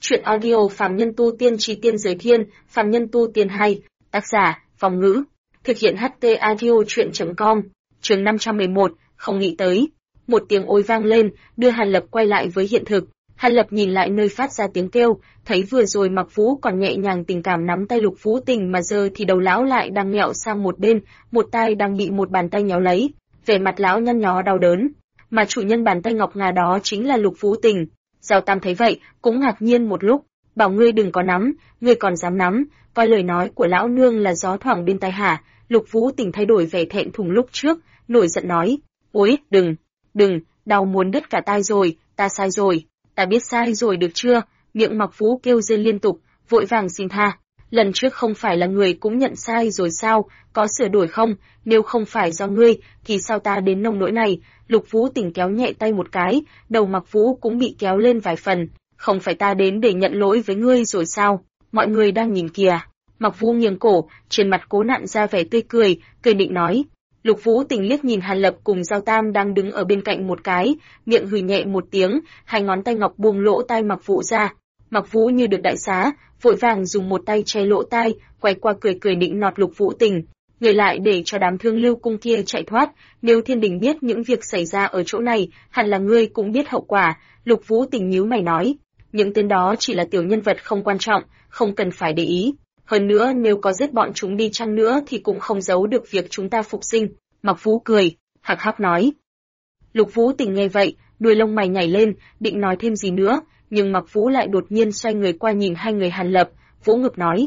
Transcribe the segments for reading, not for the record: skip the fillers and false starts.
Chuyện audio Phàm Nhân Tu Tiên Chí Tiên Giới Thiên, Phàm Nhân Tu Tiên hay, tác giả, Phong Ngữ. Thực hiện HT Audio Chuyện.com, chương 511, không nghĩ tới. Một tiếng ôi vang lên, đưa Hàn Lập quay lại với hiện thực. Hàn Lập nhìn lại nơi phát ra tiếng kêu, thấy vừa rồi Mặc Vũ còn nhẹ nhàng tình cảm nắm tay Lục Vũ Tình mà giờ thì đầu lão lại đang nghẹo sang một bên, một tay đang bị một bàn tay nhéo lấy. Vẻ mặt lão nhăn nhó đau đớn, mà chủ nhân bàn tay ngọc ngà đó chính là Lục Vũ Tình. Giao Tam thấy vậy, cũng ngạc nhiên một lúc, bảo ngươi đừng có nắm, ngươi còn dám nắm, coi lời nói của lão nương là gió thoảng bên tai hả? Lục Vũ Tình thay đổi vẻ thẹn thùng lúc trước, nổi giận nói, ôi, đừng, đau muốn đứt cả tai rồi, ta sai rồi, ta biết sai rồi được chưa? Miệng Mặc Vũ kêu rên liên tục, vội vàng xin tha. Lần trước không phải là người cũng nhận sai rồi sao, có sửa đổi không? Nếu không phải do ngươi, thì sao ta đến nông nỗi này? Lục Vũ Tình kéo nhẹ tay một cái, đầu Mặc Vũ cũng bị kéo lên vài phần. Không phải ta đến để nhận lỗi với ngươi rồi sao? Mọi người đang nhìn kìa. Mặc Vũ nghiêng cổ, trên mặt cố nặn ra vẻ tươi cười, cười định nói. Lục Vũ Tình liếc nhìn Hàn Lập cùng Giao Tam đang đứng ở bên cạnh một cái, miệng hừ nhẹ một tiếng, hai ngón tay ngọc buông lỗ tai Mặc Vũ ra. Mặc Vũ như được đại xá, vội vàng dùng một tay che lỗ tai, quay qua cười định nọt Lục Vũ Tình. Người lại để cho đám Thương Lưu cung kia chạy thoát, nếu thiên đình biết những việc xảy ra ở chỗ này, hẳn là ngươi cũng biết hậu quả. Lục Vũ Tình nhíu mày nói, những tên đó chỉ là tiểu nhân vật không quan trọng, không cần phải để ý. Hơn nữa nếu có giết bọn chúng đi chăng nữa thì cũng không giấu được việc chúng ta phục sinh. Mặc Vũ cười, hắc hắc nói. Lục Vũ Tình nghe vậy, đuôi lông mày nhảy lên, định nói thêm gì nữa, nhưng Mặc Vũ lại đột nhiên xoay người qua nhìn hai người Hàn Lập, vỗ ngực nói.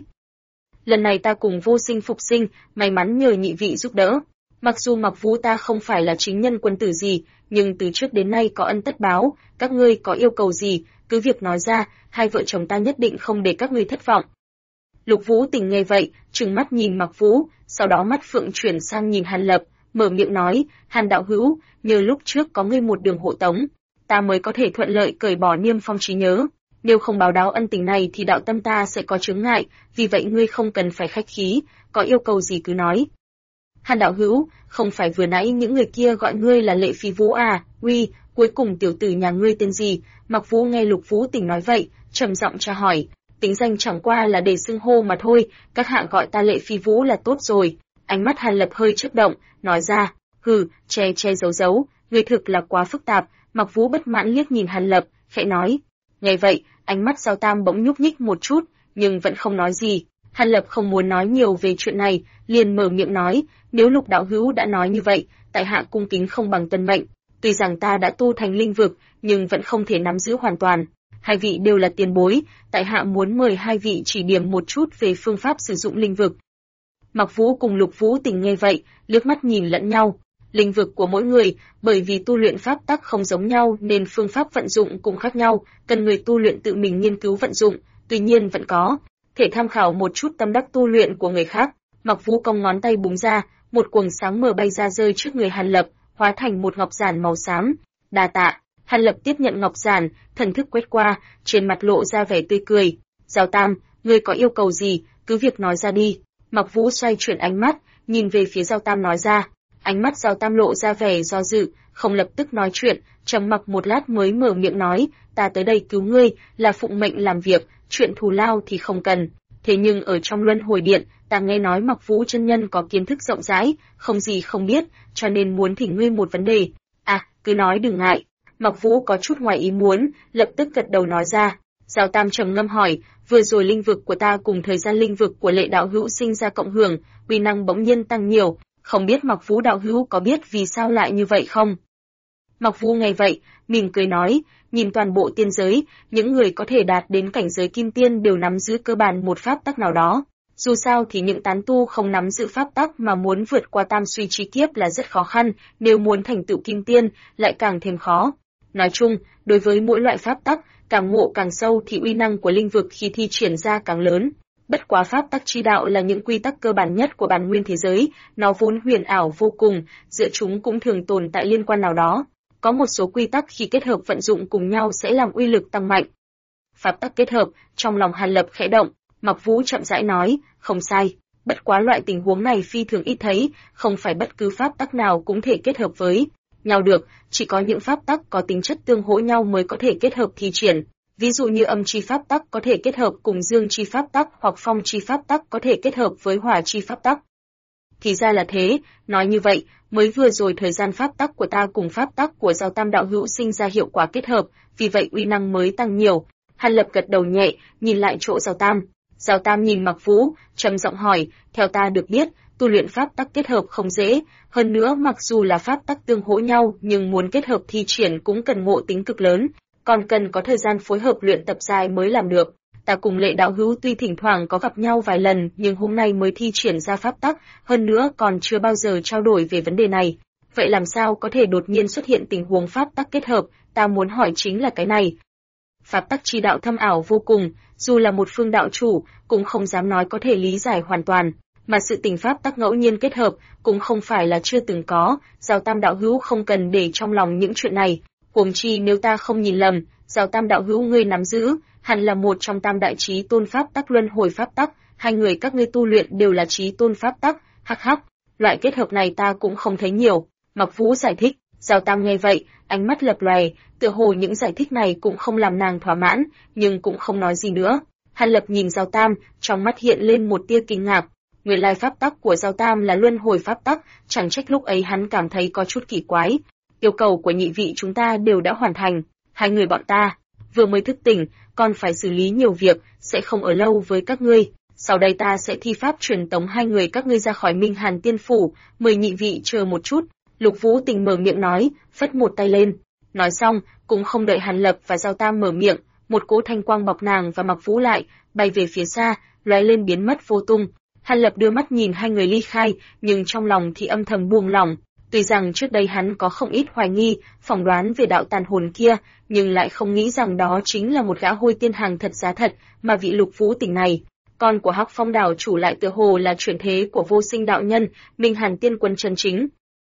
Lần này ta cùng Vô Sinh phục sinh, may mắn nhờ nhị vị giúp đỡ. Mặc dù Mặc Vũ ta không phải là chính nhân quân tử gì, nhưng từ trước đến nay có ân tất báo, các ngươi có yêu cầu gì, cứ việc nói ra, hai vợ chồng ta nhất định không để các ngươi thất vọng. Lục Vũ Tình nghe vậy, trừng mắt nhìn Mặc Vũ, sau đó mắt phượng chuyển sang nhìn Hàn Lập, mở miệng nói, Hàn đạo hữu, nhờ lúc trước có ngươi một đường hộ tống, ta mới có thể thuận lợi cởi bỏ niêm phong trí nhớ. Nếu không báo đáo ân tình này thì đạo tâm ta sẽ có chướng ngại, vì vậy ngươi không cần phải khách khí, có yêu cầu gì cứ nói. Hàn đạo hữu, không phải vừa nãy những người kia gọi ngươi là Lệ Phi Vũ à? Uy, cuối cùng tiểu tử nhà ngươi tên gì? Mặc Vũ nghe Lục Vũ Tình nói vậy, trầm giọng tra hỏi, tính danh chẳng qua là để xưng hô mà thôi, các hạ gọi ta Lệ Phi Vũ là tốt rồi. Ánh mắt Hàn Lập hơi chớp động, nói ra, hừ, che giấu, ngươi thực là quá phức tạp. Mặc Vũ bất mãn liếc nhìn Hàn Lập, khẽ nói. Nghe vậy, ánh mắt Giao Tam bỗng nhúc nhích một chút, nhưng vẫn không nói gì. Hàn Lập không muốn nói nhiều về chuyện này, liền mở miệng nói, nếu Lục đạo hữu đã nói như vậy, tại hạ cung kính không bằng tuân mệnh. Tuy rằng ta đã tu thành linh vực, nhưng vẫn không thể nắm giữ hoàn toàn. Hai vị đều là tiền bối, tại hạ muốn mời hai vị chỉ điểm một chút về phương pháp sử dụng linh vực. Mặc Vũ cùng Lục Vũ Tình nghe vậy, liếc mắt nhìn lẫn nhau. Linh vực của mỗi người, bởi vì tu luyện pháp tắc không giống nhau nên phương pháp vận dụng cũng khác nhau, cần người tu luyện tự mình nghiên cứu vận dụng, tuy nhiên vẫn có thể tham khảo một chút tâm đắc tu luyện của người khác. Mặc Vũ cong ngón tay búng ra, một quầng sáng mờ bay ra rơi trước người Hàn Lập, hóa thành một ngọc giản màu xám. Đa tạ. Hàn Lập tiếp nhận ngọc giản, thần thức quét qua, trên mặt lộ ra vẻ tươi cười. Giao Tam, ngươi có yêu cầu gì, cứ việc nói ra đi. Mặc Vũ xoay chuyển ánh mắt, nhìn về phía Giao Tam nói ra. Ánh mắt Giao Tam lộ ra vẻ do dự, không lập tức nói chuyện, trầm mặc một lát mới mở miệng nói, ta tới đây cứu ngươi, là phụng mệnh làm việc, chuyện thù lao thì không cần. Thế nhưng ở trong Luân Hồi Điện, ta nghe nói Mặc Vũ chân nhân có kiến thức rộng rãi, không gì không biết, cho nên muốn thỉnh ngươi một vấn đề. À, cứ nói đừng ngại. Mặc Vũ có chút ngoài ý muốn, lập tức gật đầu nói ra. Giao Tam trầm ngâm hỏi, vừa rồi linh vực của ta cùng thời gian linh vực của Lệ đạo hữu sinh ra cộng hưởng, uy năng bỗng nhiên tăng nhiều, không biết Mặc Vũ đạo hữu có biết vì sao lại như vậy không? Mặc Vũ nghe vậy, mỉm cười nói, nhìn toàn bộ tiên giới, những người có thể đạt đến cảnh giới kim tiên đều nắm giữ cơ bản một pháp tắc nào đó. Dù sao thì những tán tu không nắm giữ pháp tắc mà muốn vượt qua tam suy chi kiếp là rất khó khăn, nếu muốn thành tựu kim tiên lại càng thêm khó. Nói chung, đối với mỗi loại pháp tắc, càng ngộ càng sâu thì uy năng của linh vực khi thi triển ra càng lớn. Bất quá pháp tắc chi đạo là những quy tắc cơ bản nhất của bản nguyên thế giới, nó vốn huyền ảo vô cùng, giữa chúng cũng thường tồn tại liên quan nào đó. Có một số quy tắc khi kết hợp vận dụng cùng nhau sẽ làm uy lực tăng mạnh. Pháp tắc kết hợp, trong lòng Hàn Lập khẽ động, Mặc Vũ chậm rãi nói, không sai, bất quá loại tình huống này phi thường ít thấy, không phải bất cứ pháp tắc nào cũng thể kết hợp với nhau được, chỉ có những pháp tắc có tính chất tương hỗ nhau mới có thể kết hợp thi triển. Ví dụ như âm chi pháp tắc có thể kết hợp cùng dương chi pháp tắc hoặc phong chi pháp tắc có thể kết hợp với hỏa chi pháp tắc. Thì ra là thế, nói như vậy, mới vừa rồi thời gian pháp tắc của ta cùng pháp tắc của Giao Tam đạo hữu sinh ra hiệu quả kết hợp, vì vậy uy năng mới tăng nhiều. Hàn Lập gật đầu nhẹ, nhìn lại chỗ Giao Tam. Giao Tam nhìn Mặc Vũ, trầm giọng hỏi, theo ta được biết, tu luyện pháp tắc kết hợp không dễ, hơn nữa mặc dù là pháp tắc tương hỗ nhau nhưng muốn kết hợp thi triển cũng cần ngộ tính cực lớn, còn cần có thời gian phối hợp luyện tập dài mới làm được. Ta cùng Lệ đạo hữu tuy thỉnh thoảng có gặp nhau vài lần nhưng hôm nay mới thi triển ra pháp tắc, hơn nữa còn chưa bao giờ trao đổi về vấn đề này. Vậy làm sao có thể đột nhiên xuất hiện tình huống pháp tắc kết hợp, ta muốn hỏi chính là cái này. Pháp tắc chi đạo thâm ảo vô cùng, dù là một phương đạo chủ, cũng không dám nói có thể lý giải hoàn toàn, mà sự tình pháp tắc ngẫu nhiên kết hợp, cũng không phải là chưa từng có, Giao Tam đạo hữu không cần để trong lòng những chuyện này, huống chi nếu ta không nhìn lầm, Giao Tam đạo hữu ngươi nắm giữ, hẳn là một trong tam đại chí tôn pháp tắc luân hồi pháp tắc, hai người các ngươi tu luyện đều là chí tôn pháp tắc, hắc hắc, loại kết hợp này ta cũng không thấy nhiều, Mặc Vũ giải thích. Giao Tam nghe vậy, ánh mắt lập lòe, tựa hồ những giải thích này cũng không làm nàng thỏa mãn, nhưng cũng không nói gì nữa. Hàn Lập nhìn Giao Tam, trong mắt hiện lên một tia kinh ngạc. Nguyên lai pháp tắc của Giao Tam là luân hồi pháp tắc, chẳng trách lúc ấy hắn cảm thấy có chút kỳ quái. Yêu cầu của nhị vị chúng ta đều đã hoàn thành, hai người bọn ta vừa mới thức tỉnh, còn phải xử lý nhiều việc, sẽ không ở lâu với các ngươi. Sau đây ta sẽ thi pháp truyền tống hai người các ngươi ra khỏi Minh Hàn Tiên phủ, mời nhị vị chờ một chút. Lục Vũ Tình mở miệng nói, phất một tay lên. Nói xong, cũng không đợi Hàn Lập và Giao Tam mở miệng, một cỗ thanh quang bọc nàng và Mặc Vũ lại, bay về phía xa, lóe lên biến mất vô tung. Hàn Lập đưa mắt nhìn hai người ly khai, nhưng trong lòng thì âm thầm buông lỏng. Tuy rằng trước đây hắn có không ít hoài nghi, phỏng đoán về đạo tàn hồn kia, nhưng lại không nghĩ rằng đó chính là một gã hôi tiên hàng thật giá thật, mà vị Lục Vũ Tình này, con của Hắc Phong đảo chủ lại tựa hồ là chuyển thế của Vô Sinh đạo nhân, Minh Hàn Tiên Quân chân chính.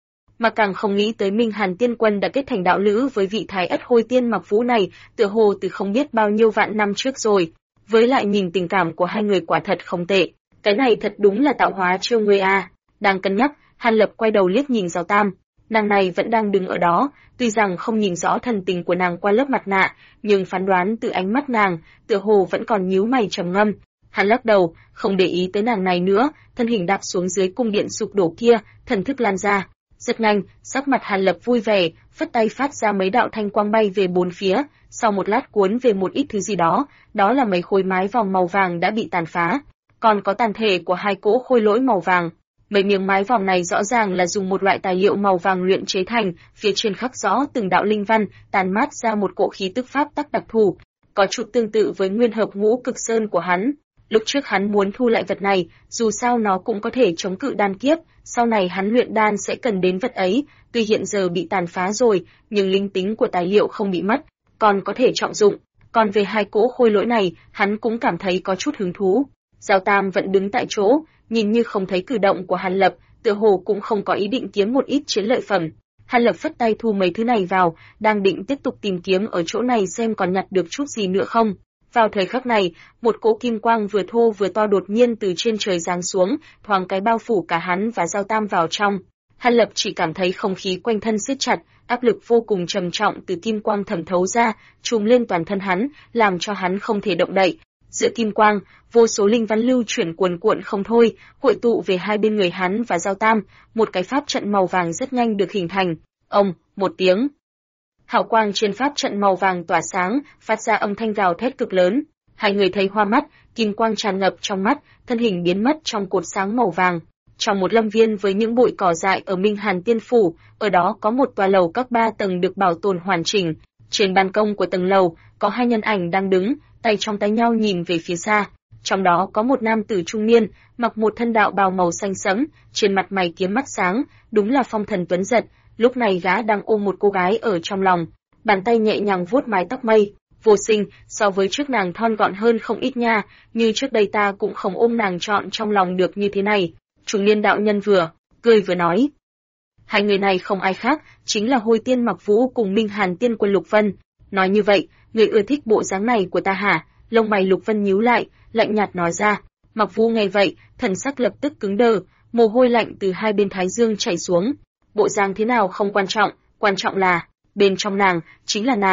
Mà càng không nghĩ tới Minh Hàn Tiên Quân đã kết thành đạo lữ với vị Thái Ất Hôi Tiên Mặc Vũ này, tựa hồ từ không biết bao nhiêu vạn năm trước rồi. Với lại nhìn tình cảm của hai người quả thật không tệ. Cái này thật đúng là tạo hóa trêu người à. Đang cân nhắc, Hàn Lập quay đầu liếc nhìn Giao Tam. Nàng này vẫn đang đứng ở đó, tuy rằng không nhìn rõ thần tình của nàng qua lớp mặt nạ, nhưng phán đoán từ ánh mắt nàng, tựa hồ vẫn còn nhíu mày trầm ngâm. Hắn lắc đầu, không để ý tới nàng này nữa, thân hình đạp xuống dưới cung điện sụp đổ kia, thần thức lan ra. Rất nhanh, sắc mặt Hàn Lập vui vẻ, phất tay phát ra mấy đạo thanh quang bay về bốn phía, sau một lát cuốn về một ít thứ gì đó, đó là mấy khối mái vòng màu vàng đã bị tàn phá, còn có tàn thể của hai cỗ khôi lỗi màu vàng. Mấy miếng mái vòng này rõ ràng là dùng một loại tài liệu màu vàng luyện chế thành, phía trên khắc rõ từng đạo linh văn, tàn mát ra một cỗ khí tức pháp tắc đặc thù, có chút tương tự với nguyên hợp ngũ cực sơn của hắn. Lúc trước hắn muốn thu lại vật này, dù sao nó cũng có thể chống cự đan kiếp, sau này hắn luyện đan sẽ cần đến vật ấy, tuy hiện giờ bị tàn phá rồi, nhưng linh tính của tài liệu không bị mất, còn có thể trọng dụng. Còn về hai cỗ khôi lỗi này, hắn cũng cảm thấy có chút hứng thú. Giao Tam vẫn đứng tại chỗ, nhìn như không thấy cử động của Hàn Lập, tựa hồ cũng không có ý định kiếm một ít chiến lợi phẩm. Hàn Lập phất tay thu mấy thứ này vào, đang định tiếp tục tìm kiếm ở chỗ này xem còn nhặt được chút gì nữa không. Vào thời khắc này, một cỗ kim quang vừa thô vừa to đột nhiên từ trên trời giáng xuống, thoáng cái bao phủ cả hắn và Giao Tam vào trong. Hàn Lập chỉ cảm thấy không khí quanh thân siết chặt, áp lực vô cùng trầm trọng từ kim quang thẩm thấu ra, trùm lên toàn thân hắn, làm cho hắn không thể động đậy. Giữa kim quang, vô số linh văn lưu chuyển cuồn cuộn không thôi, hội tụ về hai bên người hắn và Giao Tam, một cái pháp trận màu vàng rất nhanh được hình thành. Ông, một tiếng. Hào quang trên pháp trận màu vàng tỏa sáng, phát ra âm thanh gào thét cực lớn. Hai người thấy hoa mắt, kim quang tràn ngập trong mắt, thân hình biến mất trong cột sáng màu vàng. Trong một lâm viên với những bụi cỏ dại ở Minh Hàn Tiên phủ, ở đó có một tòa lầu các 3 tầng được bảo tồn hoàn chỉnh. Trên ban công của tầng lầu, có hai nhân ảnh đang đứng, tay trong tay nhau nhìn về phía xa. Trong đó có một nam tử trung niên, mặc một thân đạo bào màu xanh sẫm, trên mặt mày kiếm mắt sáng, đúng là phong thần tuấn giật. Lúc này gã đang ôm một cô gái ở trong lòng, bàn tay nhẹ nhàng vuốt mái tóc mây. Vô Sinh, so với trước nàng thon gọn hơn không ít nha, như trước đây ta cũng không ôm nàng trọn trong lòng được như thế này. Trung niên đạo nhân vừa cười vừa nói. Hai người này không ai khác, chính là Hôi Tiên Mặc Vũ cùng Minh Hàn Tiên Quân Lục Vân. Nói như vậy, người ưa thích bộ dáng này của ta hả? Lông mày Lục Vân nhíu lại, lạnh nhạt nói ra. Mặc Vũ nghe vậy, thần sắc lập tức cứng đờ, mồ hôi lạnh từ hai bên thái dương chảy xuống. Bộ dáng thế nào không quan trọng là bên trong nàng chính là nàng.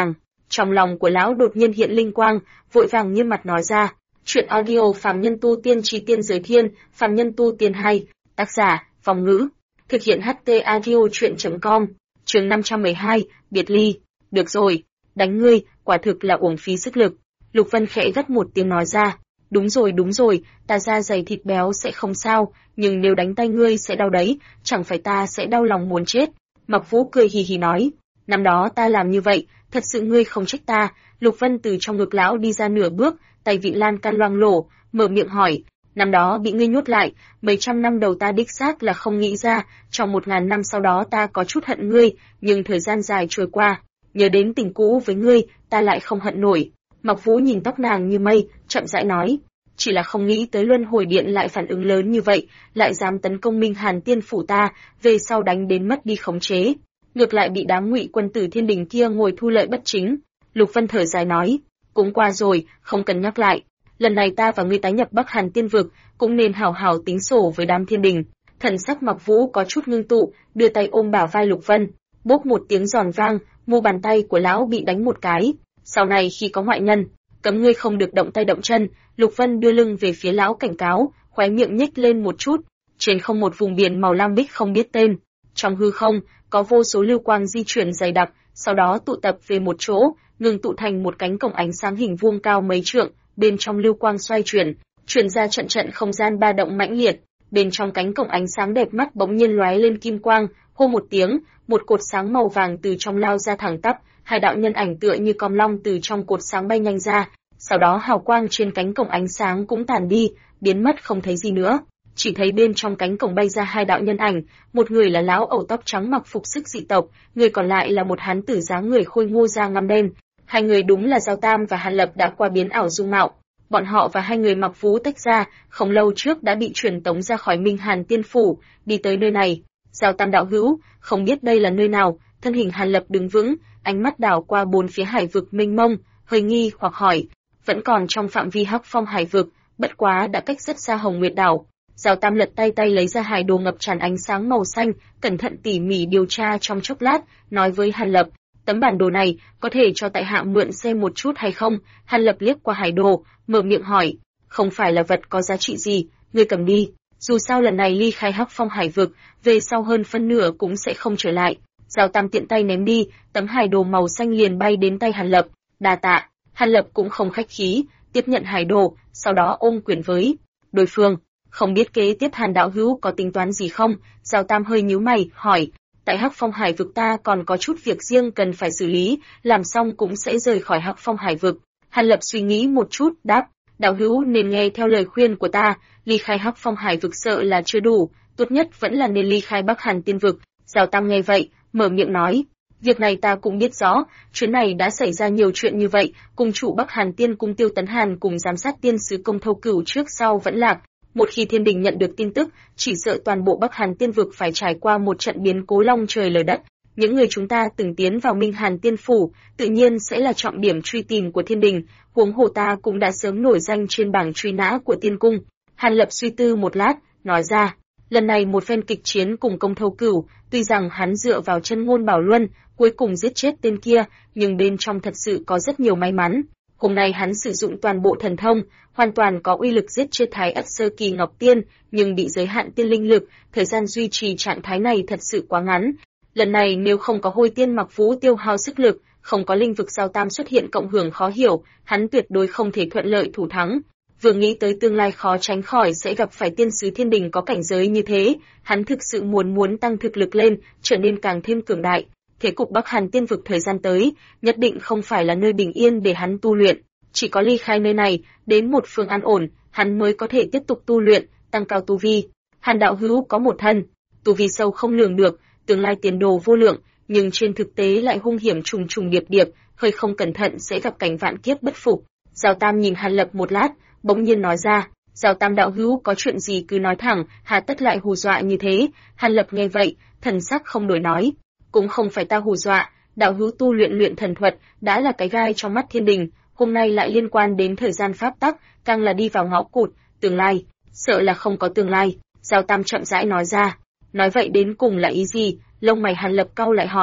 Trong lòng của lão đột nhiên hiện linh quang, vội vàng nghiêm mặt nói ra, chuyện audio phàm nhân tu tiên chi tiên giới thiên, phàm nhân tu tiên hay, tác giả, Phong Ngữ, thực hiện HT audio chuyện.com, chương 512, biệt ly, được rồi, đánh ngươi, quả thực là uổng phí sức lực. Lục Vân khẽ gắt một tiếng nói ra, đúng rồi, ta da dày thịt béo sẽ không sao, nhưng nếu đánh tay ngươi sẽ đau đấy, chẳng phải ta sẽ đau lòng muốn chết. Mặc Vũ cười hì hì nói, năm đó ta làm như vậy, thật sự ngươi không trách ta. Lục Vân từ trong ngực lão đi ra nửa bước, tay vị lan can loang lổ, mở miệng hỏi, năm đó bị ngươi nhốt lại, mấy trăm năm đầu ta đích xác là không nghĩ ra, trong 1000 năm sau đó ta có chút hận ngươi, nhưng thời gian dài trôi qua, nhớ đến tình cũ với ngươi, ta lại không hận nổi. Mặc Vũ nhìn tóc nàng như mây, chậm rãi nói, chỉ là không nghĩ tới Luân Hồi Điện lại phản ứng lớn như vậy, lại dám tấn công Minh Hàn Tiên phủ ta, về sau đánh đến mất đi khống chế, ngược lại bị đám Ngụy quân tử Thiên Đình kia ngồi thu lợi bất chính. Lục Vân thở dài nói, cũng qua rồi, không cần nhắc lại. Lần này ta và ngươi tái nhập Bắc Hàn Tiên vực, cũng nên hảo hảo tính sổ với đám Thiên Đình. Thần sắc Mặc Vũ có chút ngưng tụ, đưa tay ôm bả vai Lục Vân, bốp một tiếng giòn vang, mu bàn tay của lão bị đánh một cái. Sau này khi có ngoại nhân, cấm ngươi không được động tay động chân. Lục Vân đưa lưng về phía lão cảnh cáo, khóe miệng nhếch lên một chút. Trên không một vùng biển màu lam bích không biết tên, trong hư không có vô số lưu quang di chuyển dày đặc, sau đó tụ tập về một chỗ, ngừng tụ thành một cánh cổng ánh sáng hình vuông cao mấy trượng. Bên trong lưu quang xoay chuyển, truyền ra trận trận không gian ba động mãnh liệt. Bên trong cánh cổng ánh sáng đẹp mắt bỗng nhiên lóe lên kim quang, hô một tiếng, một cột sáng màu vàng từ trong lao ra thẳng tắp, hai đạo nhân ảnh tựa như con long từ trong cột sáng bay nhanh ra. Sau đó hào quang trên cánh cổng ánh sáng cũng tàn đi, biến mất không thấy gì nữa. Chỉ thấy bên trong cánh cổng bay ra hai đạo nhân ảnh, một người là lão ẩu tóc trắng mặc phục sức dị tộc, người còn lại là một hán tử dáng người khôi ngô da ngăm đen. Hai người đúng là Giao Tam và Hàn Lập đã qua biến ảo dung mạo. Bọn họ và hai người Mặc Vũ tách ra, không lâu trước đã bị truyền tống ra khỏi Minh Hàn Tiên phủ, đi tới nơi này. Giao Tam đạo hữu, không biết đây là nơi nào? Thân hình Hàn Lập đứng vững, ánh mắt đảo qua bốn phía hải vực mênh mông, hơi nghi hoặc hỏi, vẫn còn trong phạm vi Hắc Phong hải vực, bất quá đã cách rất xa Hồng Nguyệt đảo. Giao Tam lật tay lấy ra hải đồ ngập tràn ánh sáng màu xanh, cẩn thận tỉ mỉ điều tra trong chốc lát, nói với Hàn Lập, tấm bản đồ này có thể cho tại hạ mượn xem một chút hay không? Hàn Lập liếc qua hải đồ, mở miệng hỏi, không phải là vật có giá trị gì, ngươi cầm đi, dù sao lần này ly khai Hắc Phong hải vực, về sau hơn phân nửa cũng sẽ không trở lại. Giao Tam tiện tay ném đi, tấm hải đồ màu xanh liền bay đến tay Hàn Lập, đa tạ. Hàn Lập cũng không khách khí, tiếp nhận hải đồ, sau đó ôm quyền với đối phương. Không biết kế tiếp Hàn đạo hữu có tính toán gì không? Giao Tam hơi nhíu mày, hỏi, tại Hắc Phong hải vực ta còn có chút việc riêng cần phải xử lý, làm xong cũng sẽ rời khỏi Hắc Phong hải vực. Hàn Lập suy nghĩ một chút, đáp, đạo hữu nên nghe theo lời khuyên của ta, ly khai Hắc Phong hải vực sợ là chưa đủ, tốt nhất vẫn là nên ly khai Bắc Hàn Tiên vực. Giao Tam nghe vậy, mở miệng nói, việc này ta cũng biết rõ, chuyến này đã xảy ra nhiều chuyện như vậy, cùng chủ Bắc Hàn Tiên cung Tiêu Tấn Hàn cùng giám sát tiên sứ Công Thâu Cửu trước sau vẫn lạc. Một khi Thiên Đình nhận được tin tức, chỉ sợ toàn bộ Bắc Hàn Tiên vực phải trải qua một trận biến cố long trời lở đất. Những người chúng ta từng tiến vào Minh Hàn Tiên phủ, tự nhiên sẽ là trọng điểm truy tìm của Thiên Đình, huống hồ ta cũng đã sớm nổi danh trên bảng truy nã của Tiên cung. Hàn Lập suy tư một lát, nói ra, lần này một phen kịch chiến cùng Công Thâu Cửu, tuy rằng hắn dựa vào chân ngôn bảo luân, cuối cùng giết chết tên kia, nhưng bên trong thật sự có rất nhiều may mắn. Hôm nay hắn sử dụng toàn bộ thần thông, hoàn toàn có uy lực giết chết Thái Ất Sơ Kỳ Ngọc Tiên, nhưng bị giới hạn tiên linh lực, thời gian duy trì trạng thái này thật sự quá ngắn. Lần này nếu không có Hôi Tiên Mặc Vũ tiêu hao sức lực, không có linh vực Giao Tam xuất hiện cộng hưởng khó hiểu, hắn tuyệt đối không thể thuận lợi thủ thắng. Vừa nghĩ tới tương lai khó tránh khỏi sẽ gặp phải tiên sứ Thiên Đình có cảnh giới như thế, hắn thực sự muốn tăng thực lực lên, trở nên càng thêm cường đại. Thế cục Bắc Hàn Tiên vực thời gian tới, nhất định không phải là nơi bình yên để hắn tu luyện, chỉ có ly khai nơi này, đến một phương an ổn, hắn mới có thể tiếp tục tu luyện, tăng cao tu vi. Hàn đạo hữu có một thân, tu vi sâu không lường được, tương lai tiền đồ vô lượng, nhưng trên thực tế lại hung hiểm trùng trùng điệp điệp, hơi không cẩn thận sẽ gặp cảnh vạn kiếp bất phục. Giao Tam nhìn Hàn Lập một lát, bỗng nhiên nói ra, Giao Tam đạo hữu có chuyện gì cứ nói thẳng, hà tất lại hù dọa như thế? Hàn Lập nghe vậy, thần sắc không đổi nói, cũng không phải ta hù dọa, đạo hữu tu luyện thần thuật đã là cái gai trong mắt Thiên Đình, hôm nay lại liên quan đến thời gian pháp tắc, càng là đi vào ngõ cụt, tương lai, sợ là không có tương lai. Giao Tam chậm rãi nói ra, nói vậy đến cùng là ý gì? Lông mày Hàn Lập cau lại hỏi,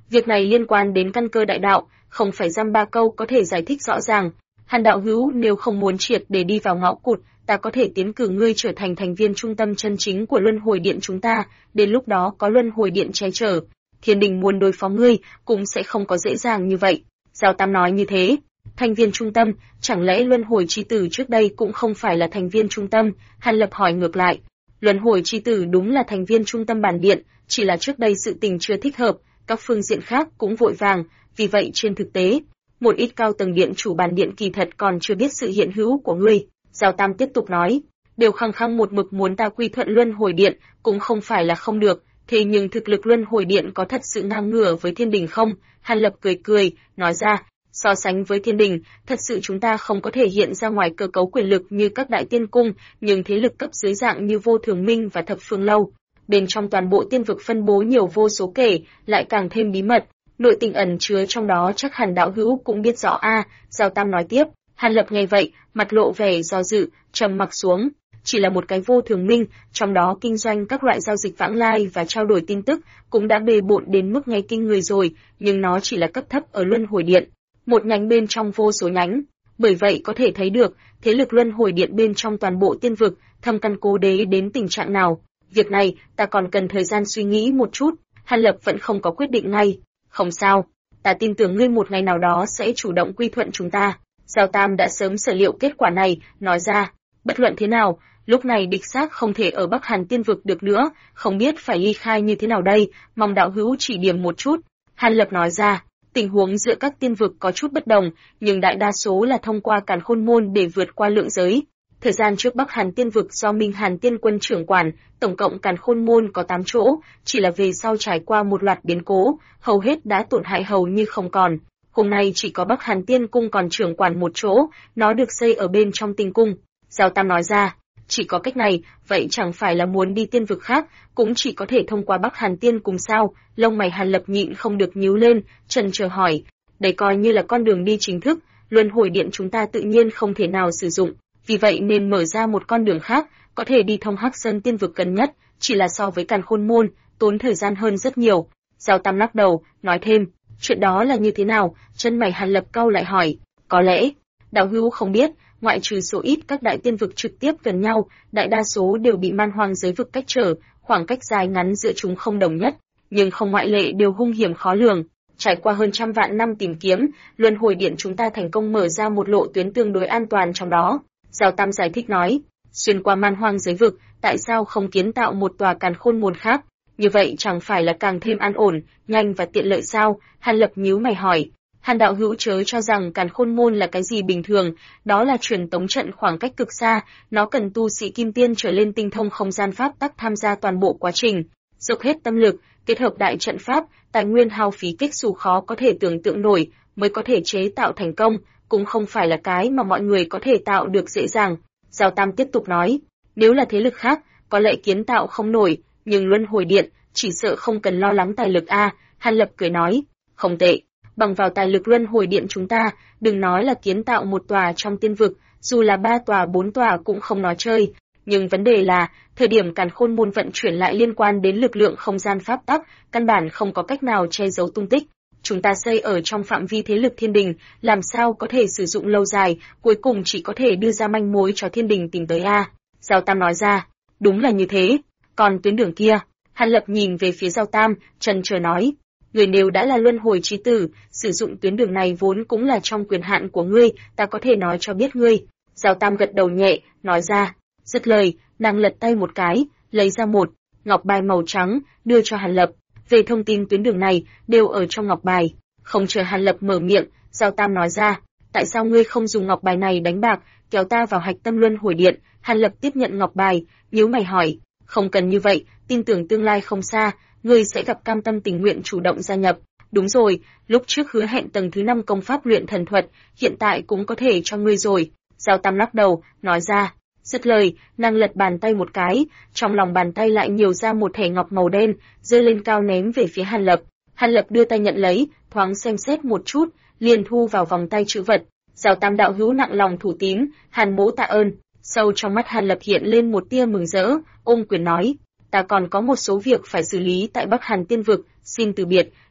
Việc này liên quan đến căn cơ đại đạo, không phải dăm ba câu có thể giải thích rõ ràng. Hàn đạo hữu, nếu không muốn triệt để đi vào ngõ cụt, ta có thể tiến cử ngươi trở thành thành viên trung tâm chân chính của Luân Hồi Điện chúng ta, đến lúc đó có Luân Hồi Điện che chở, Thiên Đình muốn đối phó ngươi cũng sẽ không có dễ dàng như vậy. Giao Tam nói như thế. Thành viên trung tâm, chẳng lẽ Luân Hồi Chi Tử trước đây cũng không phải là thành viên trung tâm? Hàn Lập hỏi ngược lại. Luân Hồi Chi Tử đúng là thành viên trung tâm bản điện, chỉ là trước đây sự tình chưa thích hợp, các phương diện khác cũng vội vàng, vì vậy trên thực tế, một ít cao tầng điện chủ bản điện kỳ thật còn chưa biết sự hiện hữu của ngươi. Giao Tam tiếp tục nói, đều khăng khăng một mực muốn ta quy thuận Luân Hồi Điện, cũng không phải là không được, thế nhưng thực lực Luân Hồi Điện có thật sự ngang ngửa với Thiên Đình không? Hàn Lập cười cười, nói ra, so sánh với Thiên Đình, thật sự chúng ta không có thể hiện ra ngoài cơ cấu quyền lực như các đại tiên cung, nhưng thế lực cấp dưới dạng như Vô Thường Minh và Thập Phương Lâu, bên trong toàn bộ tiên vực phân bố nhiều vô số kể, lại càng thêm bí mật, nội tình ẩn chứa trong đó chắc hẳn đạo hữu cũng biết rõ a. Giao Tam nói tiếp. Hàn Lập nghe vậy, mặt lộ vẻ do dự, trầm mặc xuống. Chỉ là một cái Vô Thường Minh, trong đó kinh doanh các loại giao dịch vãng lai và trao đổi tin tức, cũng đã bề bộn đến mức nghe kinh người rồi, nhưng nó chỉ là cấp thấp ở Luân Hồi Điện, một nhánh bên trong vô số nhánh. Bởi vậy có thể thấy được, thế lực Luân Hồi Điện bên trong toàn bộ tiên vực, thâm căn cố đế đến tình trạng nào. Việc này, ta còn cần thời gian suy nghĩ một chút. Hàn Lập vẫn không có quyết định ngay. Không sao, ta tin tưởng ngươi một ngày nào đó sẽ chủ động quy thuận chúng ta. Giao Tam đã sớm sở liệu kết quả này, nói ra, bất luận thế nào, lúc này địch xác không thể ở Bắc Hàn tiên vực được nữa, không biết phải ly khai như thế nào đây, mong đạo hữu chỉ điểm một chút. Hàn Lập nói ra, tình huống giữa các tiên vực có chút bất đồng, nhưng đại đa số là thông qua Càn Khôn Môn để vượt qua lượng giới. Thời gian trước Bắc Hàn tiên vực do Minh Hàn tiên quân trưởng quản, tổng cộng Càn Khôn Môn có 8 chỗ, chỉ là về sau trải qua một loạt biến cố, hầu hết đã tổn hại hầu như không còn. Hôm nay chỉ có Bắc Hàn tiên cung còn trưởng quản một chỗ, nó được xây ở bên trong tinh cung. Giao Tam nói ra, chỉ có cách này, vậy chẳng phải là muốn đi tiên vực khác, cũng chỉ có thể thông qua Bắc Hàn tiên cung sao? Lông mày Hàn Lập nhịn không được nhíu lên, chần chờ hỏi, đây coi như là con đường đi chính thức, Luân Hồi Điện chúng ta tự nhiên không thể nào sử dụng, vì vậy nên mở ra một con đường khác, có thể đi thông Hắc Sơn tiên vực gần nhất, chỉ là so với Càn Khôn Môn, tốn thời gian hơn rất nhiều. Giao Tam lắc đầu, nói thêm, chuyện đó là như thế nào? Chân mày Hàn Lập cau lại hỏi, có lẽ, đạo hữu không biết, ngoại trừ số ít các đại tiên vực trực tiếp gần nhau, đại đa số đều bị man hoang giới vực cách trở, khoảng cách dài ngắn giữa chúng không đồng nhất, nhưng không ngoại lệ đều hung hiểm khó lường. Trải qua hơn trăm vạn năm tìm kiếm, Luân Hồi Điện chúng ta thành công mở ra một lộ tuyến tương đối an toàn trong đó. Giao Tam giải thích nói, xuyên qua man hoang giới vực, tại sao không kiến tạo một tòa Càn Khôn Môn khác? Như vậy chẳng phải là càng thêm an ổn, nhanh và tiện lợi sao? Hàn Lập nhíu mày hỏi. Hàn đạo hữu chớ cho rằng Càn Khôn Môn là cái gì bình thường, đó là truyền tống trận khoảng cách cực xa, nó cần tu sĩ kim tiên trở lên tinh thông không gian pháp tắc tham gia toàn bộ quá trình, dốc hết tâm lực, kết hợp đại trận pháp, tài nguyên hao phí kích xù khó có thể tưởng tượng nổi, mới có thể chế tạo thành công, cũng không phải là cái mà mọi người có thể tạo được dễ dàng. Giao Tam tiếp tục nói, nếu là thế lực khác, có lẽ kiến tạo không nổi, nhưng Luân Hồi Điện, chỉ sợ không cần lo lắng tài lực a. Hàn Lập cười nói, không tệ. Bằng vào tài lực Luân Hồi Điện chúng ta, đừng nói là kiến tạo một tòa trong tiên vực, dù là 3 tòa 4 tòa cũng không nói chơi. Nhưng vấn đề là, thời điểm Càn Khôn Môn vận chuyển lại liên quan đến lực lượng không gian pháp tắc, căn bản không có cách nào che giấu tung tích. Chúng ta xây ở trong phạm vi thế lực Thiên Đình, làm sao có thể sử dụng lâu dài, cuối cùng chỉ có thể đưa ra manh mối cho Thiên Đình tìm tới a. Giao Tam nói ra, đúng là như thế. Còn tuyến đường kia, Hàn Lập nhìn về phía Giao Tam, chần chờ nói, người nếu đã là Luân Hồi Chí Tử, sử dụng tuyến đường này vốn cũng là trong quyền hạn của ngươi, ta có thể nói cho biết ngươi. Giao Tam gật đầu nhẹ, nói ra. Dứt lời, nàng lật tay một cái, lấy ra một ngọc bài màu trắng, đưa cho Hàn Lập. Về thông tin tuyến đường này, đều ở trong ngọc bài. Không chờ Hàn Lập mở miệng, Giao Tam nói ra, tại sao ngươi không dùng ngọc bài này đánh bạc, kéo ta vào hạch tâm Luân Hồi Điện? Hàn Lập tiếp nhận ngọc bài, nhíu mày hỏi, không cần như vậy, tin tưởng tương lai không xa, ngươi sẽ gặp cam tâm tình nguyện chủ động gia nhập. Đúng rồi, lúc trước hứa hẹn tầng thứ 5 công pháp luyện thần thuật, hiện tại cũng có thể cho ngươi rồi. Giao Tam lắc đầu, nói ra. Dứt lời, nàng lật bàn tay một cái, trong lòng bàn tay lại nhiều ra một thẻ ngọc màu đen, giơ lên cao ném về phía Hàn Lập. Hàn Lập đưa tay nhận lấy, thoáng xem xét một chút, liền thu vào vòng tay trữ vật. Giao Tam đạo hữu nặng lòng thủ tín, Hàn mỗ tạ ơn. Sâu trong mắt Hàn Lập hiện lên một tia mừng rỡ, ôm quyền nói, ta còn có một số việc phải xử lý tại Bắc Hàn Tiên vực, xin từ biệt.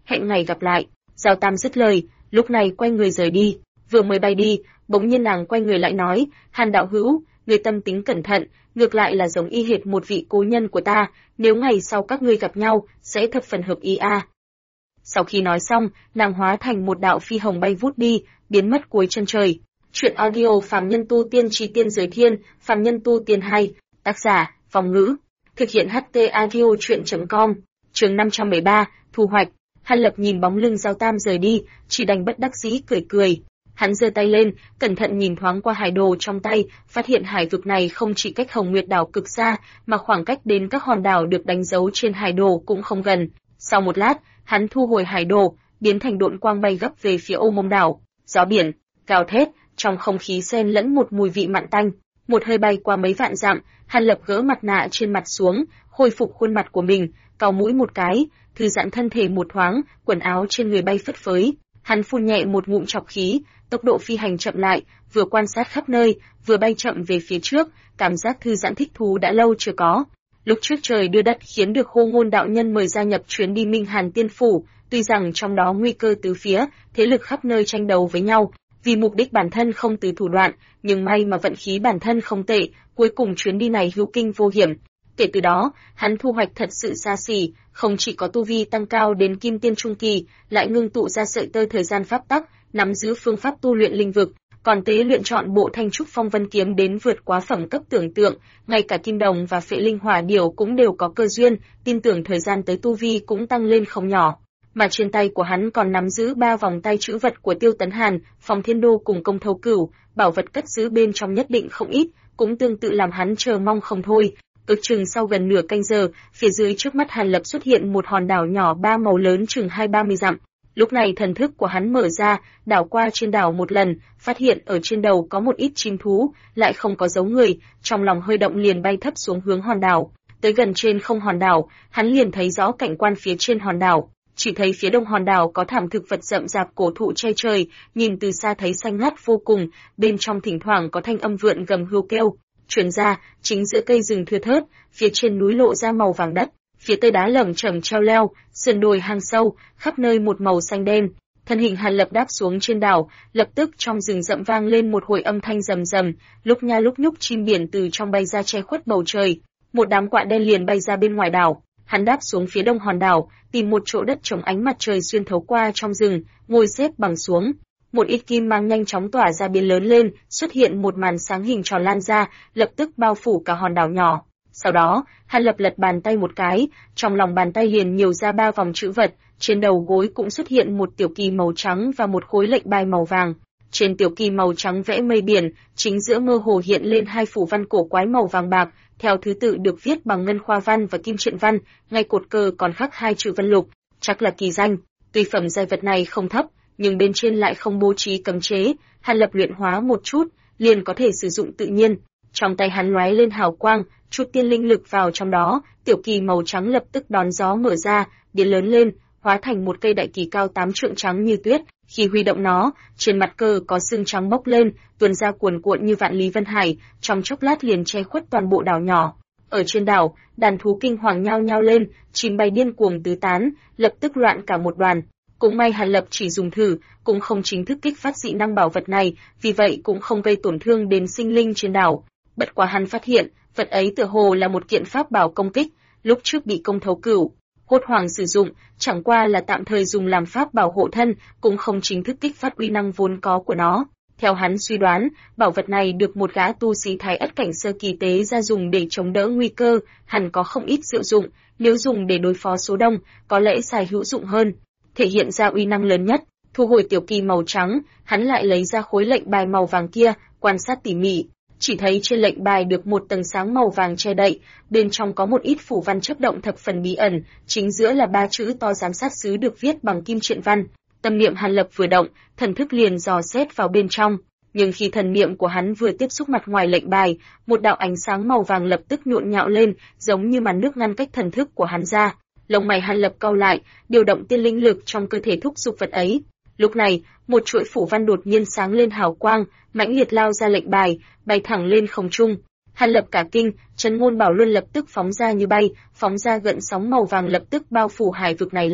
hẹn ngày gặp lại. Giao Tam dứt lời, lúc này quay người rời đi. Vừa mới bay đi, bỗng nhiên nàng quay người lại nói, Hàn đạo hữu, người tâm tính cẩn thận, ngược lại là giống y hệt một vị cố nhân của ta, nếu ngày sau các ngươi gặp nhau, sẽ thập phần hợp ý a. Sau khi nói xong, nàng hóa thành một đạo phi hồng bay vút đi, biến mất cuối chân trời. Chuyện audio Phàm Nhân Tu Tiên Chí Tiên Giới Thiên, Phàm Nhân Tu Tiên 2, tác giả, Phong Ngữ. Thực hiện HT audio chuyện.com, chương 513, thu hoạch. Hàn Lập nhìn bóng lưng Giao Tam rời đi, chỉ đành bất đắc dĩ cười cười. Hắn giơ tay lên, cẩn thận nhìn thoáng qua hải đồ trong tay, phát hiện hải vực này không chỉ cách Hồng Nguyệt đảo cực xa, mà khoảng cách đến các hòn đảo được đánh dấu trên hải đồ cũng không gần. Sau một lát, hắn thu hồi hải đồ, biến thành độn quang bay gấp về phía Ô Mông đảo. Gió biển gào thét, trong không khí xen lẫn một mùi vị mặn tanh. Một hơi bay qua mấy vạn dặm, Hàn Lập gỡ mặt nạ trên mặt xuống, khôi phục khuôn mặt của mình, cau mũi một cái, thư giãn thân thể một thoáng, quần áo trên người bay phất phới. Hắn phun nhẹ một ngụm trọc khí, tốc độ phi hành chậm lại, vừa quan sát khắp nơi, vừa bay chậm về phía trước, cảm giác thư giãn thích thú đã lâu chưa có. Lúc trước trời đưa đất khiến được Hô Ngôn đạo nhân mời gia nhập chuyến đi Minh Hàn Tiên phủ, tuy rằng trong đó nguy cơ tứ phía, thế lực khắp nơi tranh đấu với nhau, vì mục đích bản thân không từ thủ đoạn, nhưng may mà vận khí bản thân không tệ, cuối cùng chuyến đi này hữu kinh vô hiểm. Kể từ đó, hắn thu hoạch thật sự xa xỉ, không chỉ có tu vi tăng cao đến Kim Tiên trung kỳ, lại ngưng tụ ra sợi tơ thời gian pháp tắc, nắm giữ phương pháp tu luyện linh vực, còn tế luyện chọn bộ Thanh Trúc Phong Vân kiếm đến vượt quá phẩm cấp tưởng tượng, ngay cả Kim Đồng và Phệ Linh Hỏa Điểu cũng đều có cơ duyên, tin tưởng thời gian tới tu vi cũng tăng lên không nhỏ. Mà trên tay của hắn còn nắm giữ 3 vòng tay trữ vật của Tiêu Tấn Hàn, Phong Thiên Đô cùng Công Thâu Cửu, bảo vật cất giữ bên trong nhất định không ít, cũng tương tự làm hắn chờ mong không thôi. Ước chừng sau gần nửa canh giờ, phía dưới trước mắt Hàn Lập xuất hiện một hòn đảo nhỏ ba màu lớn chừng 20-30 dặm. Lúc này thần thức của hắn mở ra, đảo qua trên đảo một lần, phát hiện ở trên đầu có một ít chim thú, lại không có dấu người, trong lòng hơi động liền bay thấp xuống hướng hòn đảo. Tới gần trên không hòn đảo, hắn liền thấy rõ cảnh quan phía trên hòn đảo. Chỉ thấy phía đông hòn đảo có thảm thực vật rậm rạp cổ thụ che trời, nhìn từ xa thấy xanh ngắt vô cùng, bên trong thỉnh thoảng có thanh âm vượn gầm hưu kêu. Truyền ra, chính giữa cây rừng thưa thớt, phía trên núi lộ ra màu vàng đất, phía tây đá lởm chởm treo leo, sườn đồi hang sâu, khắp nơi một màu xanh đen. Thân hình Hàn Lập đáp xuống trên đảo, lập tức trong rừng rậm vang lên một hồi âm thanh rầm rầm, lúc nha lúc nhúc chim biển từ trong bay ra che khuất bầu trời. Một đám quạ đen liền bay ra bên ngoài đảo. Hắn đáp xuống phía đông hòn đảo, tìm một chỗ đất chống ánh mặt trời xuyên thấu qua trong rừng, ngồi xếp bằng xuống. Một ít kim mang nhanh chóng tỏa ra biến lớn lên, xuất hiện một màn sáng hình tròn lan ra, lập tức bao phủ cả hòn đảo nhỏ. Sau đó, Hàn Lập lật bàn tay một cái, trong lòng bàn tay liền nhiều ra 3 vòng chữ vật, trên đầu gối cũng xuất hiện một tiểu kỳ màu trắng và một khối lệnh bài màu vàng. Trên tiểu kỳ màu trắng vẽ mây biển, chính giữa mơ hồ hiện lên 2 phủ văn cổ quái màu vàng bạc, theo thứ tự được viết bằng ngân khoa văn và kim truyện văn, ngay cột cờ còn khắc 2 chữ vân lục, chắc là kỳ danh. Tuy phẩm giai vật này không thấp, nhưng bên trên lại không bố trí cấm chế, Hàn Lập luyện hóa một chút, liền có thể sử dụng tự nhiên. Trong tay hắn lóe lên hào quang, chút tiên linh lực vào trong đó, tiểu kỳ màu trắng lập tức đón gió mở ra, biến lớn lên, hóa thành một cây đại kỳ cao 8 trượng trắng như tuyết. Khi huy động nó, trên mặt cờ có sương trắng bốc lên, tuôn ra cuồn cuộn như vạn lý vân hải, trong chốc lát liền che khuất toàn bộ đảo nhỏ. Ở trên đảo, đàn thú kinh hoàng nhao nhao lên, chim bay điên cuồng tứ tán, lập tức loạn cả một đoàn. Cũng may Hàn Lập chỉ dùng thử, cũng không chính thức kích phát dị năng bảo vật này, vì vậy cũng không gây tổn thương đến sinh linh trên đảo. Bất quá hắn phát hiện, vật ấy tựa hồ là một kiện pháp bảo công kích, lúc trước bị Công Thấu Cửu hốt hoảng sử dụng, chẳng qua là tạm thời dùng làm pháp bảo hộ thân, cũng không chính thức kích phát uy năng vốn có của nó. Theo hắn suy đoán, bảo vật này được một gã tu sĩ Thái Ất cảnh sơ kỳ tế ra dùng để chống đỡ nguy cơ, hẳn có không ít diệu dụng, nếu dùng để đối phó số đông, có lẽ xài hữu dụng hơn. Thể hiện ra uy năng lớn nhất, thu hồi tiểu kỳ màu trắng, hắn lại lấy ra khối lệnh bài màu vàng kia, quan sát tỉ mỉ, chỉ thấy trên lệnh bài được một tầng sáng màu vàng che đậy, bên trong có một ít phủ văn chớp động thập phần bí ẩn, chính giữa là 3 chữ to giám sát sứ được viết bằng kim truyện văn. Tâm niệm Hàn Lập vừa động, thần thức liền dò xét vào bên trong, nhưng khi thần niệm của hắn vừa tiếp xúc mặt ngoài lệnh bài, một đạo ánh sáng màu vàng lập tức nhộn nhạo lên, giống như màn nước ngăn cách thần thức của hắn ra. Lông mày Hàn Lập cau lại, điều động tiên linh lực trong cơ thể thúc giục vật ấy. Lúc này, một chuỗi phủ văn đột nhiên sáng lên hào quang, mãnh liệt lao ra lệnh bài, bay thẳng lên không trung. Hàn Lập cả kinh, Trấn Ngôn Bảo Luân lập tức phóng ra như bay, phóng ra gợn sóng màu vàng lập tức bao phủ hải vực này lại.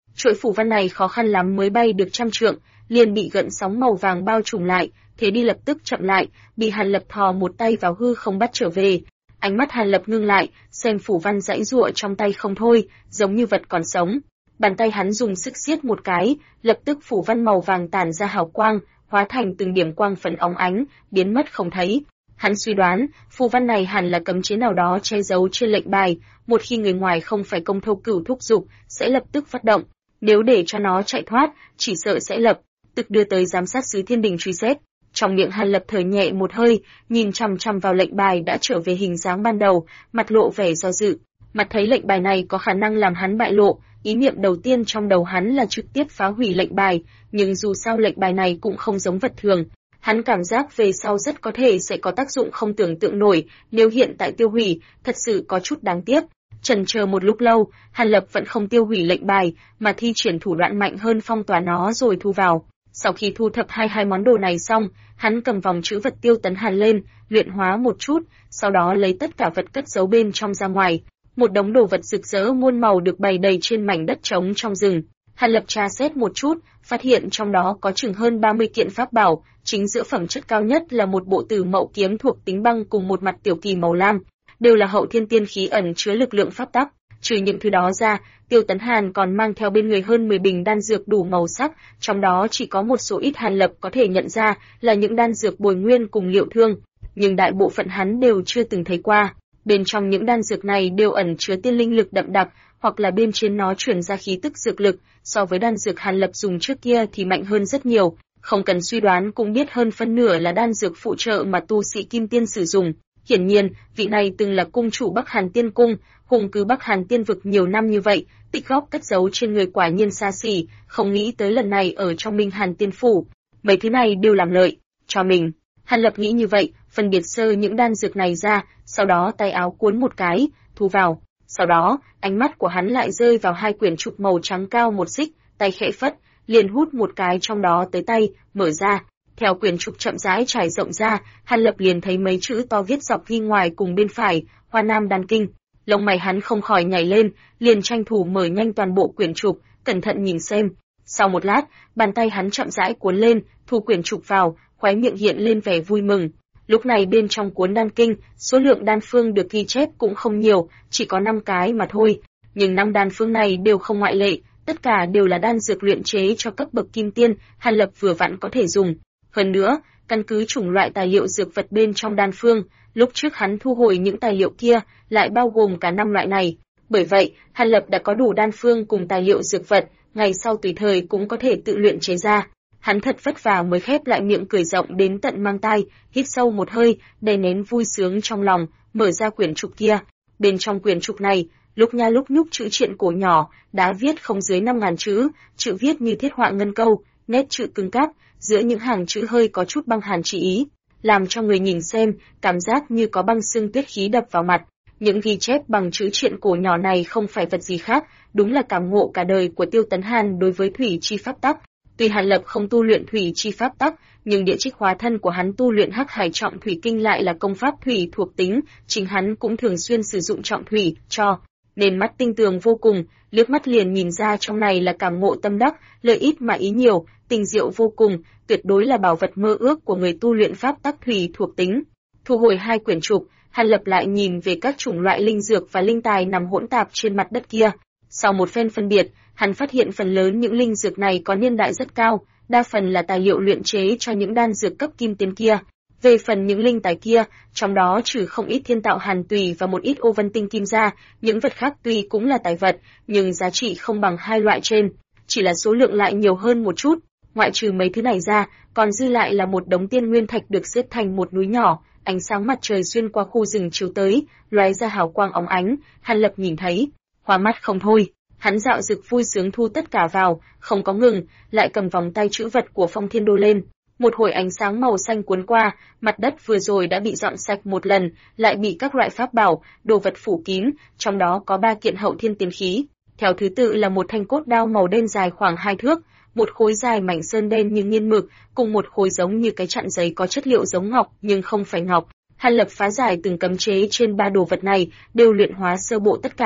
Chuỗi phù văn này khó khăn lắm mới bay được trăm trượng, liền bị gợn sóng màu vàng bao trùm lại, thế đi lập tức chậm lại, bị Hàn Lập thò một tay vào hư không bắt trở về. Ánh mắt Hàn Lập ngưng lại, xem phù văn giãy giụa trong tay không thôi, giống như vật còn sống. Bàn tay hắn dùng sức siết một cái, lập tức phù văn màu vàng tản ra hào quang, hóa thành từng điểm quang phấn óng ánh, biến mất không thấy. Hắn suy đoán, phù văn này hẳn là cấm chế nào đó che giấu trên lệnh bài, một khi người ngoài không phải công thâu cửu thúc giục, sẽ lập tức phát động. Nếu để cho nó chạy thoát, chỉ sợ sẽ lập tức đưa tới giám sát sứ Thiên Đình truy xét. Trong miệng Hàn Lập thở nhẹ một hơi, nhìn chằm chằm vào lệnh bài đã trở về hình dáng ban đầu, mặt lộ vẻ do dự. Mặt thấy lệnh bài này có khả năng làm hắn bại lộ, ý niệm đầu tiên trong đầu hắn là trực tiếp phá hủy lệnh bài, nhưng dù sao lệnh bài này cũng không giống vật thường. Hắn cảm giác về sau rất có thể sẽ có tác dụng không tưởng tượng nổi, nếu hiện tại tiêu hủy, thật sự có chút đáng tiếc. Chần chờ một lúc lâu, Hàn Lập vẫn không tiêu hủy lệnh bài, mà thi triển thủ đoạn mạnh hơn phong tỏa nó rồi thu vào. Sau khi thu thập hai món đồ này xong, hắn cầm vòng chữ vật Tiêu Tấn Hàn lên, luyện hóa một chút, sau đó lấy tất cả vật cất giấu bên trong ra ngoài. Một đống đồ vật rực rỡ muôn màu được bày đầy trên mảnh đất trống trong rừng. Hàn Lập tra xét một chút, phát hiện trong đó có chừng hơn 30 kiện pháp bảo, chính giữa phẩm chất cao nhất là một bộ Tử Mậu kiếm thuộc tính băng cùng một mặt tiểu kỳ màu lam, đều là hậu thiên tiên khí ẩn chứa lực lượng pháp tắc. Trừ những thứ đó ra, Tiêu Tấn Hàn còn mang theo bên người hơn 10 bình đan dược đủ màu sắc, trong đó chỉ có một số ít Hàn Lập có thể nhận ra là những đan dược bồi nguyên cùng liệu thương, nhưng đại bộ phận hắn đều chưa từng thấy qua. Bên trong những đan dược này đều ẩn chứa tiên linh lực đậm đặc, hoặc là bên trên nó truyền ra khí tức dược lực, so với đan dược Hàn Lập dùng trước kia thì mạnh hơn rất nhiều, không cần suy đoán cũng biết hơn phân nửa là đan dược phụ trợ mà tu sĩ Kim Tiên sử dụng. Hiển nhiên, vị này từng là cung chủ Bắc Hàn Tiên Cung, hùng cứ Bắc Hàn Tiên vực nhiều năm như vậy, tích góp cất giấu trên người quả nhiên xa xỉ, không nghĩ tới lần này ở trong Minh Hàn Tiên phủ, mấy thứ này đều làm lợi cho mình. Hàn Lập nghĩ như vậy, phân biệt sơ những đan dược này ra, sau đó tay áo cuốn một cái, thu vào. Sau đó, ánh mắt của hắn lại rơi vào hai quyển trục màu trắng cao một xích, tay khẽ phất, liền hút một cái trong đó tới tay, mở ra. Theo quyển trục chậm rãi trải rộng ra, Hàn Lập liền thấy mấy chữ to viết dọc ghi ngoài cùng bên phải, Hoa Nam Đan Kinh. Lông mày hắn không khỏi nhảy lên, liền tranh thủ mở nhanh toàn bộ quyển trục, cẩn thận nhìn xem. Sau một lát, bàn tay hắn chậm rãi cuốn lên, thu quyển trục vào, khóe miệng hiện lên vẻ vui mừng. Lúc này bên trong cuốn đan kinh, số lượng đan phương được ghi chép cũng không nhiều, chỉ có 5 cái mà thôi. Nhưng 5 đan phương này đều không ngoại lệ, tất cả đều là đan dược luyện chế cho cấp bậc kim tiên, Hàn Lập vừa vặn có thể dùng. Hơn nữa, căn cứ chủng loại tài liệu dược vật bên trong đan phương, lúc trước hắn thu hồi những tài liệu kia, lại bao gồm cả 5 loại này. Bởi vậy, Hàn Lập đã có đủ đan phương cùng tài liệu dược vật, ngày sau tùy thời cũng có thể tự luyện chế ra. Hắn thật vất vả mới khép lại miệng cười rộng đến tận mang tai, hít sâu một hơi, đè nén vui sướng trong lòng, mở ra quyển trục kia. Bên trong quyển trục này, lúc nha lúc nhúc chữ triện cổ nhỏ, đã viết không dưới 5.000 chữ, chữ viết như thiết họa ngân câu, nét chữ cứng cáp, giữa những hàng chữ hơi có chút băng hàn chỉ ý, làm cho người nhìn xem, cảm giác như có băng xương tuyết khí đập vào mặt. Những ghi chép bằng chữ triện cổ nhỏ này không phải vật gì khác, đúng là cảm ngộ cả đời của Tiêu Tấn Hàn đối với thủy chi pháp tắc. Tuy Hàn Lập không tu luyện thủy chi pháp tắc, nhưng địa trích hóa thân của hắn tu luyện Hắc Hải Trọng Thủy Kinh lại là công pháp thủy thuộc tính, chính hắn cũng thường xuyên sử dụng trọng thủy, nên mắt tinh tường vô cùng, liếc mắt liền nhìn ra trong này là cảm ngộ tâm đắc, lợi ít mà ý nhiều, tinh diệu vô cùng, tuyệt đối là bảo vật mơ ước của người tu luyện pháp tắc thủy thuộc tính. Thu hồi hai quyển trục, Hàn Lập lại nhìn về các chủng loại linh dược và linh tài nằm hỗn tạp trên mặt đất kia. Sau một phen phân biệt, hắn phát hiện phần lớn những linh dược này có niên đại rất cao, đa phần là tài liệu luyện chế cho những đan dược cấp kim tiên kia. Về phần những linh tài kia, trong đó trừ không ít thiên tạo hàn tùy và một ít ô vân tinh kim ra, những vật khác tuy cũng là tài vật, nhưng giá trị không bằng hai loại trên, chỉ là số lượng lại nhiều hơn một chút. Ngoại trừ mấy thứ này ra, còn dư lại là một đống tiên nguyên thạch được xếp thành một núi nhỏ, ánh sáng mặt trời xuyên qua khu rừng chiếu tới, lóe ra hào quang óng ánh, Hàn Lập nhìn thấy, hoa mắt không thôi. Hắn dạo dực vui sướng thu tất cả vào, không có ngừng, lại cầm vòng tay trữ vật của Phong Thiên Đô lên. Một hồi ánh sáng màu xanh cuốn qua, mặt đất vừa rồi đã bị dọn sạch một lần, lại bị các loại pháp bảo, đồ vật phủ kín, trong đó có 3 kiện hậu thiên tiên khí. Theo thứ tự là một thanh cốt đao màu đen dài khoảng 2 thước, một khối dài mảnh sơn đen như nghiên mực, cùng một khối giống như cái chặn giấy có chất liệu giống ngọc nhưng không phải ngọc. Hàn Lập phá giải từng cấm chế trên 3 đồ vật này, đều luyện hóa sơ bộ tất cả.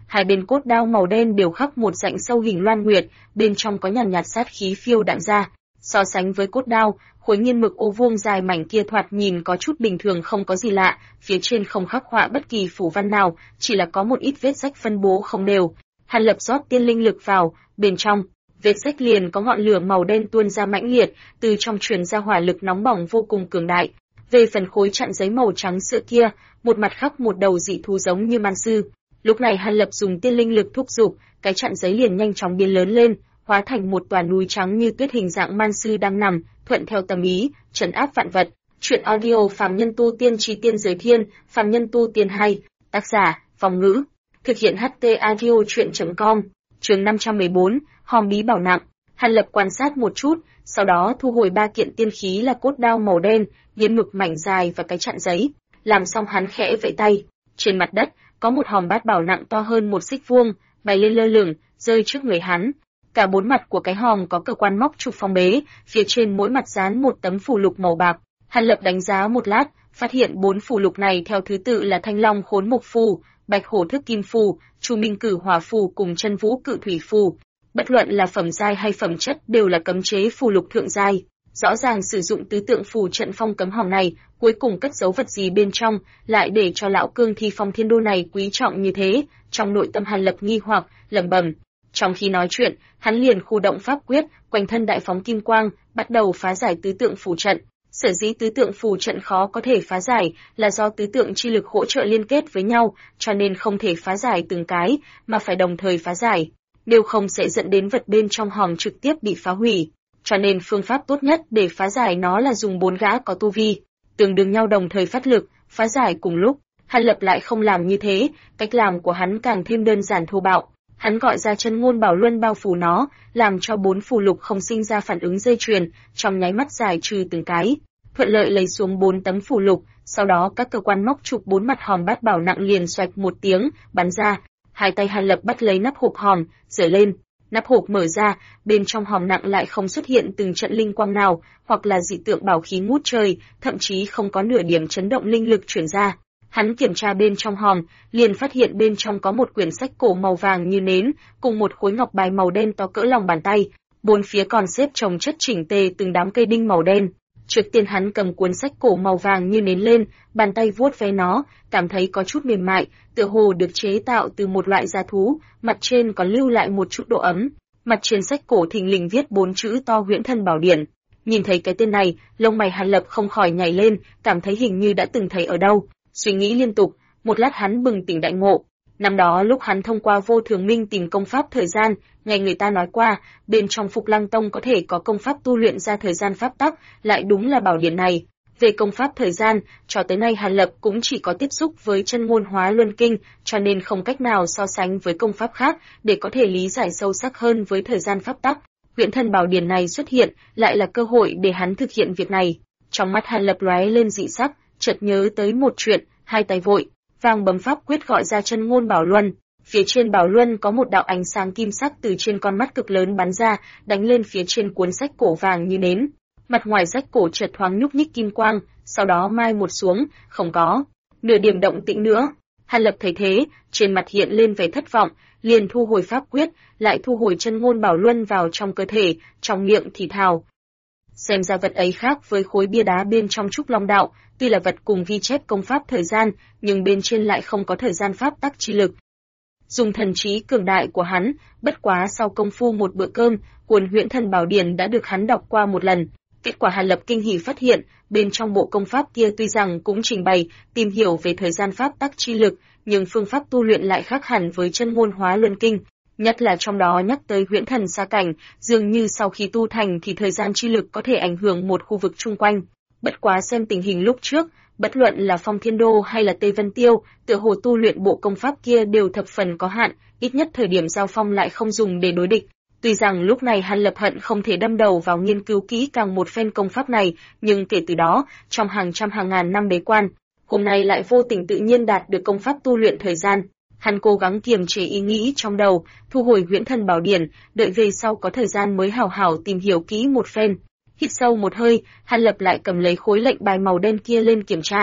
Hai bên cốt đao màu đen đều khắc một rãnh sâu hình loan nguyệt, bên trong có nhàn nhạt sát khí phiêu đạm ra. So sánh với cốt đao, khối nghiên mực ô vuông dài mảnh kia thoạt nhìn có chút bình thường không có gì lạ, phía trên không khắc họa bất kỳ phủ văn nào, chỉ là có một ít vết rách phân bố không đều. Hàn Lập rót tiên linh lực vào, bên trong vết rách liền có ngọn lửa màu đen tuôn ra mãnh liệt, từ trong truyền ra hỏa lực nóng bỏng vô cùng cường đại. Về phần khối chặn giấy màu trắng sữa kia, một mặt khắc một đầu dị thú giống như man sư. Lúc này Hàn Lập dùng tiên linh lực thúc giục, cái chặn giấy liền nhanh chóng biến lớn lên, hóa thành một tòa núi trắng như tuyết hình dạng man sư đang nằm, thuận theo tâm ý, trấn áp vạn vật. Truyện audio Phàm Nhân Tu Tiên Chi Tiên Giới Thiên, Phàm Nhân Tu Tiên hay, tác giả, Phong Ngữ. Thực hiện HT audio truyện.com. Chương 514, Hòm bí bảo nặng. Hàn Lập quan sát một chút, sau đó thu hồi ba kiện tiên khí là cốt đao màu đen, nghiến mực mảnh dài và cái chặn giấy. Làm xong hắn khẽ vẫy tay, trên mặt đất có một hòm bát bảo nặng to hơn một xích vuông, bay lên lơ lửng, rơi trước người hắn. Cả bốn mặt của cái hòm có cơ quan móc trục phong bế, phía trên mỗi mặt dán một tấm phù lục màu bạc. Hàn Lập đánh giá một lát, phát hiện bốn phù lục này theo thứ tự là Thanh Long Khốn Mộc phù, Bạch Hổ Thức Kim phù, Chu Minh Cử Hỏa phù cùng Chân Vũ Cự Thủy phù. Bất luận là phẩm giai hay phẩm chất đều là cấm chế phù lục thượng giai. Rõ ràng sử dụng tứ tượng phù trận phong cấm hòm này, cuối cùng cất giấu vật gì bên trong, lại để cho lão cương thi phong thiên đô này quý trọng như thế. Trong nội tâm Hàn Lập nghi hoặc, lẩm bẩm. Trong khi nói chuyện, hắn liền khu động pháp quyết, quanh thân đại phóng kim quang, bắt đầu phá giải tứ tượng phù trận. Sở dĩ tứ tượng phù trận khó có thể phá giải là do tứ tượng chi lực hỗ trợ liên kết với nhau, cho nên không thể phá giải từng cái, mà phải đồng thời phá giải. Nếu không sẽ dẫn đến vật bên trong hòm trực tiếp bị phá hủy. Cho nên phương pháp tốt nhất để phá giải nó là dùng bốn gã có tu vi, tương đương nhau đồng thời phát lực, phá giải cùng lúc. Hàn Lập lại không làm như thế, cách làm của hắn càng thêm đơn giản thô bạo. Hắn gọi ra chân ngôn bảo luân bao phủ nó, làm cho bốn phù lục không sinh ra phản ứng dây chuyền, trong nháy mắt giải trừ từng cái, thuận lợi lấy xuống 4 tấm phù lục, sau đó các cơ quan móc trục bốn mặt hòm bát bảo nặng liền xoạch một tiếng, bắn ra. Hai tay Hàn Lập bắt lấy nắp hộp hòm, giở lên. Nắp hộp mở ra, bên trong hòm nặng lại không xuất hiện từng trận linh quang nào, hoặc là dị tượng bảo khí ngút trời, thậm chí không có nửa điểm chấn động linh lực truyền ra. Hắn kiểm tra bên trong hòm, liền phát hiện bên trong có một quyển sách cổ màu vàng như nến, cùng một khối ngọc bài màu đen to cỡ lòng bàn tay, bốn phía còn xếp chồng chất chỉnh tề từng đám cây đinh màu đen. Trước tiên hắn cầm cuốn sách cổ màu vàng như nến lên, bàn tay vuốt ve nó, cảm thấy có chút mềm mại, tựa hồ được chế tạo từ một loại da thú, mặt trên còn lưu lại một chút độ ấm. Mặt trên sách cổ thình lình viết 4 chữ to Huyễn Thần Bảo Điển. Nhìn thấy cái tên này, lông mày Hàn Lập không khỏi nhảy lên, cảm thấy hình như đã từng thấy ở đâu. Suy nghĩ liên tục, một lát hắn bừng tỉnh đại ngộ. Năm đó lúc hắn thông qua Vô Thường Minh tìm công pháp thời gian, nghe người ta nói qua, bên trong Phục Lăng Tông có thể có công pháp tu luyện ra thời gian pháp tắc, lại đúng là bảo điển này. Về công pháp thời gian, cho tới nay Hàn Lập cũng chỉ có tiếp xúc với chân ngôn hóa luân kinh, cho nên không cách nào so sánh với công pháp khác để có thể lý giải sâu sắc hơn với thời gian pháp tắc. Huyễn Thần Bảo Điển này xuất hiện, lại là cơ hội để hắn thực hiện việc này. Trong mắt Hàn Lập lóe lên dị sắc, chợt nhớ tới một chuyện, hai tay vội vàng bấm pháp quyết gọi ra chân ngôn bảo luân. Phía trên bảo luân có một đạo ánh sáng kim sắc từ trên con mắt cực lớn bắn ra, đánh lên phía trên cuốn sách cổ vàng như nến. Mặt ngoài sách cổ chợt thoáng nhúc nhích kim quang, sau đó mai một xuống, không có nửa điểm động tĩnh nữa. Hàn Lập thấy thế, trên mặt hiện lên vẻ thất vọng, liền thu hồi pháp quyết, lại thu hồi chân ngôn bảo luân vào trong cơ thể, trong miệng thì thào. Xem ra vật ấy khác với khối bia đá bên trong Trúc Long Đạo, tuy là vật cùng ghi chép công pháp thời gian, nhưng bên trên lại không có thời gian pháp tắc chi lực. Dùng thần trí cường đại của hắn, bất quá sau công phu một bữa cơm, cuốn Huyễn Thần Bảo Điển đã được hắn đọc qua một lần. Kết quả Hàn Lập kinh hỉ phát hiện, bên trong bộ công pháp kia tuy rằng cũng trình bày, tìm hiểu về thời gian pháp tắc chi lực, nhưng phương pháp tu luyện lại khác hẳn với chân ngôn hóa luân kinh. Nhất là trong đó nhắc tới huyễn thần xa cảnh, dường như sau khi tu thành thì thời gian chi lực có thể ảnh hưởng một khu vực chung quanh. Bất quá xem tình hình lúc trước, bất luận là Phong Thiên Đô hay là Tây Vân Tiêu, tựa hồ tu luyện bộ công pháp kia đều thập phần có hạn, ít nhất thời điểm giao phong lại không dùng để đối địch. Tuy rằng lúc này Hàn Lập hận không thể đâm đầu vào nghiên cứu kỹ càng một phen công pháp này, nhưng kể từ đó, trong hàng trăm hàng ngàn năm bế quan, hôm nay lại vô tình tự nhiên đạt được công pháp tu luyện thời gian. Hắn cố gắng kiềm chế ý nghĩ trong đầu, thu hồi Huyễn Thần Bảo Điển, đợi về sau có thời gian mới hảo hảo tìm hiểu kỹ một phen. Hít sâu một hơi, Hàn Lập lại cầm lấy khối lệnh bài màu đen kia lên kiểm tra.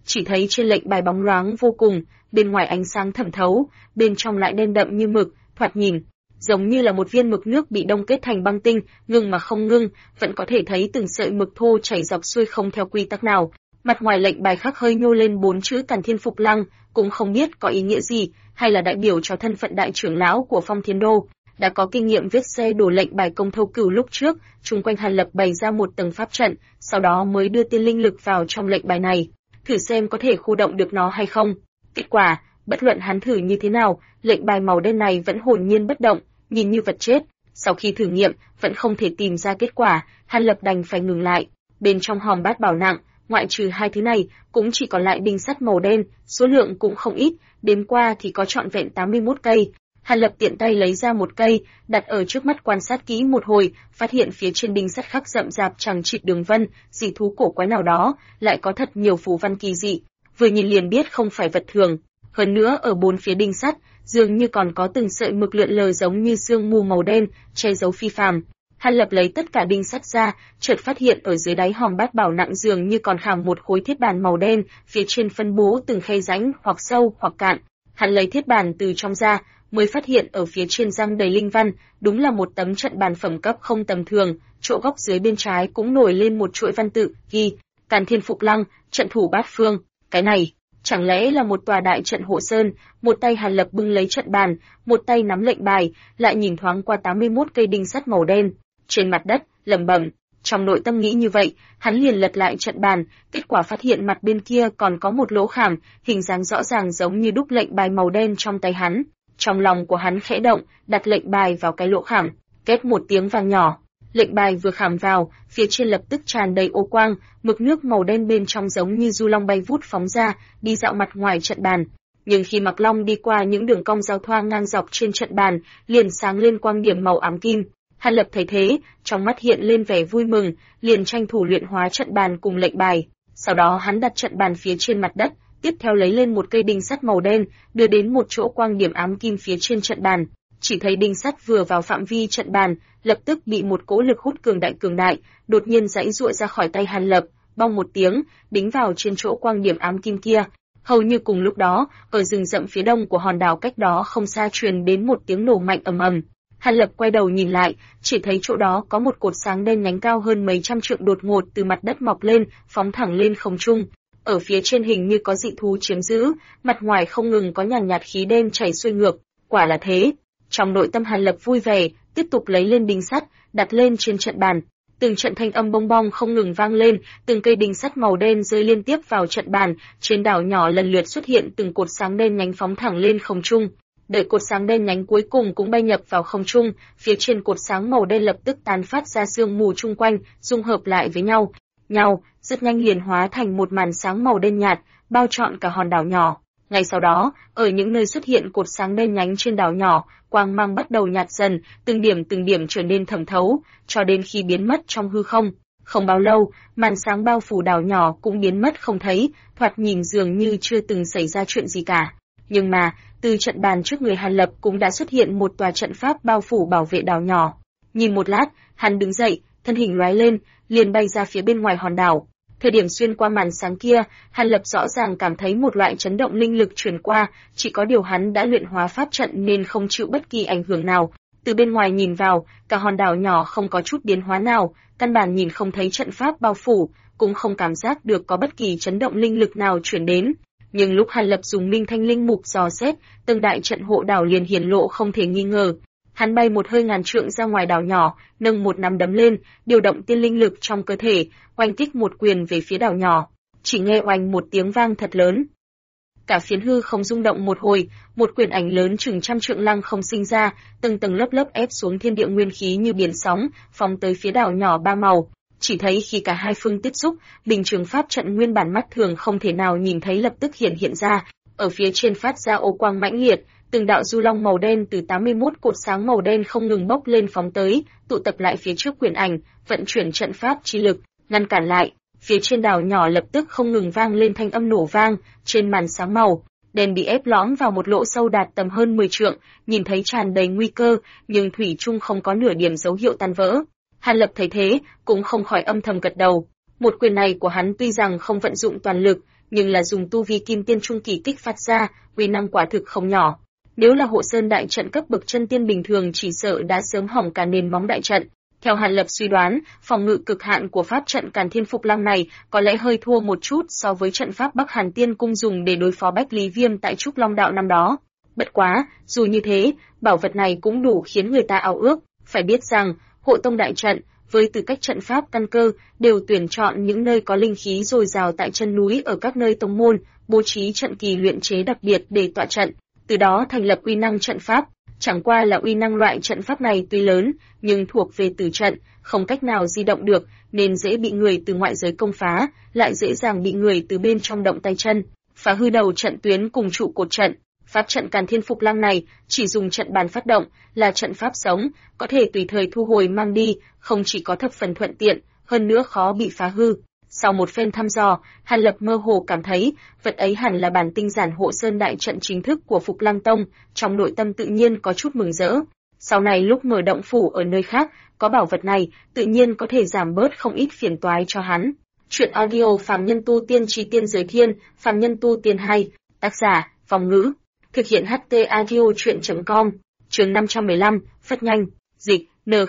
chỉ thấy trên lệnh bài bóng loáng vô cùng, bên ngoài ánh sáng thẩm thấu, bên trong lại đen đậm như mực, thoạt nhìn giống như là một viên mực nước bị đông kết thành băng tinh, ngưng mà không ngưng, vẫn có thể thấy từng sợi mực thô chảy dọc xuôi không theo quy tắc nào. Mặt ngoài lệnh bài khắc hơi nhô lên 4 chữ Càn Thiên Phục Lăng, cũng không biết có ý nghĩa gì, hay là đại biểu cho thân phận đại trưởng lão của Phong Thiên Đô. Đã có kinh nghiệm viết xe đổ lệnh bài công thâu cửu lúc trước, chung quanh Hàn Lập bày ra một tầng pháp trận, sau đó mới đưa tiên linh lực vào trong lệnh bài này, thử xem có thể khu động được nó hay không. Kết quả, bất luận hắn thử như thế nào, lệnh bài màu đen này vẫn hồn nhiên bất động, nhìn như vật chết. Sau khi thử nghiệm, vẫn không thể tìm ra kết quả, Hàn Lập đành phải ngừng lại. Bên trong hòm bát bảo nặng, ngoại trừ hai thứ này, cũng chỉ còn lại đinh sắt màu đen, số lượng cũng không ít, đếm qua thì có trọn vẹn 81 cây. Hàn Lập tiện tay lấy ra một cây, đặt ở trước mắt quan sát kỹ một hồi, phát hiện phía trên đinh sắt khắc rậm rạp chằng chịt đường vân, dị thú cổ quái nào đó, lại có thật nhiều phù văn kỳ dị, vừa nhìn liền biết không phải vật thường. Hơn nữa ở bốn phía đinh sắt, dường như còn có từng sợi mực lượn lờ giống như sương mù màu đen, che giấu phi phàm. Hàn Lập lấy tất cả đinh sắt ra, chợt phát hiện ở dưới đáy hòm bát bảo nặng dường như còn khảm một khối thiết bàn màu đen, phía trên phân bố từng khe rãnh hoặc sâu hoặc cạn. Hắn lấy thiết bàn từ trong ra, mới phát hiện ở phía trên răng đầy linh văn, đúng là một tấm trận bàn phẩm cấp không tầm thường, chỗ góc dưới bên trái cũng nổi lên một chuỗi văn tự ghi: Càn Thiên Phục Lăng, trận thủ bát phương. Cái này, chẳng lẽ là một tòa đại trận hộ sơn? Một tay Hàn Lập bưng lấy trận bàn, một tay nắm lệnh bài, lại nhìn thoáng qua 81 cây đinh sắt màu đen trên mặt đất, lẩm bẩm. Trong nội tâm nghĩ như vậy, hắn liền lật lại trận bàn, kết quả phát hiện mặt bên kia còn có một lỗ khảm, hình dáng rõ ràng giống như đúc lệnh bài màu đen trong tay hắn. Trong lòng của hắn khẽ động, đặt lệnh bài vào cái lỗ khảm, két một tiếng vang nhỏ. Lệnh bài vừa khảm vào, phía trên lập tức tràn đầy ô quang, mực nước màu đen bên trong giống như du long bay vút phóng ra, đi dạo mặt ngoài trận bàn. Nhưng khi Mạc Long đi qua những đường cong giao thoa ngang dọc trên trận bàn, liền sáng lên quang điểm màu ám kim. Hàn Lập thấy thế, trong mắt hiện lên vẻ vui mừng, liền tranh thủ luyện hóa trận bàn cùng lệnh bài. Sau đó hắn đặt trận bàn phía trên mặt đất, tiếp theo lấy lên một cây đinh sắt màu đen, đưa đến một chỗ quang điểm ám kim phía trên trận bàn. Chỉ thấy đinh sắt vừa vào phạm vi trận bàn, lập tức bị một cỗ lực hút cường đại, đột nhiên giãy giụa ra khỏi tay Hàn Lập, bong một tiếng, đính vào trên chỗ quang điểm ám kim kia. Hầu như cùng lúc đó, ở rừng rậm phía đông của hòn đảo cách đó không xa truyền đến một tiếng nổ mạnh ầm ầm. Hàn Lập quay đầu nhìn lại, chỉ thấy chỗ đó có một cột sáng đen nhánh cao hơn mấy trăm trượng đột ngột từ mặt đất mọc lên, phóng thẳng lên không trung. Ở phía trên hình như có dị thú chiếm giữ, mặt ngoài không ngừng có nhàn nhạt khí đen chảy xuôi ngược. Quả là thế. Trong nội tâm Hàn Lập vui vẻ, tiếp tục lấy lên đinh sắt, đặt lên trên trận bàn. Từng trận thanh âm bong bong không ngừng vang lên, từng cây đinh sắt màu đen rơi liên tiếp vào trận bàn, trên đảo nhỏ lần lượt xuất hiện từng cột sáng đen nhánh phóng thẳng lên không trung. Đợi cột sáng đen nhánh cuối cùng cũng bay nhập vào không trung, phía trên cột sáng màu đen lập tức tán phát ra sương mù chung quanh, dung hợp lại với nhau, rất nhanh liền hóa thành một màn sáng màu đen nhạt, bao trọn cả hòn đảo nhỏ. Ngay sau đó, ở những nơi xuất hiện cột sáng đen nhánh trên đảo nhỏ, quang mang bắt đầu nhạt dần, từng điểm trở nên thẩm thấu, cho đến khi biến mất trong hư không. Không bao lâu, màn sáng bao phủ đảo nhỏ cũng biến mất không thấy, thoạt nhìn dường như chưa từng xảy ra chuyện gì cả. Nhưng mà, từ trận bàn trước người Hàn Lập cũng đã xuất hiện một tòa trận pháp bao phủ bảo vệ đảo nhỏ. Nhìn một lát, hắn đứng dậy, thân hình lóe lên, liền bay ra phía bên ngoài hòn đảo. Thời điểm xuyên qua màn sáng kia, Hàn Lập rõ ràng cảm thấy một loại chấn động linh lực truyền qua, chỉ có điều hắn đã luyện hóa pháp trận nên không chịu bất kỳ ảnh hưởng nào. Từ bên ngoài nhìn vào, cả hòn đảo nhỏ không có chút biến hóa nào, căn bản nhìn không thấy trận pháp bao phủ, cũng không cảm giác được có bất kỳ chấn động linh lực nào truyền đến. Nhưng lúc Hàn Lập dùng Minh Thanh Linh Mục dò xét, từng đại trận hộ đảo liền hiển lộ không thể nghi ngờ. Hắn bay một hơi ngàn trượng ra ngoài đảo nhỏ, nâng một nắm đấm lên, điều động tiên linh lực trong cơ thể, oanh kích một quyền về phía đảo nhỏ. Chỉ nghe oanh một tiếng vang thật lớn. Cả phiến hư không rung động một hồi, một quyền ảnh lớn chừng trăm trượng lăng không sinh ra, từng tầng lớp lớp ép xuống thiên địa nguyên khí như biển sóng, phóng tới phía đảo nhỏ ba màu. Chỉ thấy khi cả hai phương tiếp xúc, bình trường pháp trận nguyên bản mắt thường không thể nào nhìn thấy lập tức hiện ra, ở phía trên phát ra ô quang mãnh liệt, từng đạo du long màu đen từ 81 cột sáng màu đen không ngừng bốc lên phóng tới, tụ tập lại phía trước quyền ảnh, vận chuyển trận pháp chi lực, ngăn cản lại. Phía trên đảo nhỏ lập tức không ngừng vang lên thanh âm nổ vang, trên màn sáng màu đen bị ép lõm vào một lỗ sâu đạt tầm hơn 10 trượng, nhìn thấy tràn đầy nguy cơ, nhưng thủy chung không có nửa điểm dấu hiệu tan vỡ. Hàn Lập thấy thế, cũng không khỏi âm thầm gật đầu. Một quyền này của hắn tuy rằng không vận dụng toàn lực, nhưng là dùng tu vi kim tiên trung kỳ kích phát ra, uy năng quả thực không nhỏ. Nếu là hộ sơn đại trận cấp bậc chân tiên bình thường chỉ sợ đã sớm hỏng cả nền móng đại trận. Theo Hàn Lập suy đoán, phòng ngự cực hạn của pháp trận Càn Thiên Phục Lăng này có lẽ hơi thua một chút so với trận pháp Bắc Hàn Tiên Cung dùng để đối phó Bách Lý Viêm tại Trúc Long Đạo năm đó. Bất quá, dù như thế, bảo vật này cũng đủ khiến người ta ao ước. Phải biết rằng, hộ tông đại trận, với tư cách trận pháp căn cơ, đều tuyển chọn những nơi có linh khí dồi dào tại chân núi ở các nơi tông môn, bố trí trận kỳ luyện chế đặc biệt để tọa trận, từ đó thành lập uy năng trận pháp. Chẳng qua là uy năng loại trận pháp này tuy lớn, nhưng thuộc về tử trận, không cách nào di động được, nên dễ bị người từ ngoại giới công phá, lại dễ dàng bị người từ bên trong động tay chân, phá hư đầu trận tuyến cùng trụ cột trận. Pháp trận Càn Thiên Phục Lăng này chỉ dùng trận bàn phát động, là trận pháp sống, có thể tùy thời thu hồi mang đi, không chỉ có thập phần thuận tiện, hơn nữa khó bị phá hư. Sau một phen thăm dò, Hàn Lập mơ hồ cảm thấy, vật ấy hẳn là bản tinh giản hộ sơn đại trận chính thức của Phục Lăng Tông, trong nội tâm tự nhiên có chút mừng rỡ. Sau này lúc mở động phủ ở nơi khác, có bảo vật này, tự nhiên có thể giảm bớt không ít phiền toái cho hắn. Chuyện audio Phàm Nhân Tu Tiên Chí Tiên Giới Thiên, Phàm Nhân Tu Tiên 2, tác giả, Vong Ngữ. Thực hiện HT Audio Chuyện.com, chương 515, Phất Nhanh, dịch,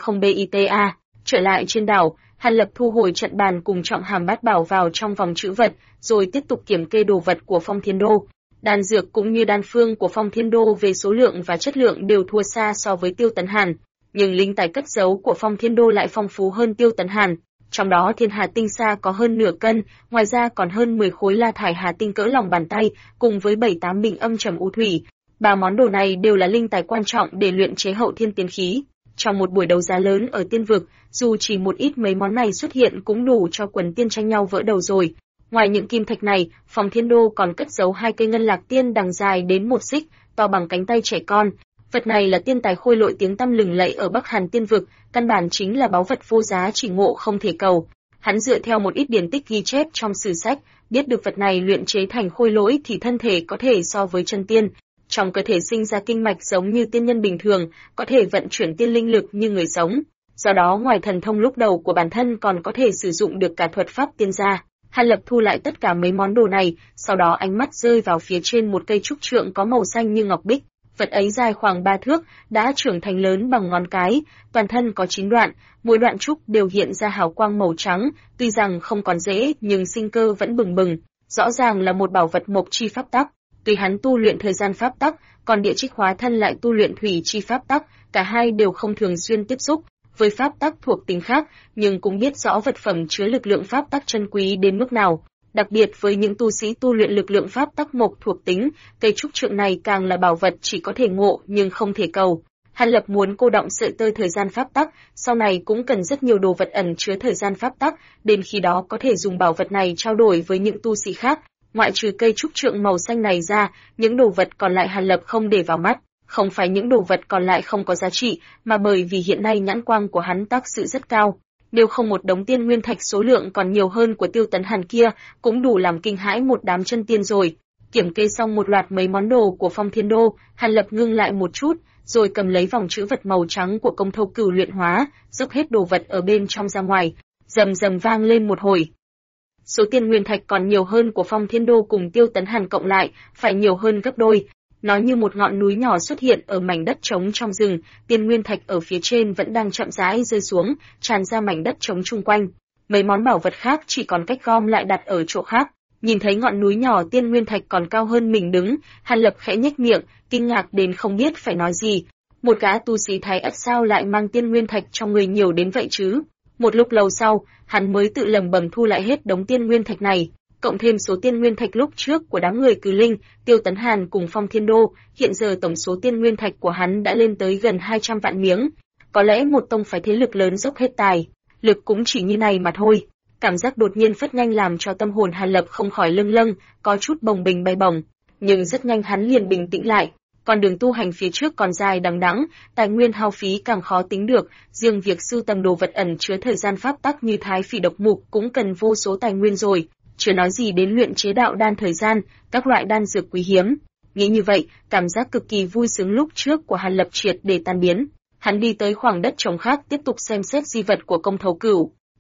N0BITA. Trở lại trên đảo, Hàn Lập thu hồi trận bàn cùng trọng hàm bát bảo vào trong vòng trữ vật, rồi tiếp tục kiểm kê đồ vật của Phong Thiên Đô. Đan dược cũng như đan phương của Phong Thiên Đô về số lượng và chất lượng đều thua xa so với Tiêu Tấn Hàn, nhưng linh tài cất giấu của Phong Thiên Đô lại phong phú hơn Tiêu Tấn Hàn. Trong đó Thiên Hà Tinh Sa có hơn nửa cân, ngoài ra còn hơn 10 khối La Thải Hà Tinh cỡ lòng bàn tay, cùng với 7-8 bình âm trầm u thủy. Ba món đồ này đều là linh tài quan trọng để luyện chế hậu thiên tiên khí. Trong một buổi đấu giá lớn ở tiên vực, dù chỉ một ít mấy món này xuất hiện cũng đủ cho quần tiên tranh nhau vỡ đầu rồi. Ngoài những kim thạch này, Phong Thiên Đô còn cất giấu 2 cây ngân lạc tiên đằng dài đến 1 xích, to bằng cánh tay trẻ con. Vật này là tiên tài khôi lội tiếng tăm lừng lẫy ở Bắc Hàn tiên vực, căn bản chính là báu vật vô giá chỉ ngộ không thể cầu. Hắn dựa theo một ít điển tích ghi chép trong sử sách, biết được vật này luyện chế thành khôi lỗi thì thân thể có thể so với chân tiên. Trong cơ thể sinh ra kinh mạch giống như tiên nhân bình thường, có thể vận chuyển tiên linh lực như người sống. Do đó ngoài thần thông lúc đầu của bản thân còn có thể sử dụng được cả thuật pháp tiên gia. Hàn Lập thu lại tất cả mấy món đồ này, sau đó ánh mắt rơi vào phía trên một cây trúc trượng có màu xanh như ngọc bích. Vật ấy dài khoảng 3 thước, đã trưởng thành lớn bằng ngón cái, toàn thân có 9 đoạn, mỗi đoạn trúc đều hiện ra hào quang màu trắng, tuy rằng không còn rễ nhưng sinh cơ vẫn bừng bừng, rõ ràng là một bảo vật mộc chi pháp tắc. Tuy hắn tu luyện thời gian pháp tắc, còn Địa Trích Hóa Thân lại tu luyện thủy chi pháp tắc, cả hai đều không thường xuyên tiếp xúc với pháp tắc thuộc tính khác, nhưng cũng biết rõ vật phẩm chứa lực lượng pháp tắc chân quý đến mức nào. Đặc biệt với những tu sĩ tu luyện lực lượng pháp tắc mộc thuộc tính, cây trúc trượng này càng là bảo vật chỉ có thể ngộ nhưng không thể cầu. Hàn Lập muốn cô đọng sợi tơ thời gian pháp tắc, sau này cũng cần rất nhiều đồ vật ẩn chứa thời gian pháp tắc, đến khi đó có thể dùng bảo vật này trao đổi với những tu sĩ khác. Ngoại trừ cây trúc trượng màu xanh này ra, những đồ vật còn lại Hàn Lập không để vào mắt. Không phải những đồ vật còn lại không có giá trị, mà bởi vì hiện nay nhãn quang của hắn tác sự rất cao. Nếu không một đống tiên nguyên thạch số lượng còn nhiều hơn của Tiêu Tấn Hàn kia, cũng đủ làm kinh hãi một đám chân tiên rồi. Kiểm kê xong một loạt mấy món đồ của Phong Thiên Đô, Hàn Lập ngưng lại một chút, rồi cầm lấy vòng chữ vật màu trắng của Công Thâu Cửu luyện hóa, dốc hết đồ vật ở bên trong ra ngoài, rầm rầm vang lên một hồi. Số tiên nguyên thạch còn nhiều hơn của Phong Thiên Đô cùng Tiêu Tấn Hàn cộng lại, phải nhiều hơn gấp đôi. Nó như một ngọn núi nhỏ xuất hiện ở mảnh đất trống trong rừng, tiên nguyên thạch ở phía trên vẫn đang chậm rãi rơi xuống, tràn ra mảnh đất trống chung quanh. Mấy món bảo vật khác chỉ còn cách gom lại đặt ở chỗ khác. Nhìn thấy ngọn núi nhỏ tiên nguyên thạch còn cao hơn mình đứng, Hàn Lập khẽ nhếch miệng, kinh ngạc đến không biết phải nói gì. Một gã tu sĩ Thái Ất sao lại mang tiên nguyên thạch trong người nhiều đến vậy chứ? Một lúc lâu sau, hắn mới tự lẩm bẩm thu lại hết đống tiên nguyên thạch này, cộng thêm số tiên nguyên thạch lúc trước của đám người Cừ Linh, Tiêu Tấn Hàn cùng Phong Thiên Đô, hiện giờ tổng số tiên nguyên thạch của hắn đã lên tới gần 200 vạn miếng. Có lẽ một tông phái thế lực lớn dốc hết tài lực cũng chỉ như này mà thôi. Cảm giác đột nhiên phất nhanh làm cho tâm hồn Hàn Lập không khỏi lâng lâng, có chút bồng bềnh bay bổng, nhưng rất nhanh hắn liền bình tĩnh lại. Con đường tu hành phía trước còn dài đằng đẵng, tài nguyên hao phí càng khó tính được, riêng việc sưu tầm đồ vật ẩn chứa thời gian pháp tắc như Thái Phỉ độc mục cũng cần vô số tài nguyên rồi, chưa nói gì đến luyện chế đạo đan thời gian, các loại đan dược quý hiếm. Nghĩ như vậy, cảm giác cực kỳ vui sướng lúc trước của Hàn Lập triệt để tan biến. Hắn đi tới khoảng đất trống khác tiếp tục xem xét di vật của Công Thâu Cửu.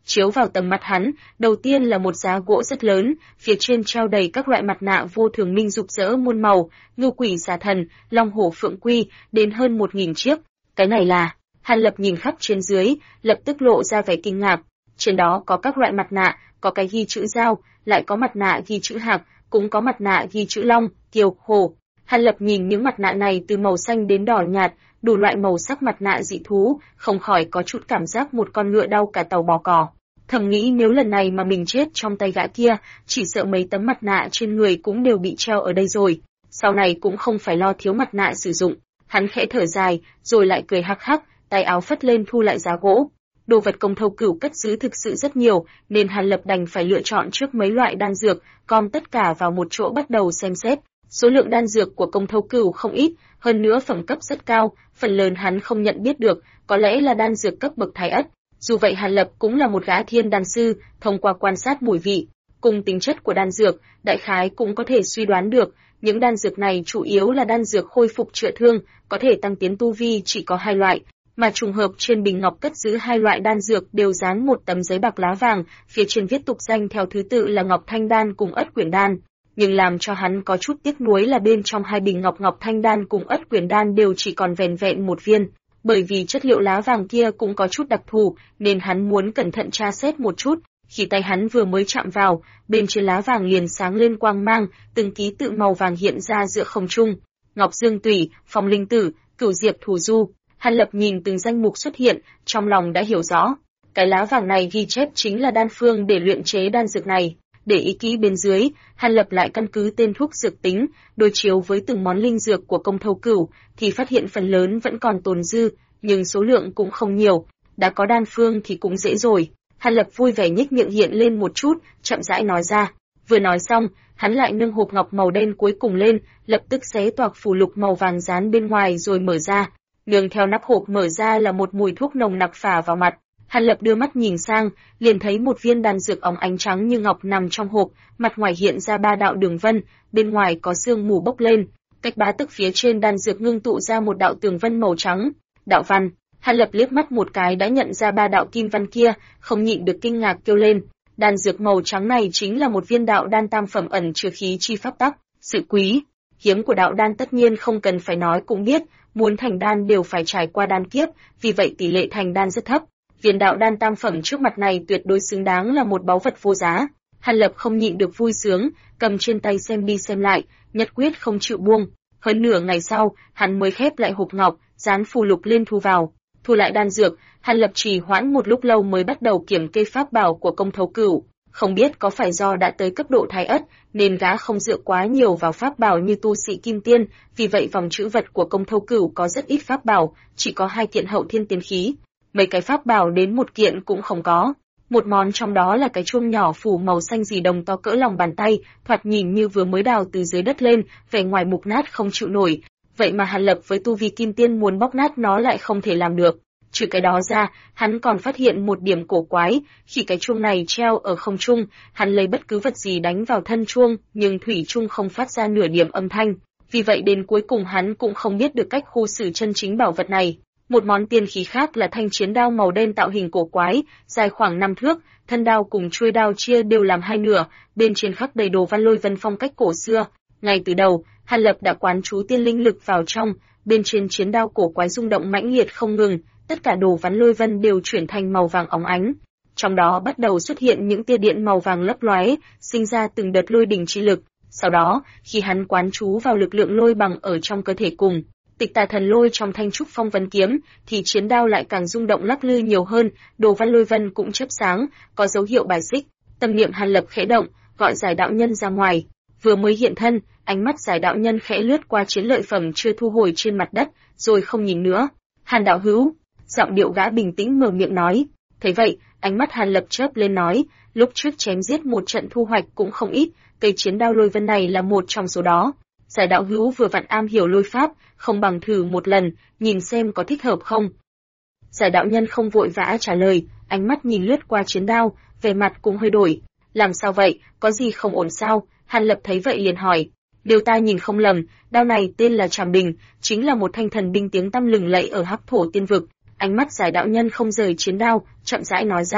chiếu vào tầm mắt hắn, đầu tiên là một giá gỗ rất lớn, phía trên treo đầy các loại mặt nạ vô thường minh rực rỡ muôn màu, ngưu quỷ xà thần, long hổ phượng quy, đến hơn 1000 chiếc. Cái này là, Hàn Lập nhìn khắp trên dưới, lập tức lộ ra vẻ kinh ngạc. Trên đó có các loại mặt nạ, có cái ghi chữ dao, lại có mặt nạ ghi chữ hạc, cũng có mặt nạ ghi chữ long, kiều, hổ. Hàn Lập nhìn những mặt nạ này từ màu xanh đến đỏ nhạt, đủ loại màu sắc mặt nạ dị thú, không khỏi có chút cảm giác một con ngựa đau cả tàu bò cỏ. Thầm nghĩ nếu lần này mà mình chết trong tay gã kia, chỉ sợ mấy tấm mặt nạ trên người cũng đều bị treo ở đây rồi. Sau này cũng không phải lo thiếu mặt nạ sử dụng. Hắn khẽ thở dài, rồi lại cười hắc hắc, tay áo phất lên thu lại giá gỗ. Đồ vật Công Thâu Cửu cất giữ thực sự rất nhiều, nên Hàn Lập đành phải lựa chọn trước mấy loại đan dược, gom tất cả vào một chỗ bắt đầu xem xét. Số lượng đan dược của Công Thâu Cửu không ít, hơn nữa phẩm cấp rất cao, phần lớn hắn không nhận biết được, có lẽ là đan dược cấp bậc thái ất. Dù vậy Hàn Lập cũng là một gã thiên đan sư, thông qua quan sát mùi vị, cùng tính chất của đan dược, đại khái cũng có thể suy đoán được, những đan dược này chủ yếu là đan dược khôi phục chữa thương, có thể tăng tiến tu vi chỉ có 2 loại, mà trùng hợp trên bình ngọc cất giữ 2 loại đan dược đều dán một tấm giấy bạc lá vàng, phía trên viết tục danh theo thứ tự là Ngọc Thanh đan cùng Ất Quyển đan. Nhưng làm cho hắn có chút tiếc nuối là bên trong 2 bình Ngọc Thanh đan cùng Ất Quyển đan đều chỉ còn vẻn vẹn 1 viên, bởi vì chất liệu lá vàng kia cũng có chút đặc thù, nên hắn muốn cẩn thận tra xét một chút. Khi tay hắn vừa mới chạm vào, bên trên lá vàng liền sáng lên quang mang, từng ký tự màu vàng hiện ra giữa không trung. Ngọc Dương Tủy, Phong Linh Tử, Cửu Diệp Thù Du. Hàn Lập nhìn từng danh mục xuất hiện, trong lòng đã hiểu rõ. Cái lá vàng này ghi chép chính là đan phương để luyện chế đan dược này. Để ý kỹ bên dưới, Hàn Lập lại căn cứ tên thuốc dược tính, đối chiếu với từng món linh dược của Công Thâu Cửu, thì phát hiện phần lớn vẫn còn tồn dư, nhưng số lượng cũng không nhiều. Đã có đan phương thì cũng dễ rồi. Hàn Lập vui vẻ nhếch miệng hiện lên một chút, chậm rãi nói ra. Vừa nói xong, hắn lại nâng hộp ngọc màu đen cuối cùng lên, lập tức xé toạc phù lục màu vàng dán bên ngoài rồi mở ra. Nương theo nắp hộp mở ra là một mùi thuốc nồng nặc phả vào mặt. Hàn Lập đưa mắt nhìn sang, liền thấy một viên đan dược óng ánh trắng như ngọc nằm trong hộp, mặt ngoài hiện ra 3 đạo đường vân, bên ngoài có sương mù bốc lên. Cách bá tức phía trên đan dược ngưng tụ ra một đạo tường vân màu trắng. Đạo văn. Hàn Lập liếc mắt một cái đã nhận ra 3 đạo kim văn kia, không nhịn được kinh ngạc kêu lên. Đan dược màu trắng này chính là một viên đạo đan tam phẩm ẩn chứa khí chi pháp tắc, sự quý hiếm của đạo đan tất nhiên không cần phải nói cũng biết, muốn thành đan đều phải trải qua đan kiếp, vì vậy tỷ lệ thành đan rất thấp. Viên đạo đan tam phẩm trước mặt này tuyệt đối xứng đáng là một báu vật vô giá. Hàn Lập không nhịn được vui sướng, cầm trên tay xem đi xem lại, nhất quyết không chịu buông. Hơn nửa ngày sau, hắn mới khép lại hộp ngọc, dán phù lục lên thu vào. Thu lại đan dược, Hàn Lập trì hoãn một lúc lâu mới bắt đầu kiểm kê pháp bảo của Công Thâu Cửu. Không biết có phải do đã tới cấp độ thái ất, nên gã không dựa quá nhiều vào pháp bảo như tu sĩ kim tiên, vì vậy vòng trữ vật của Công Thâu Cửu có rất ít pháp bảo, chỉ có 2 kiện hậu thiên tiên khí. Mấy cái pháp bảo đến 1 kiện cũng không có. Một món trong đó là cái chuông nhỏ phủ màu xanh rì đồng to cỡ lòng bàn tay, thoạt nhìn như vừa mới đào từ dưới đất lên, vẻ ngoài mục nát không chịu nổi. Vậy mà Hàn Lập với tu vi kim tiên muốn bóc nát nó lại không thể làm được. Trừ cái đó ra, hắn còn phát hiện một điểm cổ quái, khi cái chuông này treo ở không trung, hắn lấy bất cứ vật gì đánh vào thân chuông, nhưng thủy chung không phát ra nửa điểm âm thanh. Vì vậy đến cuối cùng hắn cũng không biết được cách khu xử chân chính bảo vật này. Một món tiên khí khác là thanh chiến đao màu đen tạo hình cổ quái, dài khoảng 5 thước, thân đao cùng chuôi đao chia đều làm 2 nửa, bên trên khắc đầy đồ văn lôi vân phong cách cổ xưa. Ngay từ đầu, Hàn Lập đã quán chú tiên linh lực vào trong, bên trên chiến đao cổ quái rung động mãnh liệt không ngừng, tất cả đồ văn lôi vân đều chuyển thành màu vàng óng ánh. Trong đó bắt đầu xuất hiện những tia điện màu vàng lấp lóe, sinh ra từng đợt lôi đỉnh chi lực. Sau đó, khi hắn quán chú vào lực lượng lôi bằng ở trong cơ thể cùng Tịch Tà Thần Lôi trong thanh trúc phong vân kiếm, thì chiến đao lại càng rung động lắc lư nhiều hơn, đồ văn lôi vân cũng chớp sáng, có dấu hiệu bài xích. Tâm niệm Hàn Lập khẽ động, gọi Giải đạo nhân ra ngoài. Vừa mới hiện thân, ánh mắt Giải đạo nhân khẽ lướt qua chiến lợi phẩm chưa thu hồi trên mặt đất, rồi không nhìn nữa. Hàn đạo hữu, giọng điệu gã bình tĩnh mở miệng nói. Thấy vậy, ánh mắt Hàn Lập chớp lên nói, lúc trước chém giết một trận thu hoạch cũng không ít, cây chiến đao lôi vân này là một trong số đó. Giải đạo hữu vừa vặn am hiểu lôi pháp, không bằng thử một lần, nhìn xem có thích hợp không. Giải đạo nhân không vội vã trả lời, ánh mắt nhìn lướt qua chiến đao, vẻ mặt cũng hơi đổi. Làm sao vậy, có gì không ổn sao? Hàn Lập thấy vậy liền hỏi. Điều ta nhìn không lầm, đao này tên là Trảm Đình, chính là một thanh thần binh tiếng tăm lừng lẫy ở Hắc Thổ Tiên vực. Ánh mắt Giải đạo nhân không rời chiến đao, chậm rãi nói ra.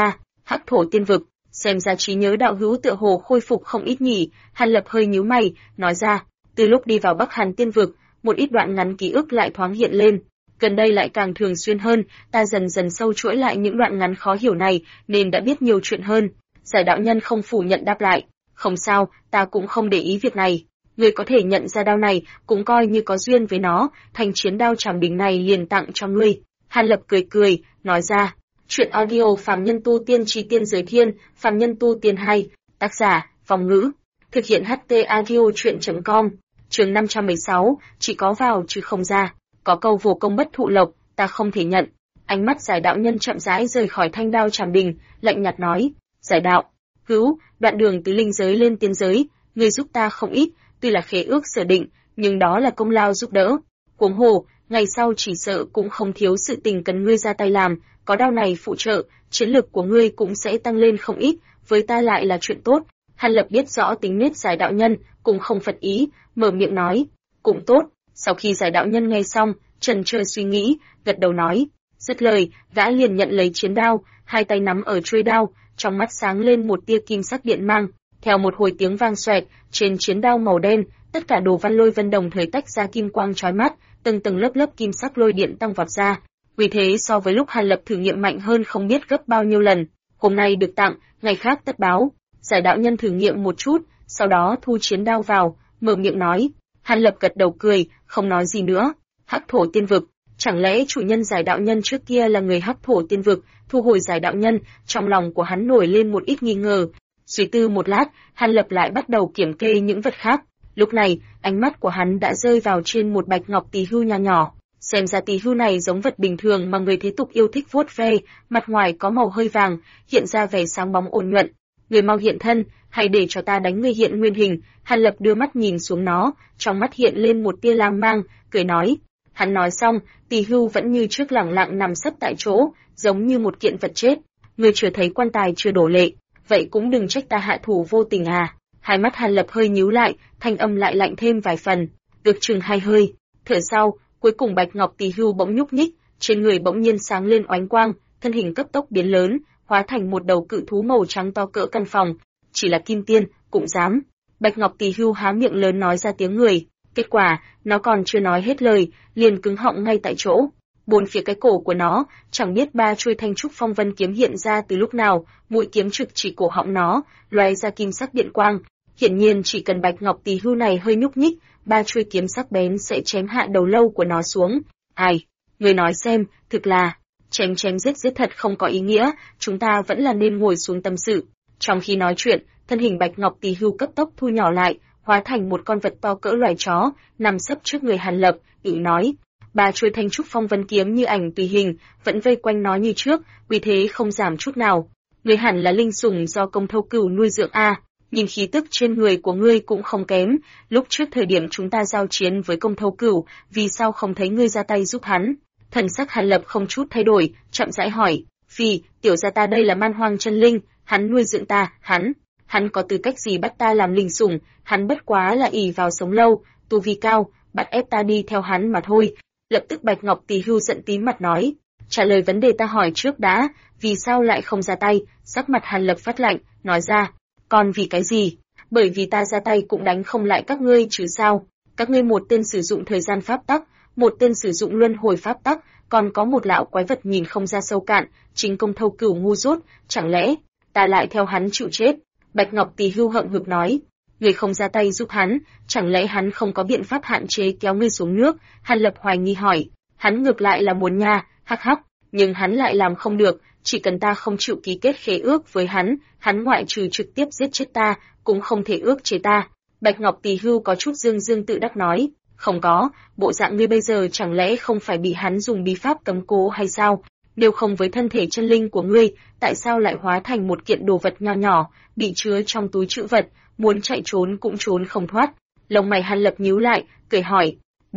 Hắc thổ tiên vực, xem ra trí nhớ đạo hữu tựa hồ khôi phục không ít nhỉ. Hàn Lập hơi nhíu mày, nói ra, từ lúc đi vào Bắc Hàn tiên vực, một ít đoạn ngắn ký ức lại thoáng hiện lên. Gần đây lại càng thường xuyên hơn, ta dần dần sâu chuỗi lại những đoạn ngắn khó hiểu này, nên đã biết nhiều chuyện hơn. Giải đạo nhân không phủ nhận đáp lại, không sao, ta cũng không để ý việc này. Ngươi có thể nhận ra đao này, cũng coi như có duyên với nó, thành chiến đao trảm đỉnh này liền tặng cho ngươi. Hàn Lập cười cười, nói ra, chuyện audio phàm nhân tu tiên trí tiên giới thiên, phàm nhân tu tiên hay, tác giả, Vong Ngữ, thực hiện HT audio chuyện.com, chương 516, chỉ có vào chứ không ra, có câu vô công bất thụ lộc, ta không thể nhận. Ánh mắt giải đạo nhân chậm rãi rời khỏi thanh đao trảm đỉnh, lạnh nhạt nói, giải đạo, hữu, đoạn đường từ linh giới lên tiên giới, ngươi giúp ta không ít, tuy là khế ước sở định, nhưng đó là công lao giúp đỡ. Huống hồ, ngày sau chỉ sợ cũng không thiếu sự tình cần ngươi ra tay làm, có đao này phụ trợ, chiến lực của ngươi cũng sẽ tăng lên không ít, với ta lại là chuyện tốt. Hàn Lập biết rõ tính nết giải đạo nhân, cũng không phật ý, mở miệng nói, cũng tốt. Sau khi giải đạo nhân nghe xong, chần chờ suy nghĩ, gật đầu nói, dứt lời, gã liền nhận lấy chiến đao, hai tay nắm ở chuôi đao, trong mắt sáng lên một tia kim sắc điện mang. Theo một hồi tiếng vang xoẹt, trên chiến đao màu đen, tất cả đồ văn lôi vân đồng thời tách ra kim quang chói mắt, từng tầng lớp lớp kim sắc lôi điện tăng vọt ra. Vì thế so với lúc Hàn Lập thử nghiệm mạnh hơn không biết gấp bao nhiêu lần. Hôm nay được tặng, ngày khác tất báo. Giải đạo nhân thử nghiệm một chút, sau đó thu chiến đao vào, mở miệng nói. Hàn Lập gật đầu cười, không nói gì nữa. Hắc thổ tiên vực, chẳng lẽ chủ nhân giải đạo nhân trước kia là người Hắc thổ tiên vực? Thu hồi giải đạo nhân, trong lòng của hắn nổi lên một ít nghi ngờ. Suy tư một lát, Hàn Lập lại bắt đầu kiểm kê những vật khác. Lúc này, ánh mắt của hắn đã rơi vào trên một bạch ngọc tỳ hưu nho nhỏ. Xem ra tỳ hưu này giống vật bình thường mà người thế tục yêu thích vuốt ve, mặt ngoài có màu hơi vàng, hiện ra vẻ sáng bóng ôn nhuận. Người mau hiện thân, hay để cho ta đánh người hiện nguyên hình. Hàn Lập đưa mắt nhìn xuống nó, trong mắt hiện lên một tia lam mang, cười nói. Hắn nói xong, tỳ hưu vẫn như trước lẳng lặng nằm sấp tại chỗ, giống như một kiện vật chết. Người chưa thấy quan tài chưa đổ lệ, vậy cũng đừng trách ta hạ thủ vô tình à. Hai mắt Hàn Lập hơi nhíu lại, thanh âm lại lạnh thêm vài phần, được chừng hai hơi. Thở sau, cuối cùng bạch ngọc tỳ hưu bỗng nhúc nhích, trên người bỗng nhiên sáng lên oánh quang, thân hình cấp tốc biến lớn, hóa thành một đầu cự thú màu trắng to cỡ căn phòng. Chỉ là kim tiên, cũng dám. Bạch ngọc tỳ hưu há miệng lớn nói ra tiếng người. Kết quả, nó còn chưa nói hết lời, liền cứng họng ngay tại chỗ. Bốn phía cái cổ của nó, chẳng biết ba chuôi thanh trúc phong vân kiếm hiện ra từ lúc nào, mũi kiếm trực chỉ cổ họng nó, lóe ra kim sắc điện quang. Hiển nhiên chỉ cần bạch ngọc tỳ hưu này hơi nhúc nhích, ba chuôi kiếm sắc bén sẽ chém hạ đầu lâu của nó xuống. Ai? Người nói xem, thực là chém chém giết giết thật không có ý nghĩa, chúng ta vẫn là nên ngồi xuống tâm sự. Trong khi nói chuyện, thân hình bạch ngọc tỳ hưu cấp tốc thu nhỏ lại, hóa thành một con vật to cỡ loài chó, nằm sấp trước người Hàn Lập, ự nói. Ba chuôi thanh trúc phong vân kiếm như ảnh tùy hình, vẫn vây quanh nó như trước, vì thế không giảm chút nào. Người hẳn là linh sủng do Công Thâu Cửu nuôi dưỡng a. Nhìn khí tức trên người của ngươi cũng không kém, lúc trước thời điểm chúng ta giao chiến với Công Thâu Cửu, vì sao không thấy ngươi ra tay giúp hắn? Thần sắc Hàn Lập không chút thay đổi, chậm rãi hỏi, "Phi, tiểu gia ta đây là man hoang chân linh, hắn nuôi dưỡng ta, hắn có tư cách gì bắt ta làm linh sủng, hắn bất quá là ỷ vào sống lâu, tu vi cao, bắt ép ta đi theo hắn mà thôi." Lập tức bạch ngọc tỳ hưu giận tím mặt nói, "Trả lời vấn đề ta hỏi trước đã, vì sao lại không ra tay?" Sắc mặt Hàn Lập phát lạnh, nói ra, "Còn vì cái gì? Bởi vì ta ra tay cũng đánh không lại các ngươi chứ sao? Các ngươi một tên sử dụng thời gian pháp tắc, một tên sử dụng luân hồi pháp tắc, còn có một lão quái vật nhìn không ra sâu cạn, chính Công Thâu Cửu ngu dốt, chẳng lẽ ta lại theo hắn chịu chết?" Bạch Ngọc Tỳ hưu hậm hực nói, "Ngươi không ra tay giúp hắn, chẳng lẽ hắn không có biện pháp hạn chế kéo ngươi xuống nước?" Hàn Lập hoài nghi hỏi, "Hắn ngược lại là muốn nha, hắc hắc, nhưng hắn lại làm không được, chỉ cần ta không chịu ký kết khế ước với hắn, hắn ngoại trừ trực tiếp giết chết ta, cũng không thể ước chế ta." Bạch Ngọc Tỳ hưu có chút dương dương tự đắc nói, "Không có, bộ dạng ngươi bây giờ chẳng lẽ không phải bị hắn dùng bí pháp cấm cố hay sao? Nếu không với thân thể chân linh của ngươi, tại sao lại hóa thành một kiện đồ vật nho nhỏ, bị chứa trong túi trữ vật, muốn chạy trốn cũng trốn không thoát?" Lông mày Hàn Lập nhíu lại, cười hỏi,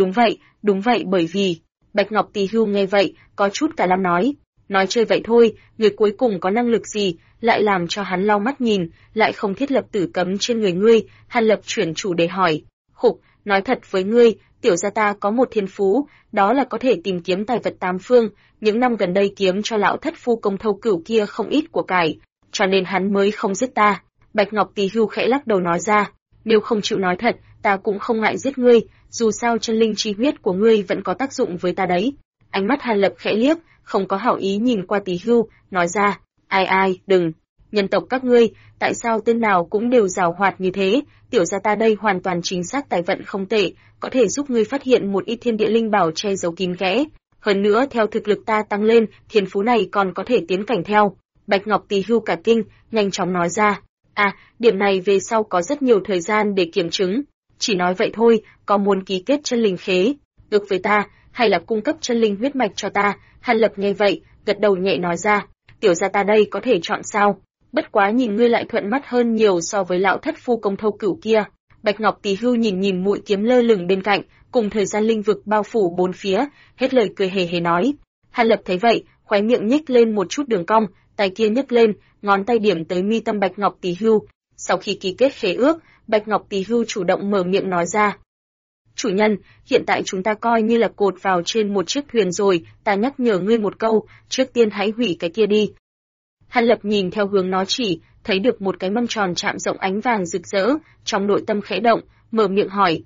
đúng vậy bởi vì..." Bạch Ngọc Tỳ hưu nghe vậy, có chút cả lăm nói chơi vậy thôi, người cuối cùng có năng lực gì, lại làm cho hắn lau mắt nhìn, lại không thiết lập tử cấm trên người ngươi. Hàn Lập chuyển chủ đề hỏi, "Khục, nói thật với ngươi, tiểu gia ta có một thiên phú, đó là có thể tìm kiếm tài vật tám phương, những năm gần đây kiếm cho lão thất phu Công Thâu Cửu kia không ít của cải, cho nên hắn mới không giết ta. Bạch Ngọc Tỳ Hưu khẽ lắc đầu nói ra, nếu không chịu nói thật, ta cũng không ngại giết ngươi, dù sao chân linh chi huyết của ngươi vẫn có tác dụng với ta đấy. Ánh mắt Hàn Lập khẽ liếc, không có hảo ý nhìn qua Tỳ Hưu, nói ra, ai, đừng. Nhân tộc các ngươi, tại sao tên nào cũng đều giàu hoạt như thế, tiểu gia ta đây hoàn toàn chính xác tài vận không tệ, có thể giúp ngươi phát hiện một ít thiên địa linh bảo che giấu kín kẽ. Hơn nữa theo thực lực ta tăng lên, thiên phú này còn có thể tiến cảnh theo. Bạch Ngọc Tỳ Hưu cả kinh, nhanh chóng nói ra. Điểm này về sau có rất nhiều thời gian để kiểm chứng. Chỉ nói vậy thôi, có muốn ký kết chân linh khế được với ta, hay là cung cấp chân linh huyết mạch cho ta? Hàn Lập nghe vậy, gật đầu nhẹ nói ra, tiểu gia ta đây có thể chọn sao? Bất quá nhìn ngươi lại thuận mắt hơn nhiều so với lão thất phu công thâu cửu kia. Bạch Ngọc Tỳ Hưu nhìn mũi kiếm lơ lửng bên cạnh, cùng thời gian linh vực bao phủ bốn phía, hết lời cười hề hề nói. Hàn Lập thấy vậy, khóe miệng nhếch lên một chút đường cong, tay kia nhấc lên, ngón tay điểm tới mi tâm Bạch Ngọc Tỳ Hưu. Sau khi ký kết khế ước, Bạch Ngọc Tỳ Hưu chủ động mở miệng nói ra. Chủ nhân, hiện tại chúng ta coi như là cột vào trên một chiếc thuyền rồi, ta nhắc nhở ngươi một câu, trước tiên hãy hủy cái kia đi. Hàn Lập nhìn theo hướng nó chỉ, thấy được một cái mâm tròn chạm rộng ánh vàng rực rỡ, trong nội tâm khẽ động, mở miệng hỏi.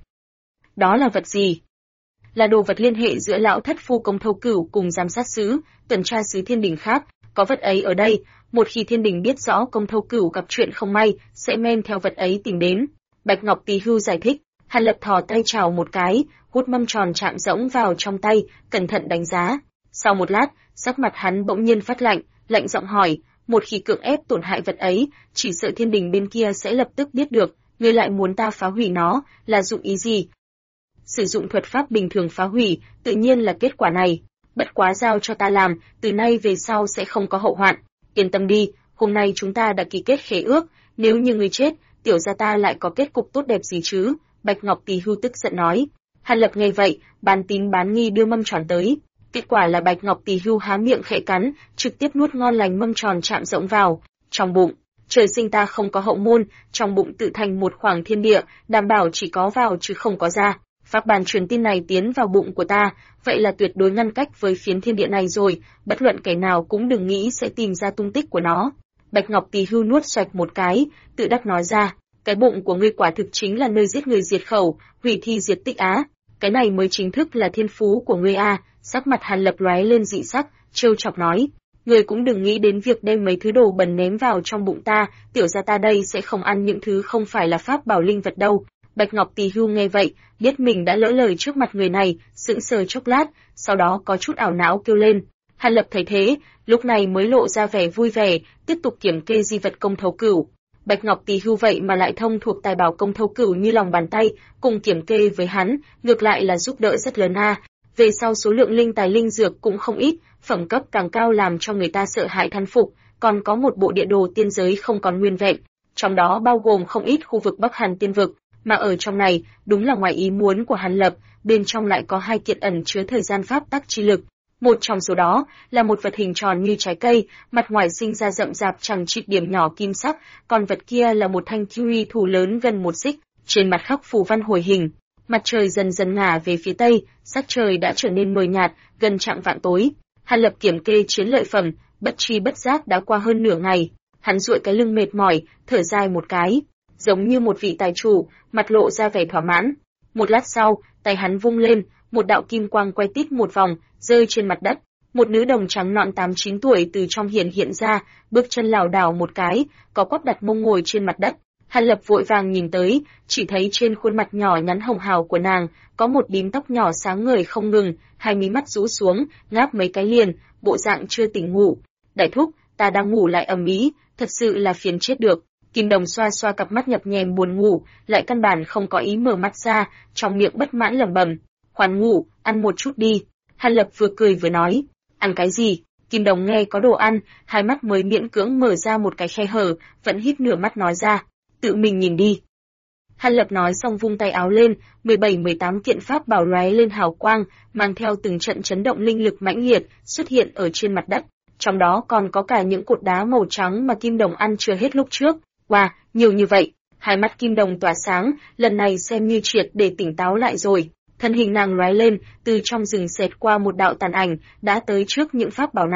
Đó là vật gì? Là đồ vật liên hệ giữa lão thất phu công thâu cửu cùng giám sát sứ, tuần tra sứ thiên đình khác, có vật ấy ở đây, một khi thiên đình biết rõ công thâu cửu gặp chuyện không may, sẽ men theo vật ấy tìm đến. Bạch Ngọc Tỳ Hưu giải thích. Hàn Lập thò tay chào một cái, hút mâm tròn chạm rỗng vào trong tay, cẩn thận đánh giá. Sau một lát, sắc mặt hắn bỗng nhiên phát lạnh, lạnh giọng hỏi, một khi cưỡng ép tổn hại vật ấy, chỉ sợ thiên đình bên kia sẽ lập tức biết được, ngươi lại muốn ta phá hủy nó, là dụng ý gì? Sử dụng thuật pháp bình thường phá hủy, tự nhiên là kết quả này. Bất quá giao cho ta làm, từ nay về sau sẽ không có hậu hoạn. Yên tâm đi, hôm nay chúng ta đã ký kết khế ước, nếu như ngươi chết, tiểu gia ta lại có kết cục tốt đẹp gì chứ? Bạch Ngọc Tỳ Hưu tức giận nói. Hàn Lập nghe vậy, bán tín bán nghi đưa mâm tròn tới. Kết quả là Bạch Ngọc Tỳ Hưu há miệng khẽ cắn, trực tiếp nuốt ngon lành mâm tròn chạm rỗng vào. Trong bụng, trời sinh ta không có hậu môn, trong bụng tự thành một khoảng thiên địa, đảm bảo chỉ có vào chứ không có ra. Pháp bàn truyền tin này tiến vào bụng của ta, vậy là tuyệt đối ngăn cách với phiến thiên địa này rồi, bất luận kẻ nào cũng đừng nghĩ sẽ tìm ra tung tích của nó. Bạch Ngọc Tỳ Hưu nuốt xoạch một cái, tự đắc nói ra. Cái bụng của ngươi quả thực chính là nơi giết người diệt khẩu, hủy thi diệt tích á. Cái này mới chính thức là thiên phú của ngươi a. Sắc mặt Hàn Lập lóe lên dị sắc, trêu chọc nói, ngươi cũng đừng nghĩ đến việc đem mấy thứ đồ bẩn ném vào trong bụng ta, tiểu gia ta đây sẽ không ăn những thứ không phải là pháp bảo linh vật đâu. Bạch Ngọc Tỳ Hưu nghe vậy, biết mình đã lỡ lời trước mặt người này, sững sờ chốc lát, sau đó có chút ảo não kêu lên. Hàn Lập thấy thế, lúc này mới lộ ra vẻ vui vẻ, tiếp tục kiểm kê di vật công thâu cửu. Bạch Ngọc Tỳ Hưu vậy mà lại thông thuộc tài bảo công thâu cửu như lòng bàn tay, cùng kiểm kê với hắn, ngược lại là giúp đỡ rất lớn a. Về sau số lượng linh tài linh dược cũng không ít, phẩm cấp càng cao làm cho người ta sợ hãi thán phục, còn có một bộ địa đồ tiên giới không còn nguyên vẹn, trong đó bao gồm không ít khu vực Bắc Hàn tiên vực, mà ở trong này, đúng là ngoài ý muốn của Hàn Lập, bên trong lại có hai kiện ẩn chứa thời gian pháp tắc chi lực. Một trong số đó là một vật hình tròn như trái cây, mặt ngoài sinh ra rậm rạp chằng chịt điểm nhỏ kim sắc, còn vật kia là một thanh kiwi thủ lớn gần một xích, trên mặt khắc phù văn hồi hình. Mặt trời dần dần ngả về phía tây, sắc trời đã trở nên mờ nhạt, gần chạng vạn tối. Hàn Lập kiểm kê chiến lợi phẩm, bất tri bất giác đã qua hơn nửa ngày. Hắn duỗi cái lưng mệt mỏi, thở dài một cái, giống như một vị tài chủ, mặt lộ ra vẻ thỏa mãn. Một lát sau, tay hắn vung lên, một đạo kim quang quay tít một vòng, rơi trên mặt đất. Một nữ đồng trắng nõn 8-9 tuổi từ trong hiện ra, bước chân lảo đảo một cái, có quắp đặt mông ngồi trên mặt đất. Hàn Lập vội vàng nhìn tới, chỉ thấy trên khuôn mặt nhỏ nhắn hồng hào của nàng, có một bím tóc nhỏ sáng ngời không ngừng, hai mí mắt rũ xuống, ngáp mấy cái liền, bộ dạng chưa tỉnh ngủ. Đại thúc, ta đang ngủ lại ầm ĩ, thật sự là phiền chết được. Kim Đồng xoa xoa cặp mắt nhập nhèm buồn ngủ, lại căn bản không có ý mở mắt ra, trong miệng bất mãn lẩm bẩm, khoan ngủ, ăn một chút đi. Hàn Lập vừa cười vừa nói, ăn cái gì? Kim Đồng nghe có đồ ăn, hai mắt mới miễn cưỡng mở ra một cái khe hở, vẫn híp nửa mắt nói ra, tự mình nhìn đi. Hàn Lập nói xong vung tay áo lên, 17-18 kiện pháp bảo lóe lên hào quang, mang theo từng trận chấn động linh lực mãnh liệt, xuất hiện ở trên mặt đất. Trong đó còn có cả những cột đá màu trắng mà Kim Đồng ăn chưa hết lúc trước. Wow, nhiều như vậy! Hai mắt Kim Đồng tỏa sáng, lần này xem như triệt để tỉnh táo lại rồi. Thân hình nàng lóe lên, từ trong rừng xẹt qua một đạo tàn ảnh, đã tới trước những pháp bảo này.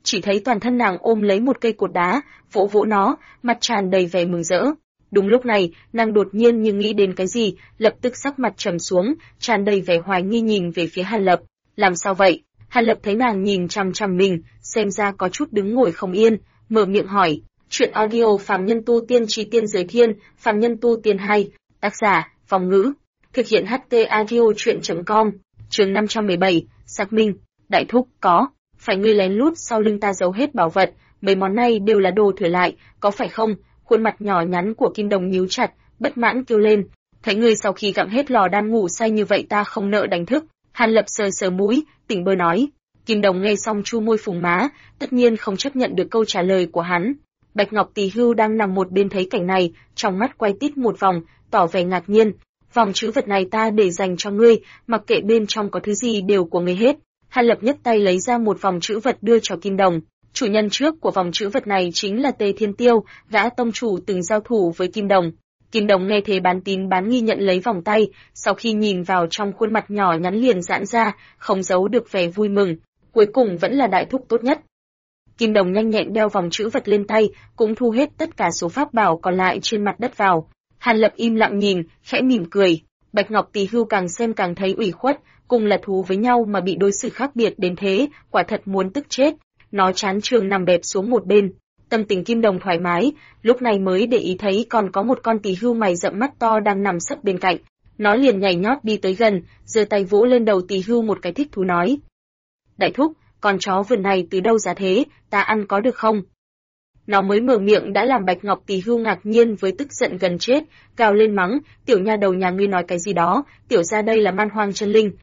chỉ thấy toàn thân nàng ôm lấy một cây cột đá, vỗ vỗ nó, mặt tràn đầy vẻ mừng rỡ. Đúng lúc này, nàng đột nhiên như nghĩ đến cái gì, lập tức sắc mặt trầm xuống, tràn đầy vẻ hoài nghi nhìn về phía Hàn Lập. Làm sao vậy? Hàn Lập thấy nàng nhìn chằm chằm mình, xem ra có chút đứng ngồi không yên, mở miệng hỏi. Chuyện audio Phàm Nhân Tu Tiên Chí Tiên Giới Thiên, Phàm Nhân Tu Tiên hay, tác giả, Phong Ngữ. Thực hiện HT audio chuyện.com, chương 517, xác minh, đại thúc có, phải ngươi lén lút sau lưng ta giấu hết bảo vật, mấy món này đều là đồ thừa lại, có phải không? Khuôn mặt nhỏ nhắn của Kim Đồng nhíu chặt, bất mãn kêu lên, thấy ngươi sau khi gặm hết lò đan ngủ say như vậy ta không nỡ đánh thức. Hàn Lập sờ sờ mũi, tỉnh bơ nói. Kim Đồng nghe xong chu môi phùng má, tất nhiên không chấp nhận được câu trả lời của hắn. Bạch Ngọc Tỳ Hưu đang nằm một bên thấy cảnh này, trong mắt quay tít một vòng, tỏ vẻ ngạc nhiên. Vòng chữ vật này ta để dành cho ngươi, mặc kệ bên trong có thứ gì đều của ngươi hết. Hàn Lập nhất tay lấy ra một vòng chữ vật đưa cho Kim Đồng. Chủ nhân trước của vòng chữ vật này chính là Tề Thiên Tiêu, gã tông chủ từng giao thủ với Kim Đồng. Kim Đồng nghe thế bán tín bán nghi nhận lấy vòng tay, sau khi nhìn vào trong khuôn mặt nhỏ nhắn liền giãn ra, không giấu được vẻ vui mừng. Cuối cùng vẫn là đại thúc tốt nhất. Kim Đồng nhanh nhẹn đeo vòng chữ vật lên tay, cũng thu hết tất cả số pháp bảo còn lại trên mặt đất vào. Hàn Lập im lặng nhìn, khẽ mỉm cười. Bạch Ngọc Tỳ Hưu càng xem càng thấy ủy khuất, cùng là thú với nhau mà bị đối xử khác biệt đến thế, quả thật muốn tức chết. Nó chán trường nằm bẹp xuống một bên. Tâm tình Kim Đồng thoải mái, lúc này mới để ý thấy còn có một con tỳ hưu mày rậm mắt to đang nằm sấp bên cạnh. Nó liền nhảy nhót đi tới gần, giơ tay vỗ lên đầu tỳ hưu một cái thích thú nói. Đại thúc, con chó vườn này từ đâu ra thế, ta ăn có được không? Nó mới mở miệng đã làm Bạch Ngọc Tỳ Hưu ngạc nhiên với tức giận gần chết, gào lên mắng, tiểu nha đầu nhà ngươi nói cái gì đó, tiểu gia đây là man hoang chân linh.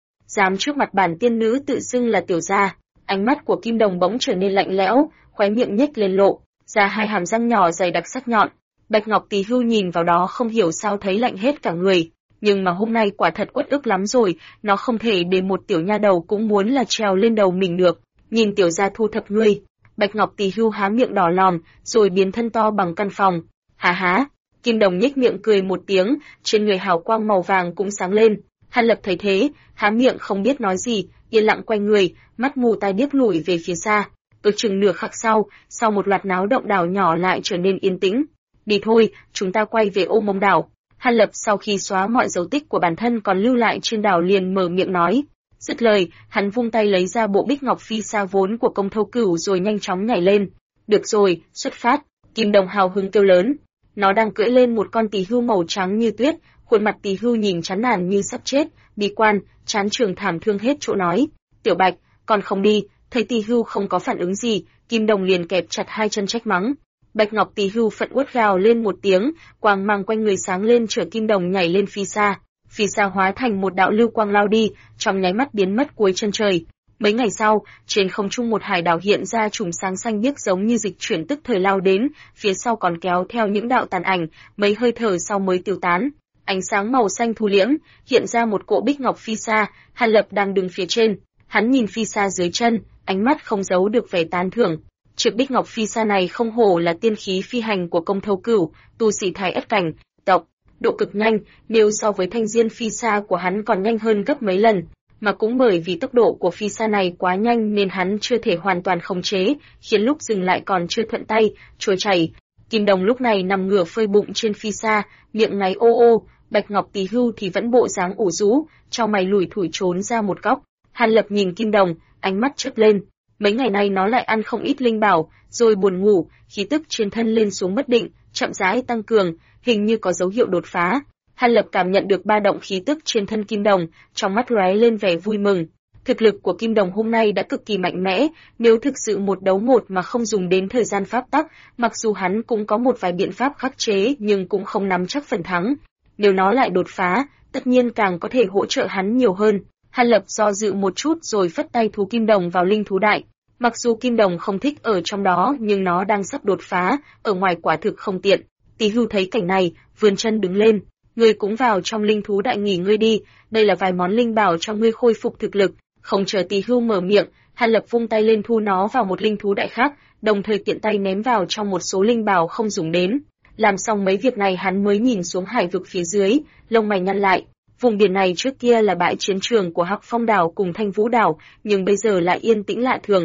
Dám trước mặt bản tiên nữ tự xưng là tiểu gia. Ánh mắt của Kim Đồng bỗng trở nên lạnh lẽo, khóe miệng nhếch lên lộ ra hai hàm răng nhỏ dày đặc sắc nhọn. Bạch Ngọc Tỳ Hưu nhìn vào đó không hiểu sao thấy lạnh hết cả người, nhưng mà hôm nay quả thật uất ức lắm rồi, nó không thể để một tiểu nha đầu cũng muốn là trèo lên đầu mình được. Nhìn tiểu gia thu thập ngươi. Bạch Ngọc Tỳ Hưu há miệng đỏ lòm, rồi biến thân to bằng căn phòng. Há há. Kim Đồng nhếch miệng cười một tiếng, trên người hào quang màu vàng cũng sáng lên. Hàn Lập thấy thế, há miệng không biết nói gì, yên lặng quay người, mắt mù tai điếc lùi về phía xa. Ước chừng nửa khắc sau một loạt náo động đảo nhỏ lại trở nên yên tĩnh. Đi thôi, chúng ta quay về Ô Mông đảo. Hàn Lập sau khi xóa mọi dấu tích của bản thân còn lưu lại trên đảo liền mở miệng nói. Dứt lời, hắn vung tay lấy ra bộ bích ngọc phi sa vốn của Công Thâu Cửu rồi nhanh chóng nhảy lên. Được rồi, xuất phát. Kim Đồng hào hứng kêu lớn. Nó đang cưỡi lên một con tỳ hưu màu trắng như tuyết, khuôn mặt tỳ hưu nhìn chán nản như sắp chết, bi quan, chán trường thảm thương hết chỗ nói. Tiểu Bạch, còn không đi. Thấy tỳ hưu không có phản ứng gì, Kim Đồng liền kẹp chặt hai chân trách mắng. Bạch Ngọc tỳ hưu phẫn uất gào lên một tiếng, quang mang quanh người sáng lên chở Kim Đồng nhảy lên phi xa. Phi xa hóa thành một đạo lưu quang lao đi, trong nháy mắt biến mất cuối chân trời. Mấy ngày sau, trên không trung một hải đảo hiện ra chùm sáng xanh biếc giống như dịch chuyển tức thời lao đến, phía sau còn kéo theo những đạo tàn ảnh, mấy hơi thở sau mới tiêu tán. Ánh sáng màu xanh thu liễm, hiện ra một cỗ bích ngọc phi xa, Hàn Lập đang đứng phía trên. Hắn nhìn phi xa dưới chân, ánh mắt không giấu được vẻ tán thưởng. Chiếc bích ngọc phi xa này không hổ là tiên khí phi hành của Công Thâu Cửu, tu sĩ thái ất cảnh, tộc, độ cực nhanh, nếu so với thanh diên phi xa của hắn còn nhanh hơn gấp mấy lần, mà cũng bởi vì tốc độ của phi xa này quá nhanh nên hắn chưa thể hoàn toàn khống chế, khiến lúc dừng lại còn chưa thuận tay, trôi chảy. Kim Đồng lúc này nằm ngửa phơi bụng trên phi xa, miệng ngáy ô ô, Bạch Ngọc Tỳ Hưu thì vẫn bộ dáng ủ rũ, cho mày lủi thủi trốn ra một góc. Hàn Lập nhìn Kim Đồng, ánh mắt chớp lên. Mấy ngày nay nó lại ăn không ít linh bảo, rồi buồn ngủ, khí tức trên thân lên xuống bất định, chậm rãi tăng cường, hình như có dấu hiệu đột phá. Hàn Lập cảm nhận được ba động khí tức trên thân Kim Đồng, trong mắt lóe lên vẻ vui mừng. Thực lực của Kim Đồng hôm nay đã cực kỳ mạnh mẽ, nếu thực sự một đấu một mà không dùng đến thời gian pháp tắc, mặc dù hắn cũng có một vài biện pháp khắc chế nhưng cũng không nắm chắc phần thắng. Nếu nó lại đột phá, tất nhiên càng có thể hỗ trợ hắn nhiều hơn. Hàn Lập do dự một chút rồi phất tay thú Kim Đồng vào linh thú đại. Mặc dù Kim Đồng không thích ở trong đó nhưng nó đang sắp đột phá, ở ngoài quả thực không tiện. Tỳ Hưu thấy cảnh này, vươn chân đứng lên. Ngươi cũng vào trong linh thú đại nghỉ ngơi đi, đây là vài món linh bảo cho ngươi khôi phục thực lực. Không chờ Tỳ Hưu mở miệng, Hàn Lập vung tay lên thu nó vào một linh thú đại khác, đồng thời tiện tay ném vào trong một số linh bảo không dùng đến. Làm xong mấy việc này hắn mới nhìn xuống hải vực phía dưới, lông mày nhăn lại. Vùng biển này trước kia là bãi chiến trường của Hắc Phong đảo cùng Thanh Vũ đảo, nhưng bây giờ lại yên tĩnh lạ thường.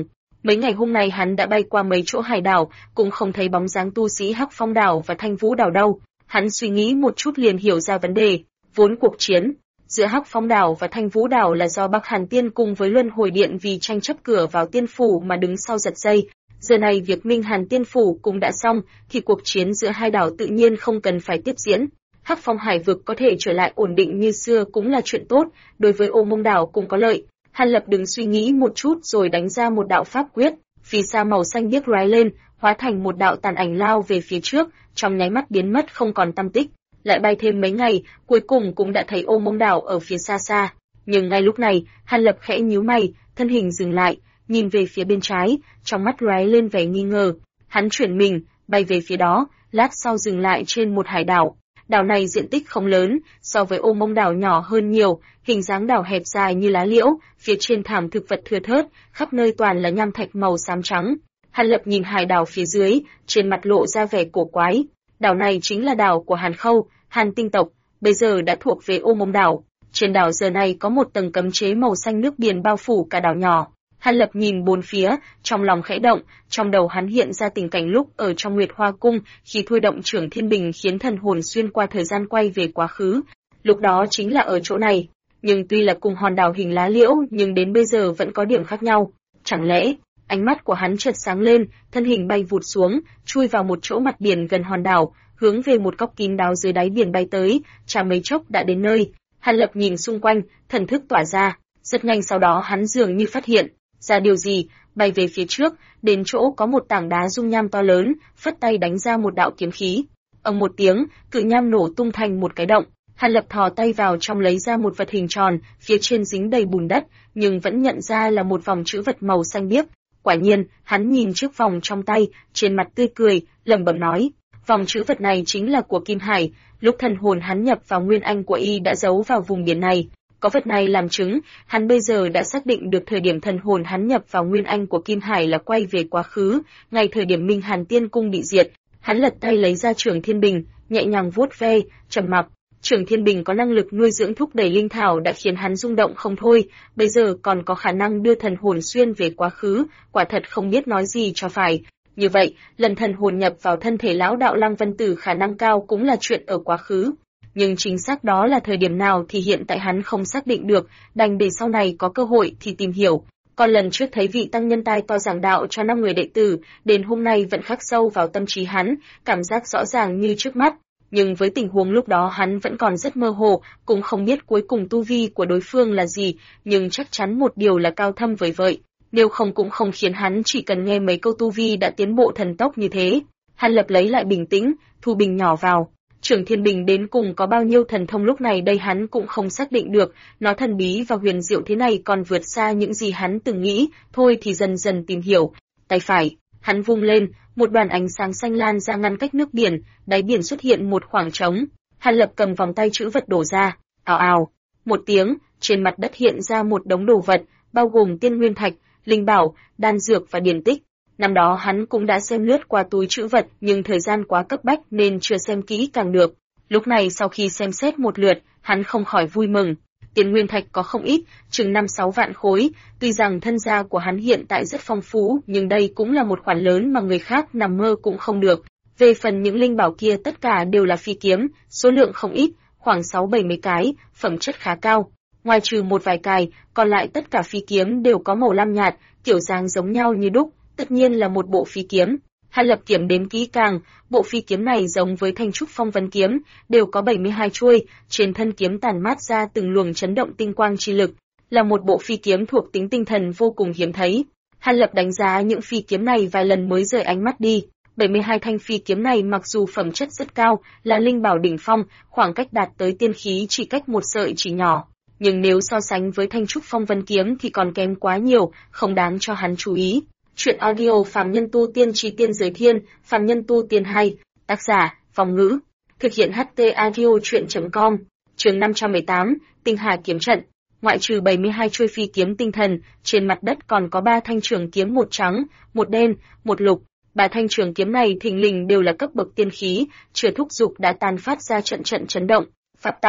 Mấy ngày hôm nay hắn đã bay qua mấy chỗ hải đảo, cũng không thấy bóng dáng tu sĩ Hắc Phong đảo và Thanh Vũ đảo đâu. Hắn suy nghĩ một chút liền hiểu ra vấn đề, vốn cuộc chiến giữa Hắc Phong đảo và Thanh Vũ đảo là do Bắc Hàn Tiên cùng với Luân Hồi Điện vì tranh chấp cửa vào tiên phủ mà đứng sau giật dây. Giờ này việc Minh Hàn Tiên phủ cũng đã xong, thì cuộc chiến giữa hai đảo tự nhiên không cần phải tiếp diễn. Hắc Phong hải vực có thể trở lại ổn định như xưa cũng là chuyện tốt, đối với Ô Mông đảo cũng có lợi. Hàn Lập đứng suy nghĩ một chút rồi đánh ra một đạo pháp quyết, phì sa màu xanh biếc lóe lên, hóa thành một đạo tàn ảnh lao về phía trước, trong nháy mắt biến mất không còn tăm tích. Lại bay thêm mấy ngày, cuối cùng cũng đã thấy Ô Mông đảo ở phía xa xa. Nhưng ngay lúc này, Hàn Lập khẽ nhíu mày, thân hình dừng lại, nhìn về phía bên trái, trong mắt lóe lên vẻ nghi ngờ. Hắn chuyển mình, bay về phía đó, lát sau dừng lại trên một hải đảo. Đảo này diện tích không lớn, so với Ô Mông đảo nhỏ hơn nhiều, hình dáng đảo hẹp dài như lá liễu, phía trên thảm thực vật thưa thớt, khắp nơi toàn là nham thạch màu xám trắng. Hàn Lập nhìn hải đảo phía dưới, trên mặt lộ ra vẻ cổ quái. Đảo này chính là đảo của Hàn Khâu, Hàn tinh tộc, bây giờ đã thuộc về Ô Mông đảo. Trên đảo giờ này có một tầng cấm chế màu xanh nước biển bao phủ cả đảo nhỏ. Hàn Lập nhìn bốn phía, trong lòng khẽ động, trong đầu hắn hiện ra tình cảnh lúc ở trong Nguyệt Hoa Cung, khi thôi động Trưởng Thiên Bình khiến thần hồn xuyên qua thời gian quay về quá khứ. Lúc đó chính là ở chỗ này, nhưng tuy là cùng hòn đảo hình lá liễu, nhưng đến bây giờ vẫn có điểm khác nhau. Chẳng lẽ, ánh mắt của hắn chợt sáng lên, thân hình bay vụt xuống, chui vào một chỗ mặt biển gần hòn đảo, hướng về một góc kín đáo dưới đáy biển bay tới, chả mấy chốc đã đến nơi. Hàn Lập nhìn xung quanh, thần thức tỏa ra, rất nhanh sau đó hắn dường như phát hiện ra điều gì, bay về phía trước, đến chỗ có một tảng đá dung nham to lớn, phất tay đánh ra một đạo kiếm khí. Ầm một tiếng, cự nham nổ tung thành một cái động. Hàn Lập thò tay vào trong lấy ra một vật hình tròn, phía trên dính đầy bùn đất, nhưng vẫn nhận ra là một vòng chữ vật màu xanh biếc. Quả nhiên, hắn nhìn chiếc vòng trong tay, trên mặt tươi cười, lẩm bẩm nói, vòng chữ vật này chính là của Kim Hải, lúc thần hồn hắn nhập vào nguyên anh của y đã giấu vào vùng biển này. Có vật này làm chứng, hắn bây giờ đã xác định được thời điểm thần hồn hắn nhập vào nguyên anh của Kim Hải là quay về quá khứ, ngay thời điểm Minh Hàn Tiên Cung bị diệt. Hắn lật tay lấy ra Trưởng Thiên Bình, nhẹ nhàng vuốt ve, trầm mặc. Trưởng Thiên Bình có năng lực nuôi dưỡng thúc đẩy linh thảo đã khiến hắn rung động không thôi, bây giờ còn có khả năng đưa thần hồn xuyên về quá khứ, quả thật không biết nói gì cho phải. Như vậy, lần thần hồn nhập vào thân thể lão đạo Lăng Vân Tử khả năng cao cũng là chuyện ở quá khứ. Nhưng chính xác đó là thời điểm nào thì hiện tại hắn không xác định được, đành để sau này có cơ hội thì tìm hiểu. Còn lần trước thấy vị tăng nhân tai to giảng đạo cho 5 người đệ tử, đến hôm nay vẫn khắc sâu vào tâm trí hắn, cảm giác rõ ràng như trước mắt. Nhưng với tình huống lúc đó hắn vẫn còn rất mơ hồ, cũng không biết cuối cùng tu vi của đối phương là gì, nhưng chắc chắn một điều là cao thâm vời vợi. Nếu không cũng không khiến hắn chỉ cần nghe mấy câu tu vi đã tiến bộ thần tốc như thế. Hàn Lập lấy lại bình tĩnh, thu bình nhỏ vào. Trưởng Thiên Bình đến cùng có bao nhiêu thần thông lúc này đây hắn cũng không xác định được, nó thần bí và huyền diệu thế này còn vượt xa những gì hắn từng nghĩ, thôi thì dần dần tìm hiểu. Tay phải, hắn vung lên, một đoàn ánh sáng xanh lan ra ngăn cách nước biển, đáy biển xuất hiện một khoảng trống. Hàn Lập cầm vòng tay chữ vật đổ ra, ào ào, một tiếng, trên mặt đất hiện ra một đống đồ vật, bao gồm tiên nguyên thạch, linh bảo, đan dược và điển tích. Năm đó hắn cũng đã xem lướt qua túi trữ vật, nhưng thời gian quá cấp bách nên chưa xem kỹ càng được. Lúc này sau khi xem xét một lượt, hắn không khỏi vui mừng. Tiền nguyên thạch có không ít, chừng 5-6 vạn khối, tuy rằng thân gia của hắn hiện tại rất phong phú, nhưng đây cũng là một khoản lớn mà người khác nằm mơ cũng không được. Về phần những linh bảo kia tất cả đều là phi kiếm, số lượng không ít, khoảng 6-70 cái, phẩm chất khá cao. Ngoài trừ một vài cài, còn lại tất cả phi kiếm đều có màu lam nhạt, kiểu dáng giống nhau như đúc. Tất nhiên là một bộ phi kiếm. Hàn Lập kiểm đếm kỹ càng, bộ phi kiếm này giống với thanh trúc phong vân kiếm, đều có 72 chuôi, trên thân kiếm tản mát ra từng luồng chấn động tinh quang chi lực, là một bộ phi kiếm thuộc tính tinh thần vô cùng hiếm thấy. Hàn Lập đánh giá những phi kiếm này vài lần mới rời ánh mắt đi. 72 thanh phi kiếm này mặc dù phẩm chất rất cao, là linh bảo đỉnh phong, khoảng cách đạt tới tiên khí chỉ cách một sợi chỉ nhỏ, nhưng nếu so sánh với thanh trúc phong vân kiếm thì còn kém quá nhiều, không đáng cho hắn chú ý. Chuyện audio Phàm Nhân Tu Tiên Chí Tiên Giới Thiên, Phàm Nhân Tu Tiên 2, tác giả, Phong Ngữ, thực hiện HT audio chuyện.com, chương 518, Tinh Hà Kiếm Trận. Ngoại trừ 72 chuôi phi kiếm tinh thần, trên mặt đất còn có 3 thanh trường kiếm, một trắng, một đen, một lục. 3 thanh trường kiếm này thình lình đều là cấp bậc tiên khí, chưa thúc dục đã tàn phát ra trận trận chấn động. Pháp tặc,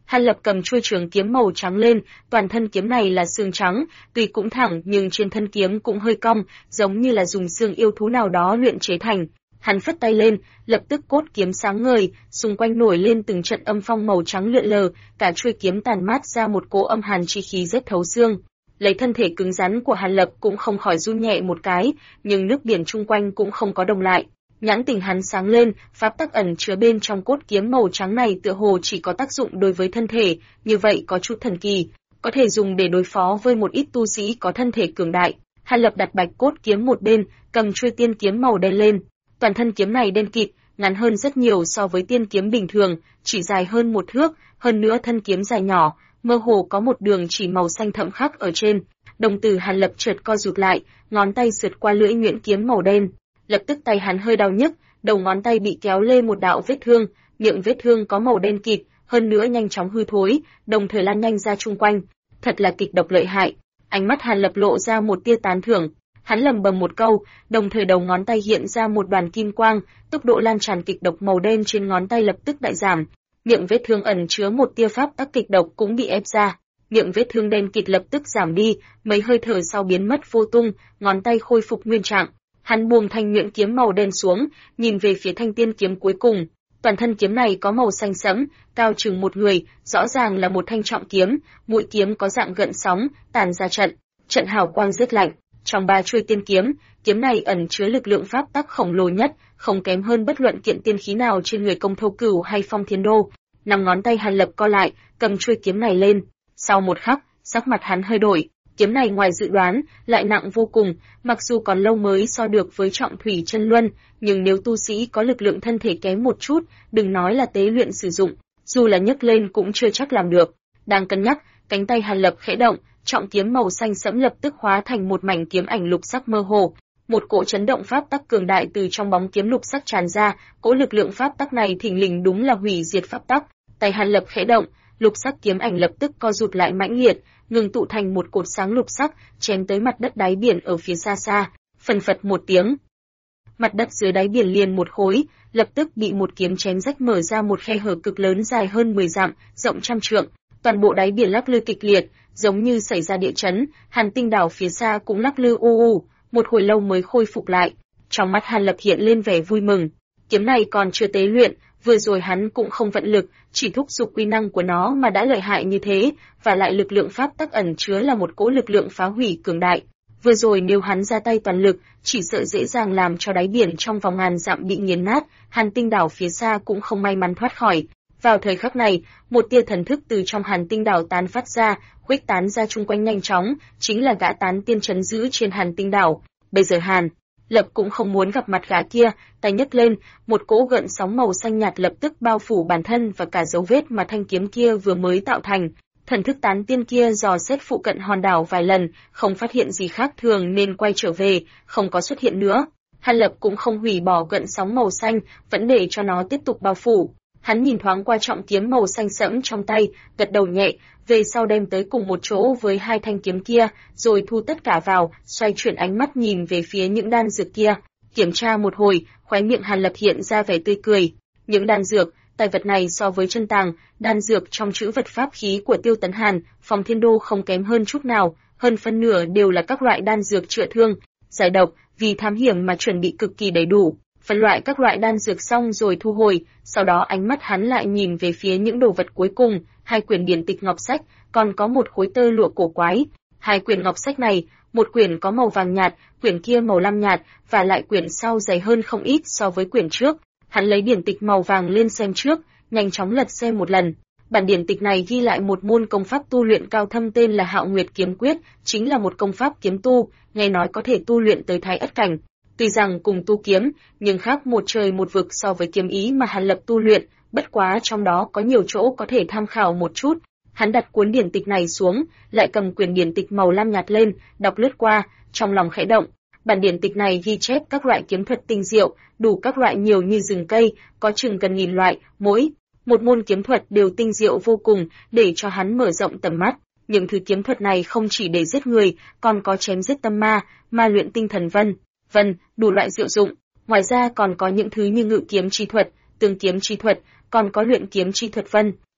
Hàn Lập cầm chuôi trường kiếm màu trắng lên, toàn thân kiếm này là xương trắng, tuy cũng thẳng nhưng trên thân kiếm cũng hơi cong, giống như là dùng xương yêu thú nào đó luyện chế thành. Hắn phất tay lên, lập tức cốt kiếm sáng ngời, xung quanh nổi lên từng trận âm phong màu trắng lượn lờ, cả chuôi kiếm tàn mát ra một cỗ âm hàn chi khí rất thấu xương. Lấy thân thể cứng rắn của Hàn Lập cũng không khỏi run nhẹ một cái, nhưng nước biển chung quanh cũng không có đồng lại. Nhãn tình hắn sáng lên, pháp tắc ẩn chứa bên trong cốt kiếm màu trắng này tựa hồ chỉ có tác dụng đối với thân thể, như vậy có chút thần kỳ, có thể dùng để đối phó với một ít tu sĩ có thân thể cường đại. Hàn Lập đặt bạch cốt kiếm một bên, cầm chuôi tiên kiếm màu đen lên. Toàn thân kiếm này đen kịt, ngắn hơn rất nhiều so với tiên kiếm bình thường, chỉ dài hơn 1 thước, hơn nữa thân kiếm dài nhỏ, mơ hồ có một đường chỉ màu xanh thẫm khắc ở trên. Đồng tử Hàn Lập chợt co rụt lại, ngón tay sượt qua lưỡi nhuyễn kiếm màu đen. Lập tức tay hắn hơi đau nhức, đầu ngón tay bị kéo lên một đạo vết thương, miệng vết thương có màu đen kịt, hơn nữa nhanh chóng hư thối, đồng thời lan nhanh ra chung quanh. Thật là kịch độc lợi hại. Ánh mắt Hàn Lập lộ ra một tia tán thưởng. Hắn lẩm bẩm một câu, đồng thời đầu ngón tay hiện ra một đoàn kim quang, tốc độ lan tràn kịch độc màu đen trên ngón tay lập tức đại giảm. Miệng vết thương ẩn chứa một tia pháp tắc kịch độc cũng bị ép ra. Miệng vết thương đen kịt lập tức giảm đi, mấy hơi thở sau biến mất vô tung, ngón tay khôi phục nguyên trạng. Hắn buông thanh nhuyễn kiếm màu đen xuống, nhìn về phía thanh tiên kiếm cuối cùng. Toàn thân kiếm này có màu xanh sẫm, cao chừng một người, rõ ràng là một thanh trọng kiếm, mũi kiếm có dạng gợn sóng, tản ra trận hào quang rất lạnh. Trong 3 chuôi tiên kiếm, kiếm này ẩn chứa lực lượng pháp tắc khổng lồ nhất, không kém hơn bất luận kiện tiên khí nào trên người Công Thâu Cửu hay Phong Thiên Đô. Năm ngón tay Hàn Lập co lại, cầm chuôi kiếm này lên. Sau một khắc, sắc mặt hắn hơi đổi. Kiếm này ngoài dự đoán, lại nặng vô cùng, mặc dù còn lâu mới so được với trọng thủy chân luân, nhưng nếu tu sĩ có lực lượng thân thể kém một chút, đừng nói là tế luyện sử dụng, dù là nhấc lên cũng chưa chắc làm được. Đang cân nhắc, cánh tay Hàn Lập khẽ động, trọng kiếm màu xanh sẫm lập tức hóa thành một mảnh kiếm ảnh lục sắc mơ hồ. Một cỗ chấn động pháp tắc cường đại từ trong bóng kiếm lục sắc tràn ra, cỗ lực lượng pháp tắc này thình lình đúng là hủy diệt pháp tắc. Tay Hàn Lập khẽ động, lục sắc kiếm ảnh lập tức co rụt lại mãnh liệt, ngừng tụ thành một cột sáng lục sắc, chém tới mặt đất đáy biển ở phía xa xa. Phần phật một tiếng, mặt đất dưới đáy biển liền một khối, lập tức bị một kiếm chém rách mở ra một khe hở cực lớn dài hơn 10 dặm, rộng trăm trượng. Toàn bộ đáy biển lắc lư kịch liệt, giống như xảy ra địa chấn. Hàn Tinh đảo phía xa cũng lắc lư u u, một hồi lâu mới khôi phục lại. Trong mắt Hàn Lập hiện lên vẻ vui mừng. Kiếm này còn chưa tế luyện, vừa rồi hắn cũng không vận lực, chỉ thúc giục quy năng của nó mà đã lợi hại như thế, và lại lực lượng pháp tắc ẩn chứa là một cỗ lực lượng phá hủy cường đại. Vừa rồi nếu hắn ra tay toàn lực, chỉ sợ dễ dàng làm cho đáy biển trong vòng ngàn dặm bị nghiền nát, Hàn Tinh đảo phía xa cũng không may mắn thoát khỏi. Vào thời khắc này, một tia thần thức từ trong Hàn Tinh đảo tán phát ra, khuếch tán ra chung quanh nhanh chóng, chính là gã tán tiên trấn giữ trên Hàn Tinh đảo. Bây giờ Hàn Lập cũng không muốn gặp mặt gã kia, tay nhấc lên, một cỗ gợn sóng màu xanh nhạt lập tức bao phủ bản thân và cả dấu vết mà thanh kiếm kia vừa mới tạo thành. Thần thức tán tiên kia dò xét phụ cận hòn đảo vài lần, không phát hiện gì khác thường nên quay trở về, không có xuất hiện nữa. Hàn Lập cũng không hủy bỏ gợn sóng màu xanh, vẫn để cho nó tiếp tục bao phủ. Hắn nhìn thoáng qua trọng kiếm màu xanh sẫm trong tay, gật đầu nhẹ, về sau đem tới cùng một chỗ với 2 thanh kiếm kia, rồi thu tất cả vào, xoay chuyển ánh mắt nhìn về phía những đan dược kia. Kiểm tra một hồi, khóe miệng Hàn Lập hiện ra vẻ tươi cười. Những đan dược, tài vật này so với chân tàng, đan dược trong trữ vật pháp khí của Tiêu Tấn Hàn, Phong Thiên Đô không kém hơn chút nào, hơn phân nửa đều là các loại đan dược chữa thương, giải độc, vì thám hiểm mà chuẩn bị cực kỳ đầy đủ. Phân loại các loại đan dược xong rồi thu hồi, sau đó ánh mắt hắn lại nhìn về phía những đồ vật cuối cùng, 2 quyển điển tịch ngọc sách, còn có một khối tơ lụa cổ quái. 2 quyển ngọc sách này, một quyển có màu vàng nhạt, quyển kia màu lam nhạt, và lại quyển sau dày hơn không ít so với quyển trước. Hắn lấy điển tịch màu vàng lên xem trước, nhanh chóng lật xem một lần. Bản điển tịch này ghi lại một môn công pháp tu luyện cao thâm tên là Hạo Nguyệt Kiếm Quyết, chính là một công pháp kiếm tu, nghe nói có thể tu luyện tới Thái Ất cảnh. Tuy rằng cùng tu kiếm, nhưng khác một trời một vực so với kiếm ý mà Hàn Lập tu luyện, bất quá trong đó có nhiều chỗ có thể tham khảo một chút. Hắn đặt cuốn điển tịch này xuống, lại cầm quyển điển tịch màu lam nhạt lên, đọc lướt qua, trong lòng khẽ động. Bản điển tịch này ghi chép các loại kiếm thuật tinh diệu, đủ các loại nhiều như rừng cây, có chừng gần 1000 loại, mỗi một môn kiếm thuật đều tinh diệu vô cùng, để cho hắn mở rộng tầm mắt. Những thứ kiếm thuật này không chỉ để giết người, còn có chém giết tâm ma, ma luyện tinh thần vân, đủ loại diệu dụng. Ngoài ra còn có những thứ như ngự kiếm chi thuật, tương kiếm chi thuật, còn có luyện kiếm chi thuật vân.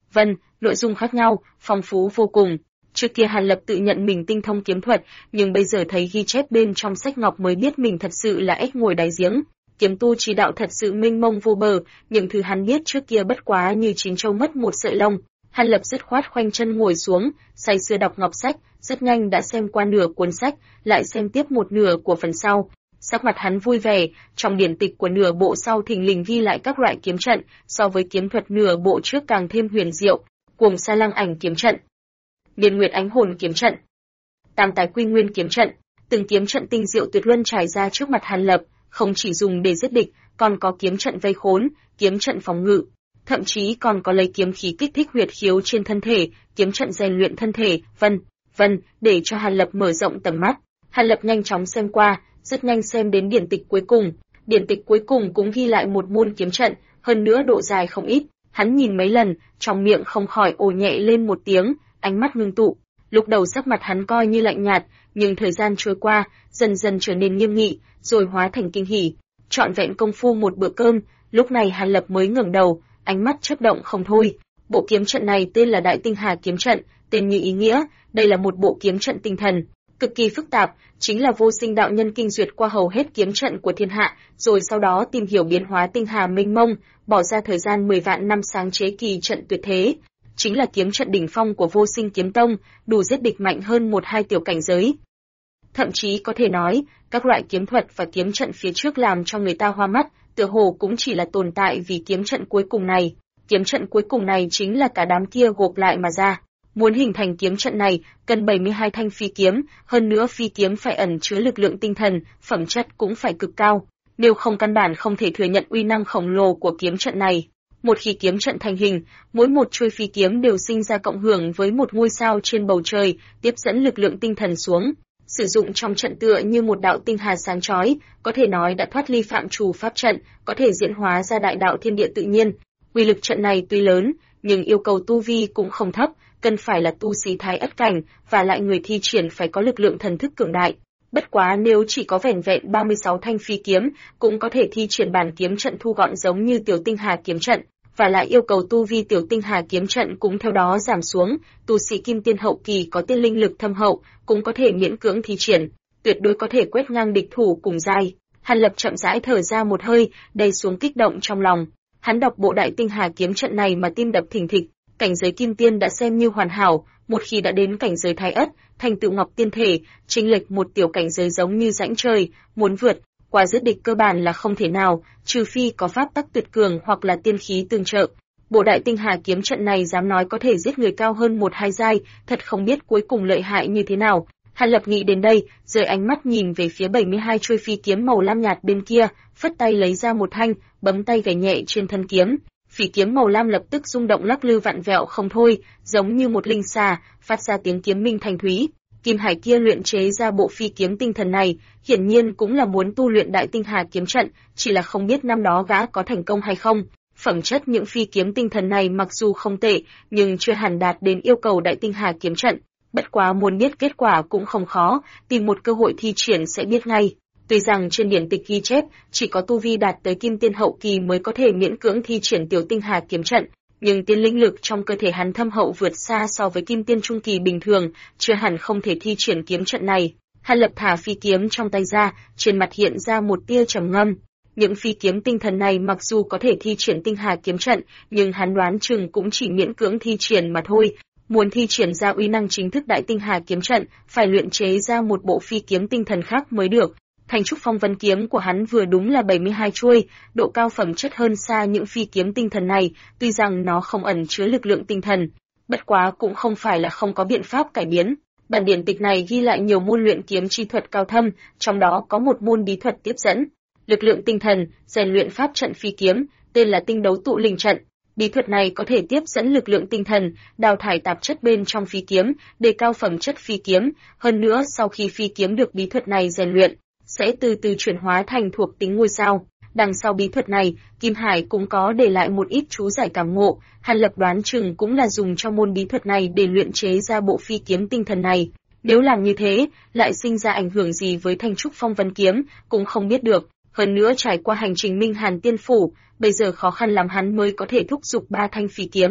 Vân, nội dung khác nhau, phong phú vô cùng. Trước kia Hàn Lập tự nhận mình tinh thông kiếm thuật, nhưng bây giờ thấy ghi chép bên trong sách ngọc mới biết mình thật sự là ếch ngồi đáy giếng. Kiếm tu chi đạo thật sự mênh mông vô bờ, những thứ hắn biết trước kia bất quá như chín châu mất một sợi lông. Hàn Lập dứt khoát khoanh chân ngồi xuống, say sưa đọc ngọc sách, rất nhanh đã xem qua nửa cuốn sách, lại xem tiếp một nửa của phần sau. Sắc mặt hắn vui vẻ, trong điển tịch của nửa bộ sau thình lình ghi lại các loại kiếm trận, so với kiếm thuật nửa bộ trước càng thêm huyền diệu. Cuồng Sa Lăng Ảnh kiếm trận, Liên Nguyệt Ánh Hồn kiếm trận, Tam Tái Quy Nguyên kiếm trận, từng kiếm trận tinh diệu tuyệt luân trải ra trước mặt Hàn Lập, không chỉ dùng để giết địch, còn có kiếm trận vây khốn, kiếm trận phòng ngự, thậm chí còn có lấy kiếm khí kích thích huyệt khiếu trên thân thể, kiếm trận rèn luyện thân thể, vân vân, để cho Hàn Lập mở rộng tầm mắt. Hàn Lập nhanh chóng xem qua, rất nhanh xem đến điển tịch cuối cùng. Điển tịch cuối cùng cũng ghi lại một môn kiếm trận, hơn nữa độ dài không ít. Hắn nhìn mấy lần, trong miệng không khỏi ồ nhẹ lên một tiếng, ánh mắt ngưng tụ. Lúc đầu sắc mặt hắn coi như lạnh nhạt, nhưng thời gian trôi qua, dần dần trở nên nghiêm nghị, rồi hóa thành kinh hỉ. Trọn vẹn công phu một bữa cơm, lúc này Hàn Lập mới ngẩng đầu, ánh mắt chớp động không thôi. Bộ kiếm trận này tên là Đại Tinh Hà kiếm trận, tên như ý nghĩa, đây là một bộ kiếm trận tinh thần, cực kỳ phức tạp, chính là Vô Sinh đạo nhân kinh duyệt qua hầu hết kiếm trận của thiên hạ, rồi sau đó tìm hiểu biến hóa tinh hà mênh mông, bỏ ra thời gian 10 vạn năm sáng chế kỳ trận tuyệt thế. Chính là kiếm trận đỉnh phong của Vô Sinh kiếm tông, đủ giết địch mạnh hơn 1-2 tiểu cảnh giới. Thậm chí có thể nói, các loại kiếm thuật và kiếm trận phía trước làm cho người ta hoa mắt, tựa hồ cũng chỉ là tồn tại vì kiếm trận cuối cùng này. Kiếm trận cuối cùng này chính là cả đám kia gộp lại mà ra. Muốn hình thành kiếm trận này, cần 72 thanh phi kiếm, hơn nữa phi kiếm phải ẩn chứa lực lượng tinh thần, phẩm chất cũng phải cực cao. Nếu không căn bản không thể thừa nhận uy năng khổng lồ của kiếm trận này. Một khi kiếm trận thành hình, mỗi một chuôi phi kiếm đều sinh ra cộng hưởng với một ngôi sao trên bầu trời, tiếp dẫn lực lượng tinh thần xuống. Sử dụng trong trận tựa như một đạo tinh hà sáng chói, có thể nói đã thoát ly phạm trù pháp trận, có thể diễn hóa ra đại đạo thiên địa tự nhiên. Uy lực trận này tuy lớn, nhưng yêu cầu tu vi cũng không thấp, cần phải là tu sĩ thái ất cảnh, và lại người thi triển phải có lực lượng thần thức cường đại. Bất quá nếu chỉ có vẻn vẹn 36 thanh phi kiếm, cũng có thể thi triển bản kiếm trận thu gọn giống như Tiểu Tinh Hà kiếm trận, và lại yêu cầu tu vi Tiểu Tinh Hà kiếm trận cũng theo đó giảm xuống, tu sĩ kim tiên hậu kỳ có tiên linh lực thâm hậu, cũng có thể miễn cưỡng thi triển, tuyệt đối có thể quét ngang địch thủ cùng giai. Hàn Lập chậm rãi thở ra một hơi, đầy xuống kích động trong lòng. Hắn đọc bộ Đại Tinh Hà kiếm trận này mà tim đập thình thịch, cảnh giới kim tiên đã xem như hoàn hảo, một khi đã đến cảnh giới thái ất, thành tựu ngọc tiên thể, chênh lệch một tiểu cảnh giới giống như rãnh trời, muốn vượt qua giết địch cơ bản là không thể nào, trừ phi có pháp tắc tuyệt cường hoặc là tiên khí tương trợ. Bộ Đại Tinh Hà kiếm trận này dám nói có thể giết người cao hơn 1-2 giai, thật không biết cuối cùng lợi hại như thế nào. Hàn Lập nghĩ đến đây, rời ánh mắt nhìn về phía 72 chuôi phi kiếm màu lam nhạt bên kia, phất tay lấy ra một thanh, bấm tay gảy nhẹ trên thân kiếm. Phỉ kiếm màu lam lập tức rung động lắc lư vặn vẹo không thôi, giống như một linh xà, phát ra tiếng kiếm minh thanh thúy. Kim Hải kia luyện chế ra bộ phi kiếm tinh thần này, hiển nhiên cũng là muốn tu luyện Đại Tinh Hà kiếm trận, chỉ là không biết năm đó gã có thành công hay không. Phẩm chất những phi kiếm tinh thần này mặc dù không tệ, nhưng chưa hẳn đạt đến yêu cầu Đại Tinh Hà kiếm trận. Bất quá muốn biết kết quả cũng không khó, tìm một cơ hội thi triển sẽ biết ngay. Tuy rằng trên điển tịch ghi chép, chỉ có tu vi đạt tới kim tiên hậu kỳ mới có thể miễn cưỡng thi triển Tiểu Tinh Hà kiếm trận, nhưng tiên linh lực trong cơ thể hắn thâm hậu vượt xa so với kim tiên trung kỳ bình thường, chưa hẳn không thể thi triển kiếm trận này. Hàn Lập thả phi kiếm trong tay ra, trên mặt hiện ra một tia trầm ngâm. Những phi kiếm tinh thần này mặc dù có thể thi triển Tinh Hà kiếm trận, nhưng hắn đoán chừng cũng chỉ miễn cưỡng thi triển mà thôi. Muốn thi triển ra uy năng chính thức Đại Tinh Hà kiếm trận, phải luyện chế ra một bộ phi kiếm tinh thần khác mới được. Thanh trúc phong vân kiếm của hắn vừa đúng là 72 chuôi, độ cao phẩm chất hơn xa những phi kiếm tinh thần này, tuy rằng nó không ẩn chứa lực lượng tinh thần, bất quá cũng không phải là không có biện pháp cải biến. Bản điển tịch này ghi lại nhiều môn luyện kiếm chi thuật cao thâm, trong đó có một môn bí thuật tiếp dẫn lực lượng tinh thần, rèn luyện pháp trận phi kiếm, tên là Tinh Đấu Tụ Linh trận. Bí thuật này có thể tiếp dẫn lực lượng tinh thần, đào thải tạp chất bên trong phi kiếm, đề cao phẩm chất phi kiếm, hơn nữa sau khi phi kiếm được bí thuật này rèn luyện, sẽ từ từ chuyển hóa thành thuộc tính ngôi sao. Đằng sau bí thuật này, Kim Hải cũng có để lại một ít chú giải cảm ngộ, Hàn Lập đoán chừng cũng là dùng cho môn bí thuật này để luyện chế ra bộ phi kiếm tinh thần này. Nếu làm như thế, lại sinh ra ảnh hưởng gì với Thanh Trúc Phong Vân kiếm, cũng không biết được. Hơn nữa trải qua hành trình Minh Hàn Tiên Phủ, bây giờ khó khăn lắm hắn mới có thể thúc giục 3 thanh phi kiếm.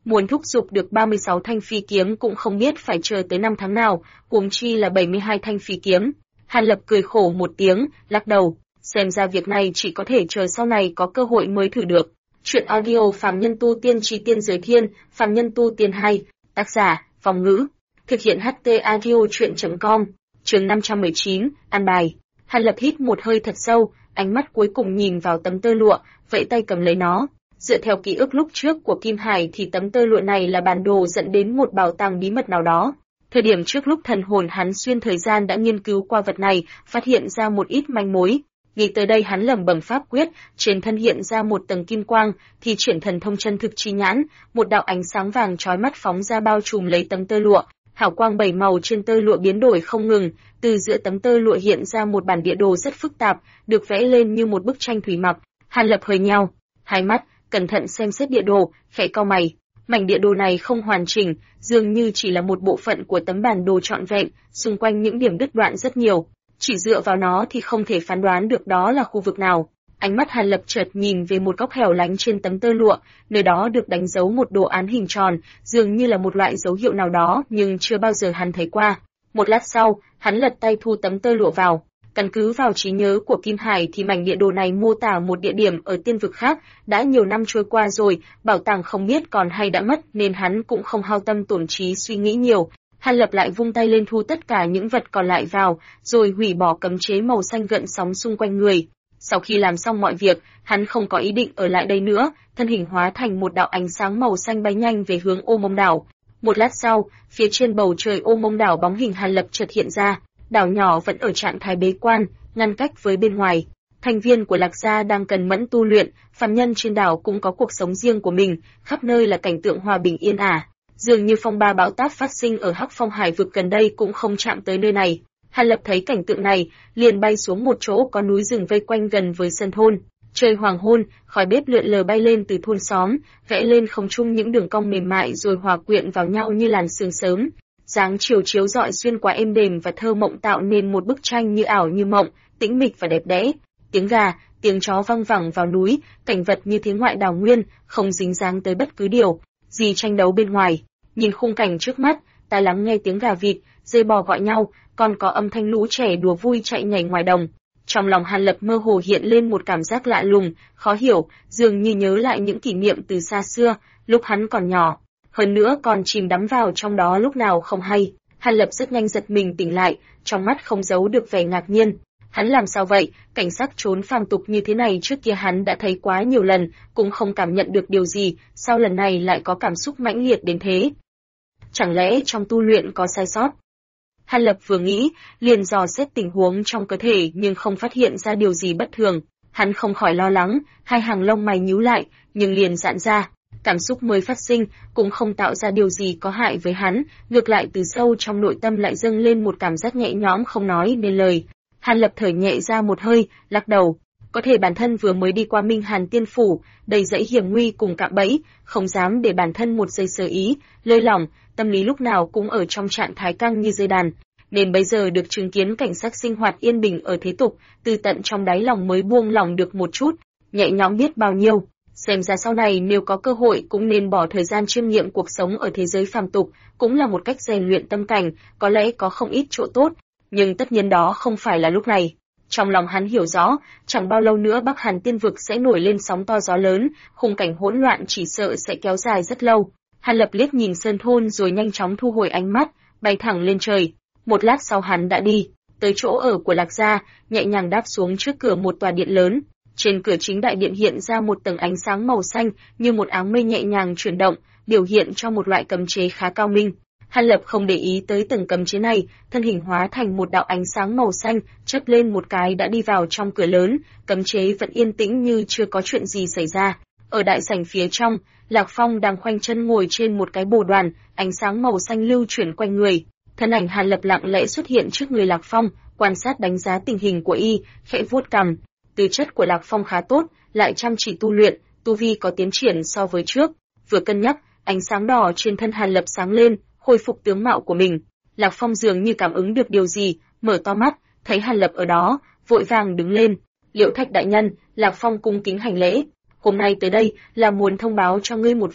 muốn thúc giục được 36 thanh phi kiếm cũng không biết phải chờ tới năm tháng nào, huống chi là 72 thanh phi kiếm. Hàn Lập cười khổ một tiếng, lắc đầu, xem ra việc này chỉ có thể chờ sau này có cơ hội mới thử được. Chuyện audio Phàm Nhân Tu Tiên Chí Tiên Giới Thiên, Phàm Nhân Tu Tiên 2, tác giả, Phong Ngữ, thực hiện HT Audio Chuyện.com, chương 519, an bài. Hàn Lập hít một hơi thật sâu, ánh mắt cuối cùng nhìn vào tấm tơ lụa, vẫy tay cầm lấy nó. Dựa theo ký ức lúc trước của Kim Hải thì tấm tơ lụa này là bản đồ dẫn đến một bảo tàng bí mật nào đó. Thời điểm trước lúc thần hồn hắn xuyên thời gian đã nghiên cứu qua vật này, phát hiện ra một ít manh mối. Nghĩ tới đây hắn lẩm bẩm pháp quyết, trên thân hiện ra một tầng kim quang, thì triển thần thông chân thực chi nhãn, một đạo ánh sáng vàng chói mắt phóng ra bao trùm lấy tấm tơ lụa. Hào quang bảy màu trên tơ lụa biến đổi không ngừng, từ giữa tấm tơ lụa hiện ra một bản địa đồ rất phức tạp, được vẽ lên như một bức tranh thủy mặc. Hàn Lập hơi nheo hai mắt, cẩn thận xem xét địa đồ, khẽ cau mày. Mảnh địa đồ này không hoàn chỉnh, dường như chỉ là một bộ phận của tấm bản đồ trọn vẹn, xung quanh những điểm đứt đoạn rất nhiều. Chỉ dựa vào nó thì không thể phán đoán được đó là khu vực nào. Ánh mắt Hàn Lập chợt nhìn về một góc hẻo lánh trên tấm tơ lụa, nơi đó được đánh dấu một đồ án hình tròn, dường như là một loại dấu hiệu nào đó nhưng chưa bao giờ hắn thấy qua. Một lát sau, hắn lật tay thu tấm tơ lụa vào. Căn cứ vào trí nhớ của Kim Hải thì mảnh địa đồ này mô tả một địa điểm ở tiên vực khác, đã nhiều năm trôi qua rồi, bảo tàng không biết còn hay đã mất nên hắn cũng không hao tâm tổn trí suy nghĩ nhiều. Hàn Lập lại vung tay lên thu tất cả những vật còn lại vào, rồi hủy bỏ cấm chế màu xanh gợn sóng xung quanh người. Sau khi làm xong mọi việc, hắn không có ý định ở lại đây nữa, thân hình hóa thành một đạo ánh sáng màu xanh bay nhanh về hướng Ô Mông đảo. Một lát sau, phía trên bầu trời Ô Mông đảo bóng hình Hàn Lập chợt hiện ra, đảo nhỏ vẫn ở trạng thái bế quan, ngăn cách với bên ngoài. Thành viên của Lạc gia đang cần mẫn tu luyện, phàm nhân trên đảo cũng có cuộc sống riêng của mình, khắp nơi là cảnh tượng hòa bình yên ả. Dường như phong ba bão táp phát sinh ở Hắc Phong Hải vực gần đây cũng không chạm tới nơi này. Hàn Lập thấy cảnh tượng này, liền bay xuống một chỗ có núi rừng vây quanh gần với sân thôn. Trời hoàng hôn, khói bếp lượn lờ bay lên từ thôn xóm, vẽ lên không trung những đường cong mềm mại rồi hòa quyện vào nhau như làn sương sớm. Dáng chiều chiếu rọi xuyên qua êm đềm và thơ mộng tạo nên một bức tranh như ảo như mộng, tĩnh mịch và đẹp đẽ. Tiếng gà, tiếng chó vang vẳng vào núi, cảnh vật như thế ngoại đảo nguyên, không dính dáng tới bất cứ điều gì tranh đấu bên ngoài. Nhìn khung cảnh trước mắt, tai lắng nghe tiếng gà vịt, dê bò gọi nhau, còn có âm thanh lũ trẻ đùa vui chạy nhảy ngoài đồng. Trong lòng Hàn Lập mơ hồ hiện lên một cảm giác lạ lùng, khó hiểu, dường như nhớ lại những kỷ niệm từ xa xưa, lúc hắn còn nhỏ. Hơn nữa còn chìm đắm vào trong đó lúc nào không hay. Hàn Lập rất nhanh giật mình tỉnh lại, trong mắt không giấu được vẻ ngạc nhiên. Hắn làm sao vậy, cảnh sắc trốn phàm tục như thế này trước kia hắn đã thấy quá nhiều lần, cũng không cảm nhận được điều gì, sao lần này lại có cảm xúc mãnh liệt đến thế? Chẳng lẽ trong tu luyện có sai sót? Hàn Lập vừa nghĩ, liền dò xét tình huống trong cơ thể nhưng không phát hiện ra điều gì bất thường. Hắn không khỏi lo lắng, hai hàng lông mày nhíu lại, nhưng liền giãn ra. Cảm xúc mới phát sinh cũng không tạo ra điều gì có hại với hắn, ngược lại từ sâu trong nội tâm lại dâng lên một cảm giác nhẹ nhõm không nói nên lời. Hàn Lập thở nhẹ ra một hơi, lắc đầu. Có thể bản thân vừa mới đi qua Minh Hàn Tiên Phủ, đầy dẫy hiểm nguy cùng cạm bẫy, không dám để bản thân một giây sơ ý, lơi lỏng, tâm lý lúc nào cũng ở trong trạng thái căng như dây đàn. Nên bây giờ được chứng kiến cảnh sắc sinh hoạt yên bình ở thế tục, từ tận trong đáy lòng mới buông lòng được một chút, nhẹ nhõm biết bao nhiêu. Xem ra sau này nếu có cơ hội cũng nên bỏ thời gian chiêm nghiệm cuộc sống ở thế giới phàm tục, cũng là một cách rèn luyện tâm cảnh, có lẽ có không ít chỗ tốt, nhưng tất nhiên đó không phải là lúc này. Trong lòng hắn hiểu rõ, chẳng bao lâu nữa Bắc Hàn Tiên vực sẽ nổi lên sóng to gió lớn, khung cảnh hỗn loạn chỉ sợ sẽ kéo dài rất lâu. Hàn Lập liếc nhìn sơn thôn rồi nhanh chóng thu hồi ánh mắt, bay thẳng lên trời. Một lát sau hắn đã đi tới chỗ ở của Lạc gia, nhẹ nhàng đáp xuống trước cửa một tòa điện lớn. Trên cửa chính đại điện hiện ra một tầng ánh sáng màu xanh, như một áng mây nhẹ nhàng chuyển động, biểu hiện cho một loại cấm chế khá cao minh. Hàn Lập không để ý tới tầng cấm chế này, thân hình hóa thành một đạo ánh sáng màu xanh, chớp lên một cái đã đi vào trong cửa lớn, cấm chế vẫn yên tĩnh như chưa có chuyện gì xảy ra. Ở đại sảnh phía trong, Lạc Phong đang khoanh chân ngồi trên một cái bồ đoàn, ánh sáng màu xanh lưu chuyển quanh người. Thân ảnh Hàn Lập lặng lẽ xuất hiện trước người Lạc Phong, quan sát đánh giá tình hình của y, khẽ vuốt cằm. Tư chất của Lạc Phong khá tốt, lại chăm chỉ tu luyện, tu vi có tiến triển so với trước. Vừa cân nhắc, ánh sáng đỏ trên thân Hàn Lập sáng lên, khôi phục tướng mạo của mình. Lạc Phong dường như cảm ứng được điều gì, mở to mắt, thấy Hàn Lập ở đó, vội vàng đứng lên. Liễu Thạch đại nhân, Lạc Phong cung kính hành lễ. Hôm nay tới đây là muốn thông báo cho ngươi một việc.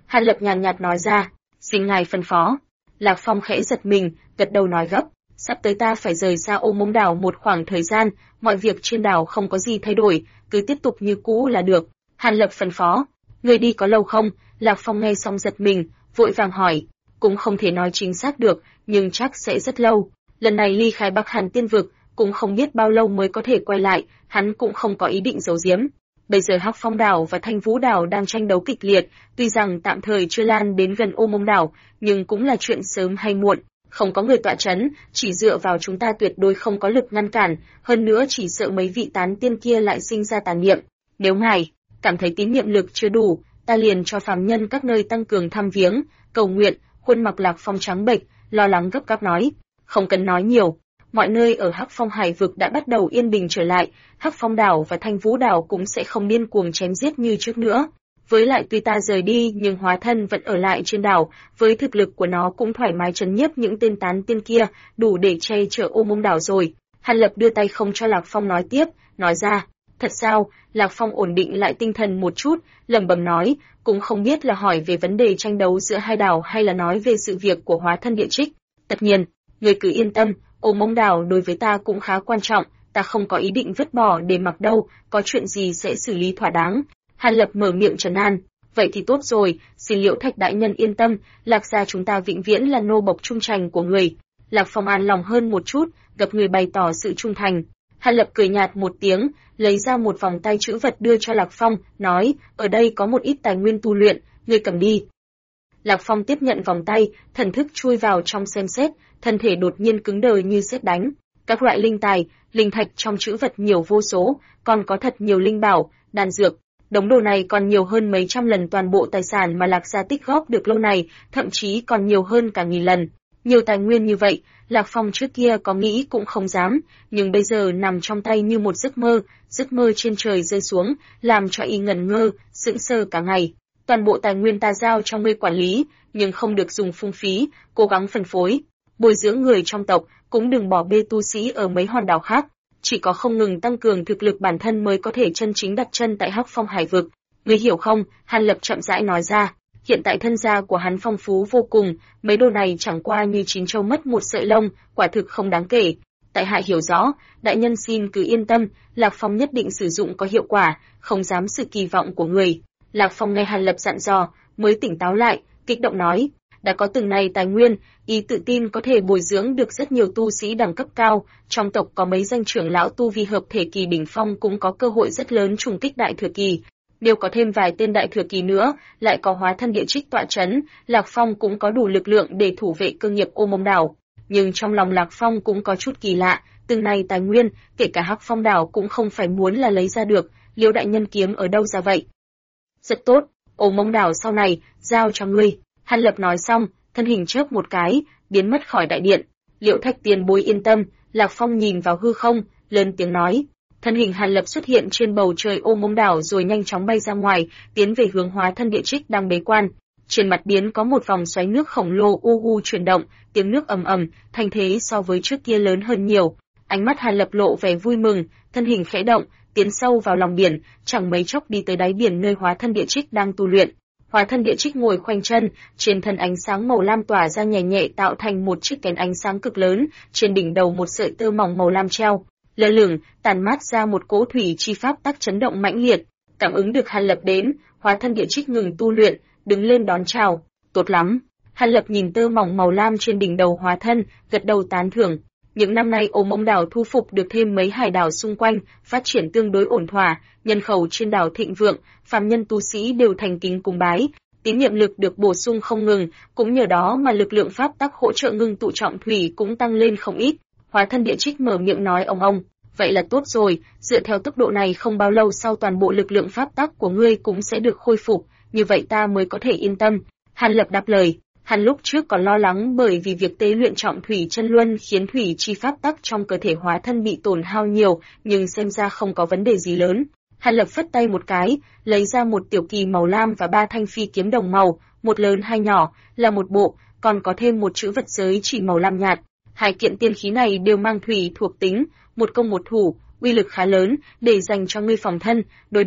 Hàn Lập nhàn nhạt nói ra, xin ngài phân phó. Lạc Phong khẽ giật mình, gật đầu nói gấp, sắp tới ta phải rời xa Ô Mông đảo một khoảng thời gian, mọi việc trên đảo không có gì thay đổi, cứ tiếp tục như cũ là được. Hàn Lập phân phó, người đi có lâu không? Lạc Phong nghe xong giật mình, vội vàng hỏi, cũng không thể nói chính xác được, nhưng chắc sẽ rất lâu. Lần này ly khai Bắc Hàn Tiên vực, cũng không biết bao lâu mới có thể quay lại, hắn cũng không có ý định giấu giếm. Bây giờ Hắc Phong đảo và Thanh Vũ đảo đang tranh đấu kịch liệt, tuy rằng tạm thời chưa lan đến gần Ô Mông đảo, nhưng cũng là chuyện sớm hay muộn. Không có người tọa chấn, chỉ dựa vào chúng ta tuyệt đối không có lực ngăn cản, hơn nữa chỉ sợ mấy vị tán tiên kia lại sinh ra tà niệm. Nếu ngài cảm thấy tín niệm lực chưa đủ, ta liền cho phàm nhân các nơi tăng cường thăm viếng, cầu nguyện. Khuôn mặt Lạc Phong trắng bệch, lo lắng gấp gáp nói, không cần nói nhiều. Mọi nơi ở Hắc Phong Hải vực đã bắt đầu yên bình trở lại, Hắc Phong đảo và Thanh Vũ đảo cũng sẽ không điên cuồng chém giết như trước nữa. Với lại tuy ta rời đi nhưng hóa thân vẫn ở lại trên đảo, với thực lực của nó cũng thoải mái trấn nhiếp những tên tán tiên kia, đủ để che chở Ô Mông đảo rồi. Hàn Lập đưa tay không cho Lạc Phong nói tiếp, nói ra, thật sao? Lạc Phong ổn định lại tinh thần một chút, lẩm bẩm nói, cũng không biết là hỏi về vấn đề tranh đấu giữa hai đảo hay là nói về sự việc của hóa thân địa trích. Tất nhiên, người cứ yên tâm, Ô Mông đảo đối với ta cũng khá quan trọng, ta không có ý định vứt bỏ để mặc đâu, có chuyện gì sẽ xử lý thỏa đáng. Hàn Lập mở miệng trấn an, vậy thì tốt rồi, xin Liễu Thạch đại nhân yên tâm, Lạc gia chúng ta vĩnh viễn là nô bộc trung thành của người. Lạc Phong an lòng hơn một chút, gặp người bày tỏ sự trung thành. Hàn Lập cười nhạt một tiếng, lấy ra một vòng tay trữ vật đưa cho Lạc Phong, nói, ở đây có một ít tài nguyên tu luyện, ngươi cầm đi. Lạc Phong tiếp nhận vòng tay, thần thức chui vào trong xem xét, thân thể đột nhiên cứng đờ như sét đánh. Các loại linh tài, linh thạch trong trữ vật nhiều vô số, còn có thật nhiều linh bảo, đan dược. Đống đồ này còn nhiều hơn mấy trăm lần toàn bộ tài sản mà Lạc gia tích góp được lâu này, thậm chí còn nhiều hơn cả 1000 lần. Nhiều tài nguyên như vậy, Lạc Phong trước kia có nghĩ cũng không dám, nhưng bây giờ nằm trong tay như một giấc mơ trên trời rơi xuống, làm cho y ngẩn ngơ, sững sờ cả ngày. Toàn bộ tài nguyên ta giao cho ngươi quản lý, nhưng không được dùng phung phí, cố gắng phân phối, bồi dưỡng người trong tộc, cũng đừng bỏ bê tu sĩ ở mấy hòn đảo khác. Chỉ có không ngừng tăng cường thực lực bản thân mới có thể chân chính đặt chân tại Hắc Phong Hải vực. Ngươi hiểu không? Hàn Lập chậm rãi nói ra. Hiện tại thân gia của hắn phong phú vô cùng, mấy đồ này chẳng qua như chín châu mất một sợi lông, quả thực không đáng kể. Tại hạ hiểu rõ, đại nhân xin cứ yên tâm, Lạc Phong nhất định sử dụng có hiệu quả, không dám sự kỳ vọng của người. Lạc Phong nghe Hàn Lập dặn dò, mới tỉnh táo lại, kích động nói, đã có từng này tài nguyên, ý tự tin có thể bồi dưỡng được rất nhiều tu sĩ đẳng cấp cao, trong tộc có mấy danh trưởng lão tu vi hợp thể kỳ đỉnh phong cũng có cơ hội rất lớn trùng kích đại thừa kỳ. Nếu có thêm vài tên đại thừa kỳ nữa, lại có hóa thân địa trích tọa chấn, Lạc Phong cũng có đủ lực lượng để thủ vệ cơ nghiệp Ô Mông đảo. Nhưng trong lòng Lạc Phong cũng có chút kỳ lạ, từng này tài nguyên, kể cả Hắc Phong đảo cũng không phải muốn là lấy ra được, Liễu đại nhân kiếm ở đâu ra vậy? Rất tốt, Ô Mông đảo sau này, giao cho ngươi. Hàn Lập nói xong, thân hình chớp một cái, biến mất khỏi đại điện. Liễu Thạch tiền bối yên tâm, Lạc Phong nhìn vào hư không, lớn tiếng nói. Thân hình Hàn Lập xuất hiện trên bầu trời Ô Mông đảo rồi nhanh chóng bay ra ngoài, tiến về hướng hóa thân địa trích đang bế quan. Trên mặt biển có một vòng xoáy nước khổng lồ u u chuyển động, tiếng nước ầm ầm, thanh thế so với trước kia lớn hơn nhiều. Ánh mắt Hàn Lập lộ vẻ vui mừng, thân hình khẽ động, tiến sâu vào lòng biển, chẳng mấy chốc đi tới đáy biển nơi hóa thân địa trích đang tu luyện. Hóa thân địa trích ngồi khoanh chân, trên thân ánh sáng màu lam tỏa ra nhẹ nhẹ tạo thành một chiếc kén ánh sáng cực lớn, trên đỉnh đầu một sợi tơ mỏng màu lam treo lơ lửng, tàn mát ra một cỗ thủy chi pháp tắc chấn động mãnh liệt. Cảm ứng được Hàn Lập đến, hóa thân địa trích ngừng tu luyện, đứng lên đón chào. Tốt lắm. Hàn Lập nhìn tơ mỏng màu lam trên đỉnh đầu hóa thân, gật đầu tán thưởng. Những năm nay Ô Mông đảo thu phục được thêm mấy hải đảo xung quanh, phát triển tương đối ổn thỏa, nhân khẩu trên đảo thịnh vượng, phàm nhân tu sĩ đều thành kính cung bái, tín niệm lực được bổ sung không ngừng, cũng nhờ đó mà lực lượng pháp tắc hỗ trợ ngưng tụ trọng thủy cũng tăng lên không ít. Hóa thân địa trích mở miệng nói ông, vậy là tốt rồi, dựa theo tốc độ này không bao lâu sau toàn bộ lực lượng pháp tắc của ngươi cũng sẽ được khôi phục, như vậy ta mới có thể yên tâm. Hàn Lập đáp lời. Hắn lúc trước còn lo lắng bởi vì việc tế luyện trọng thủy chân luân khiến thủy chi pháp tắc trong cơ thể hóa thân bị tổn hao nhiều, nhưng xem ra không có vấn đề gì lớn. Hàn Lập phất tay một cái, lấy ra một tiểu kỳ màu lam và 3 thanh phi kiếm đồng màu, một lớn hai nhỏ, là một bộ, còn có thêm một chữ vật giới chỉ màu lam nhạt. Hai kiện tiên khí này đều mang thủy thuộc tính, một công một thủ, uy lực khá lớn, để dành cho ngươi phòng thân, đối địch.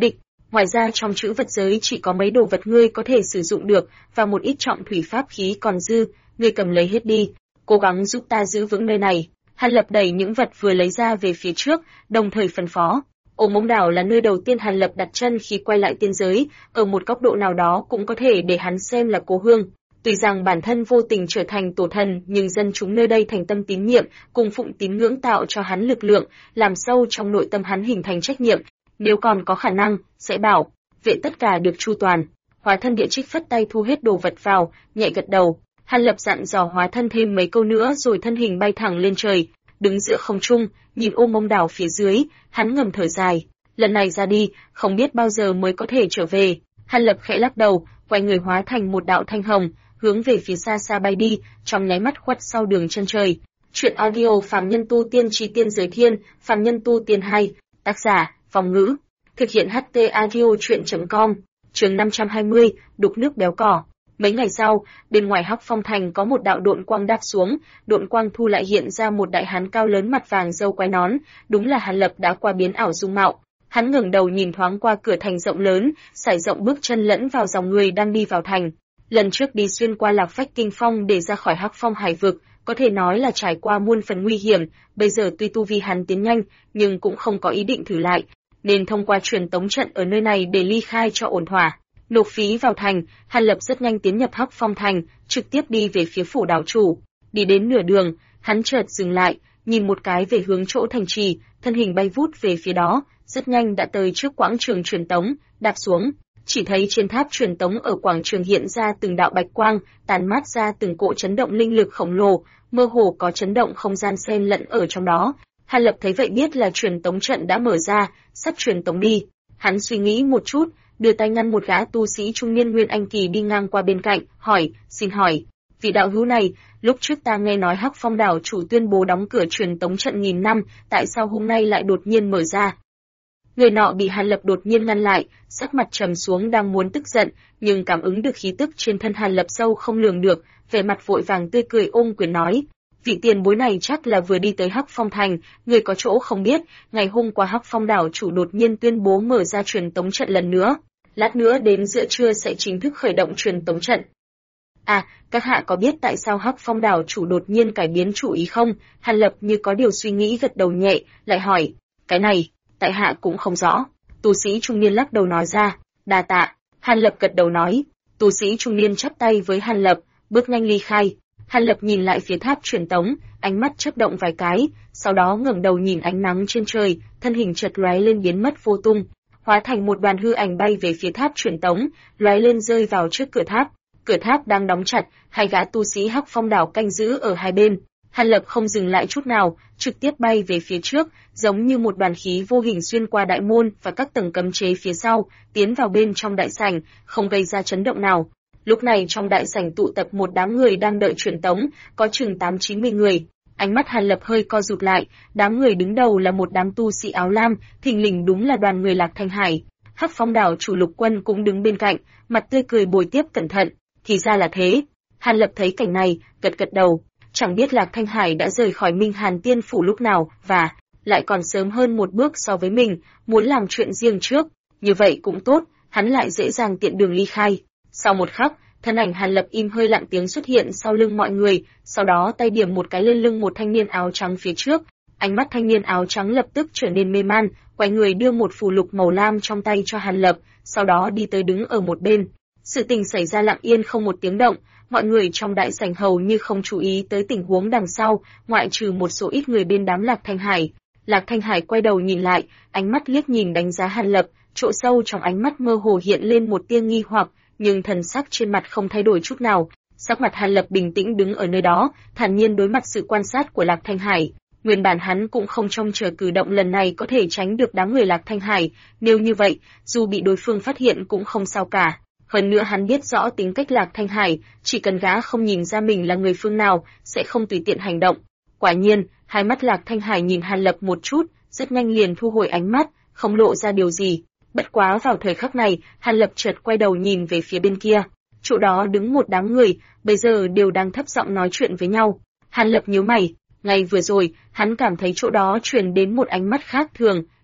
Ngoài ra trong trữ vật giới chỉ có mấy đồ vật ngươi có thể sử dụng được và một ít trọng thủy pháp khí còn dư, ngươi cầm lấy hết đi, cố gắng giúp ta giữ vững nơi này. Hàn Lập đẩy những vật vừa lấy ra về phía trước, đồng thời phân phó. Ô Mông Đảo là nơi đầu tiên Hàn Lập đặt chân khi quay lại tiên giới, ở một góc độ nào đó cũng có thể để hắn xem là cố hương. Tuy rằng bản thân vô tình trở thành tổ thần, nhưng dân chúng nơi đây thành tâm tín nhiệm, cùng phụng tín ngưỡng tạo cho hắn lực lượng, làm sâu trong nội tâm hắn hình thành trách nhiệm. Nếu còn có khả năng, sẽ bảo vệ tất cả được chu toàn. Hóa thân địa trích phất tay thu hết đồ vật vào, nhẹ gật đầu. Hàn Lập dặn dò hóa thân thêm mấy câu nữa rồi thân hình bay thẳng lên trời, đứng giữa không trung, nhìn Ô Mông Đảo phía dưới, hắn ngầm thở dài. Lần này ra đi, không biết bao giờ mới có thể trở về. Hàn Lập khẽ lắc đầu, quay người hóa thành một đạo thanh hồng, hướng về phía xa xa bay đi, trong nháy mắt khuất sau đường chân trời. Truyện audio Phàm Nhân Tu Tiên Chi Tiên Giới Thiên, Phàm Nhân Tu Tiên 2, tác giả, Phong Ngữ. Thực hiện HT Audio Truyện.com. Chương 520, đục nước béo cỏ. Mấy ngày sau, bên ngoài Hắc Phong Thành có một đạo độn quang đáp xuống, độn quang thu lại hiện ra một đại hán cao lớn mặt vàng râu quai nón, đúng là Hàn Lập đã qua biến ảo dung mạo. Hắn ngẩng đầu nhìn thoáng qua cửa thành rộng lớn, sải rộng bước chân lẫn vào dòng người đang đi vào thành. Lần trước đi xuyên qua Lạc Phách Kinh Phong để ra khỏi Hắc Phong Hải vực, có thể nói là trải qua muôn phần nguy hiểm, bây giờ tuy tu vi hắn tiến nhanh, nhưng cũng không có ý định thử lại, nên thông qua truyền tống trận ở nơi này để ly khai cho ổn thỏa. Nộp phí vào thành, Hàn Lập rất nhanh tiến nhập Hắc Phong Thành, trực tiếp đi về phía phủ đảo chủ. Đi đến nửa đường, hắn chợt dừng lại, nhìn một cái về hướng chỗ thành trì, thân hình bay vút về phía đó, rất nhanh đã tới trước quảng trường truyền tống, đạp xuống. Chỉ thấy trên tháp truyền tống ở quảng trường hiện ra từng đạo bạch quang, tàn mát ra từng cỗ chấn động linh lực khổng lồ, mơ hồ có chấn động không gian xen lẫn ở trong đó. Hàn Lập thấy vậy biết là truyền tống trận đã mở ra, sắp truyền tống đi. Hắn suy nghĩ một chút, đưa tay ngăn một gã tu sĩ trung niên Nguyên Anh kỳ đi ngang qua bên cạnh, hỏi, xin hỏi, vị đạo hữu này, lúc trước ta nghe nói Hắc Phong đảo chủ tuyên bố đóng cửa truyền tống trận nghìn năm, tại sao hôm nay lại đột nhiên mở ra? Người nọ bị Hàn Lập đột nhiên ngăn lại, sắc mặt trầm xuống đang muốn tức giận, nhưng cảm ứng được khí tức trên thân Hàn Lập sâu không lường được, vẻ mặt vội vàng tươi cười ôm quyền nói. Vị tiền bối này chắc là vừa đi tới Hắc Phong Thành, người có chỗ không biết, ngày hôm qua Hắc Phong đảo chủ đột nhiên tuyên bố mở ra truyền tống trận lần nữa. Lát nữa đến giữa trưa sẽ chính thức khởi động truyền tống trận. À, các hạ có biết tại sao Hắc Phong đảo chủ đột nhiên cải biến chủ ý không? Hàn Lập như có điều suy nghĩ gật đầu nhẹ, lại hỏi, cái này, tại hạ cũng không rõ. Tu sĩ trung niên lắc đầu nói ra, đa tạ. Hàn Lập gật đầu nói, tu sĩ trung niên chắp tay với Hàn Lập, bước nhanh ly khai. Hàn Lập nhìn lại phía tháp truyền tống, ánh mắt chớp động vài cái, sau đó ngẩng đầu nhìn ánh nắng trên trời, thân hình chợt lóe lên biến mất vô tung, hóa thành một đoàn hư ảnh bay về phía tháp truyền tống, lóe lên rơi vào trước cửa tháp. Cửa tháp đang đóng chặt, hai gã tu sĩ Hắc Phong đảo canh giữ ở hai bên. Hàn Lập không dừng lại chút nào, trực tiếp bay về phía trước, giống như một đoàn khí vô hình xuyên qua đại môn và các tầng cấm chế phía sau, tiến vào bên trong đại sảnh, không gây ra chấn động nào. Lúc này trong đại sảnh tụ tập một đám người đang đợi truyền tống, có chừng 8-90 người. Ánh mắt Hàn Lập hơi co rụt lại, đám người đứng đầu là một đám tu sĩ áo lam, thình lình đúng là đoàn người Lạc Thanh Hải. Hắc Phong đảo chủ Lục Quân cũng đứng bên cạnh, mặt tươi cười bồi tiếp cẩn thận. Thì ra là thế. Hàn Lập thấy cảnh này, gật gật đầu. Chẳng biết Lạc Thanh Hải đã rời khỏi Minh Hàn Tiên phủ lúc nào, và lại còn sớm hơn một bước so với mình, muốn làm chuyện riêng trước. Như vậy cũng tốt, hắn lại dễ dàng tiện đường ly khai. Sau một khắc, thân ảnh Hàn Lập im hơi lặng tiếng xuất hiện sau lưng mọi người, sau đó tay điểm một cái lên lưng một thanh niên áo trắng phía trước. Ánh mắt thanh niên áo trắng lập tức trở nên mê man, quay người đưa một phù lục màu lam trong tay cho Hàn Lập, sau đó đi tới đứng ở một bên. Sự tình xảy ra lặng yên không một tiếng động, mọi người trong đại sảnh hầu như không chú ý tới tình huống đằng sau, ngoại trừ một số ít người bên đám Lạc Thanh Hải. Lạc Thanh Hải quay đầu nhìn lại, ánh mắt liếc nhìn đánh giá Hàn Lập, chỗ sâu trong ánh mắt mơ hồ hiện lên một tia nghi hoặc, nhưng thần sắc trên mặt không thay đổi chút nào. Sắc mặt Hàn Lập bình tĩnh đứng ở nơi đó, thản nhiên đối mặt sự quan sát của Lạc Thanh Hải. Nguyên bản hắn cũng không trông chờ cử động lần này có thể tránh được đám người Lạc Thanh Hải, nếu như vậy, dù bị đối phương phát hiện cũng không sao cả. Hơn nữa hắn biết rõ tính cách Lạc Thanh Hải, chỉ cần gã không nhìn ra mình là người phương nào, sẽ không tùy tiện hành động. Quả nhiên, hai mắt Lạc Thanh Hải nhìn Hàn Lập một chút, rất nhanh liền thu hồi ánh mắt, không lộ ra điều gì. Bất quá vào thời khắc này, Hàn Lập chợt quay đầu nhìn về phía bên kia. Chỗ đó đứng một đám người, bây giờ đều đang thấp giọng nói chuyện với nhau. Hàn Lập nhíu mày, ngay vừa rồi, hắn cảm thấy chỗ đó truyền đến một ánh mắt khác thường,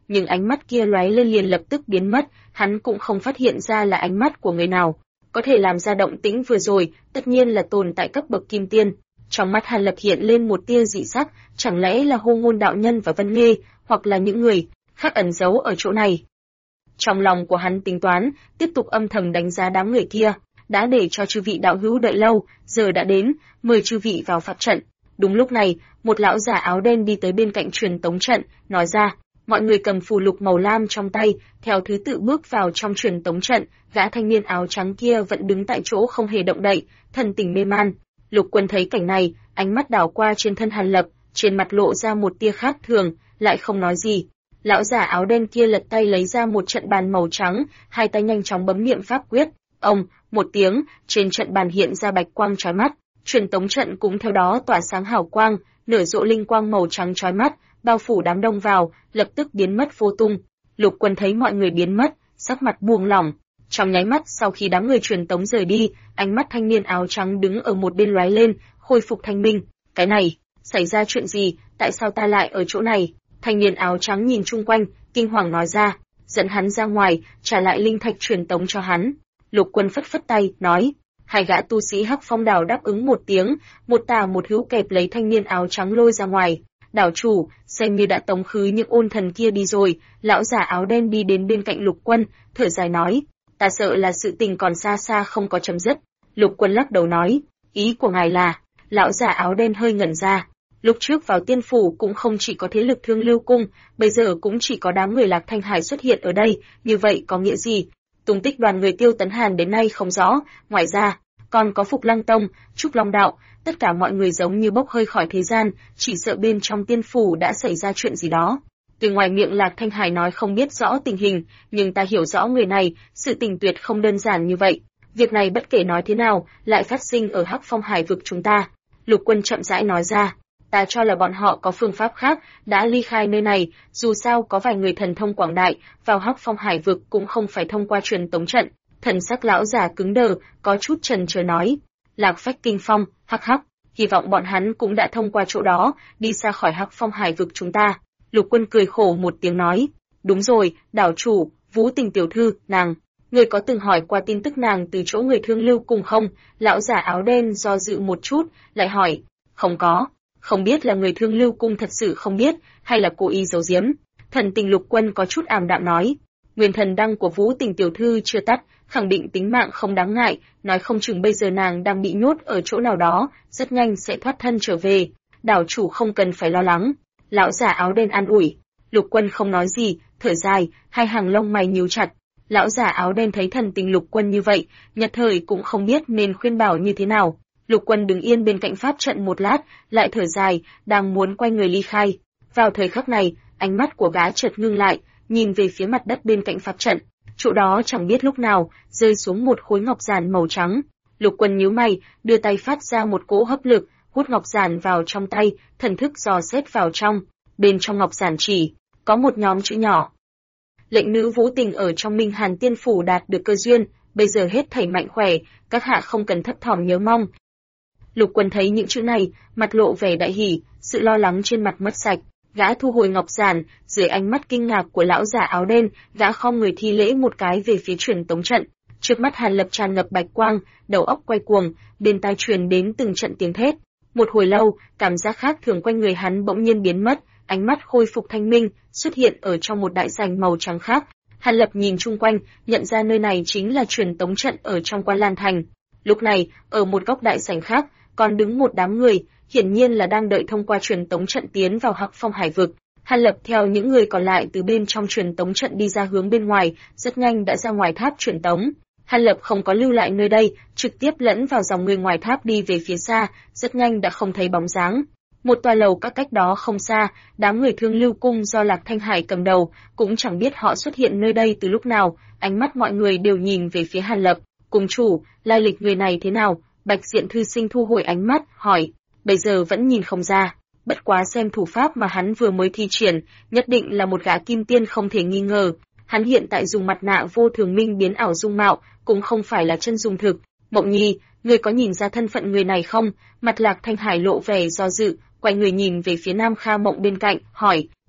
nhưng ánh mắt kia lóe lên liền lập tức biến mất, hắn cũng không phát hiện ra là ánh mắt của người nào. Có thể làm ra động tĩnh vừa rồi, tất nhiên là tồn tại cấp bậc kim tiên. Trong mắt Hàn Lập hiện lên một tia dị sắc, chẳng lẽ là Hô Ngôn đạo nhân và Vân Nghê, hoặc là những người khác ẩn giấu ở chỗ này. Trong lòng của hắn tính toán, tiếp tục âm thầm đánh giá đám người kia, đã để cho chư vị đạo hữu đợi lâu, giờ đã đến, mời chư vị vào pháp trận. Đúng lúc này, một lão giả áo đen đi tới bên cạnh truyền tống trận, nói ra, mọi người cầm phù lục màu lam trong tay, theo thứ tự bước vào trong truyền tống trận, gã thanh niên áo trắng kia vẫn đứng tại chỗ không hề động đậy, thần tình mê man. Lục Quân thấy cảnh này, ánh mắt đảo qua trên thân Hàn Lập, trên mặt lộ ra một tia khác thường, lại không nói gì. Lão giả áo đen kia lật tay lấy ra một trận bàn màu trắng, hai tay nhanh chóng bấm niệm pháp quyết. Ông, một tiếng, trên trận bàn hiện ra bạch quang chói mắt, truyền tống trận cũng theo đó tỏa sáng hào quang, nở rộ linh quang màu trắng chói mắt, bao phủ đám đông vào, lập tức biến mất vô tung. Lục Quân thấy mọi người biến mất, sắc mặt buông lỏng. Trong nháy mắt sau khi đám người truyền tống rời đi, ánh mắt thanh niên áo trắng đứng ở một bên lóe lên, khôi phục thanh minh. Cái này, xảy ra chuyện gì, tại sao ta lại ở chỗ này? Thanh niên áo trắng nhìn chung quanh, kinh hoàng nói ra, dẫn hắn ra ngoài, trả lại linh thạch truyền tống cho hắn. Lục Quân phất phất tay, nói, hai gã tu sĩ Hắc Phong Đảo đáp ứng một tiếng, một tả một hữu kẹp lấy thanh niên áo trắng lôi ra ngoài. Đảo chủ, xem như đã tống khứ những ôn thần kia đi rồi. Lão giả áo đen đi đến bên cạnh Lục Quân, thở dài nói, ta sợ là sự tình còn xa xa không có chấm dứt. Lục Quân lắc đầu nói, ý của ngài là? Lão giả áo đen hơi ngẩn ra. Lúc trước vào tiên phủ cũng không chỉ có thế lực Thương Lưu Cung, bây giờ cũng chỉ có đám người Lạc Thanh Hải xuất hiện ở đây, như vậy có nghĩa gì? Tung tích đoàn người Tiêu Tấn Hàn đến nay không rõ, ngoài ra, còn có Phục Lăng Tông, Trúc Long Đạo, tất cả mọi người giống như bốc hơi khỏi thế gian, chỉ sợ bên trong tiên phủ đã xảy ra chuyện gì đó. Từ ngoài miệng Lạc Thanh Hải nói không biết rõ tình hình, nhưng ta hiểu rõ người này, sự tình tuyệt không đơn giản như vậy. Việc này bất kể nói thế nào, lại phát sinh ở Hắc Phong Hải vực chúng ta. Lục Quân chậm rãi nói ra, ta cho là bọn họ có phương pháp khác, đã ly khai nơi này, dù sao có vài người thần thông quảng đại, vào Hắc Phong Hải vực cũng không phải thông qua truyền tống trận. Thần sắc lão già cứng đờ, có chút chần chờ nói, Lạc Phách Kinh Phong, hắc hắc, hy vọng bọn hắn cũng đã thông qua chỗ đó, đi xa khỏi Hắc Phong Hải vực chúng ta. Lục Quân cười khổ một tiếng nói, đúng rồi, đảo chủ, Vũ Tình tiểu thư, nàng, người có từng hỏi qua tin tức nàng từ chỗ người Thương Lưu cùng không? Lão giả áo đen do dự một chút, lại hỏi, không có, không biết là người Thương Lưu cung thật sự không biết, hay là cố ý giấu giếm. Thần tình Lục Quân có chút ảm đạm nói, nguyên thần đăng của Vũ Tình tiểu thư chưa tắt, khẳng định tính mạng không đáng ngại, nói không chừng bây giờ nàng đang bị nhốt ở chỗ nào đó, rất nhanh sẽ thoát thân trở về, đảo chủ không cần phải lo lắng. Lão giả áo đen an ủi. Lục Quân không nói gì, thở dài, hai hàng lông mày nhíu chặt. Lão giả áo đen thấy thần tình Lục Quân như vậy, nhất thời cũng không biết nên khuyên bảo như thế nào. Lục Quân đứng yên bên cạnh pháp trận một lát, lại thở dài, đang muốn quay người ly khai. Vào thời khắc này, ánh mắt của gã chợt ngưng lại, nhìn về phía mặt đất bên cạnh pháp trận. Chỗ đó chẳng biết lúc nào rơi xuống một khối ngọc giản màu trắng. Lục Quân nhíu mày, đưa tay phát ra một cỗ hấp lực, hút ngọc giản vào trong tay, thần thức dò xét vào trong. Bên trong ngọc giản chỉ có một nhóm chữ nhỏ. Lệnh nữ Vũ Tình ở trong Minh Hàn Tiên phủ đạt được cơ duyên, bây giờ hết thảy mạnh khỏe, các hạ không cần thấp thỏm nhớ mong. Lục Quân thấy những chữ này, mặt lộ vẻ đại hỉ, sự lo lắng trên mặt mất sạch. Gã thu hồi ngọc giản, dưới ánh mắt kinh ngạc của lão giả áo đen, gã khom người thi lễ một cái về phía truyền tống trận. Trước mắt Hàn Lập tràn ngập bạch quang, đầu óc quay cuồng, bên tai truyền đến từng trận tiếng thét. Một hồi lâu, cảm giác khác thường quanh người hắn bỗng nhiên biến mất, ánh mắt khôi phục thanh minh, xuất hiện ở trong một đại sảnh màu trắng khác. Hàn Lập nhìn chung quanh, nhận ra nơi này chính là truyền tống trận ở trong Quan Lan Thành. Lúc này, ở một góc đại sảnh khác, còn đứng một đám người, hiển nhiên là đang đợi thông qua truyền tống trận tiến vào Hắc Phong Hải vực. Hàn Lập theo những người còn lại từ bên trong truyền tống trận đi ra hướng bên ngoài, rất nhanh đã ra ngoài tháp truyền tống. Hàn Lập không có lưu lại nơi đây, trực tiếp lẫn vào dòng người ngoài tháp đi về phía xa, rất nhanh đã không thấy bóng dáng. Một tòa lầu các cách đó không xa, đám người Thương Lưu cung do Lạc Thanh Hải cầm đầu, cũng chẳng biết họ xuất hiện nơi đây từ lúc nào, ánh mắt mọi người đều nhìn về phía Hàn Lập. Cung chủ, lai lịch người này thế nào? Bạch Diện thư sinh thu hồi ánh mắt, hỏi. Bây giờ vẫn nhìn không ra, bất quá xem thủ pháp mà hắn vừa mới thi triển, nhất định là một gã kim tiên không thể nghi ngờ. Hắn hiện tại dùng mặt nạ vô thường minh biến ảo dung mạo, cũng không phải là chân dung thực. Mộng Nhi, ngươi có nhìn ra thân phận người này không? Mặt Lạc Thanh Hải lộ vẻ do dự, quay người nhìn về phía Nam Kha Mộng bên cạnh, hỏi.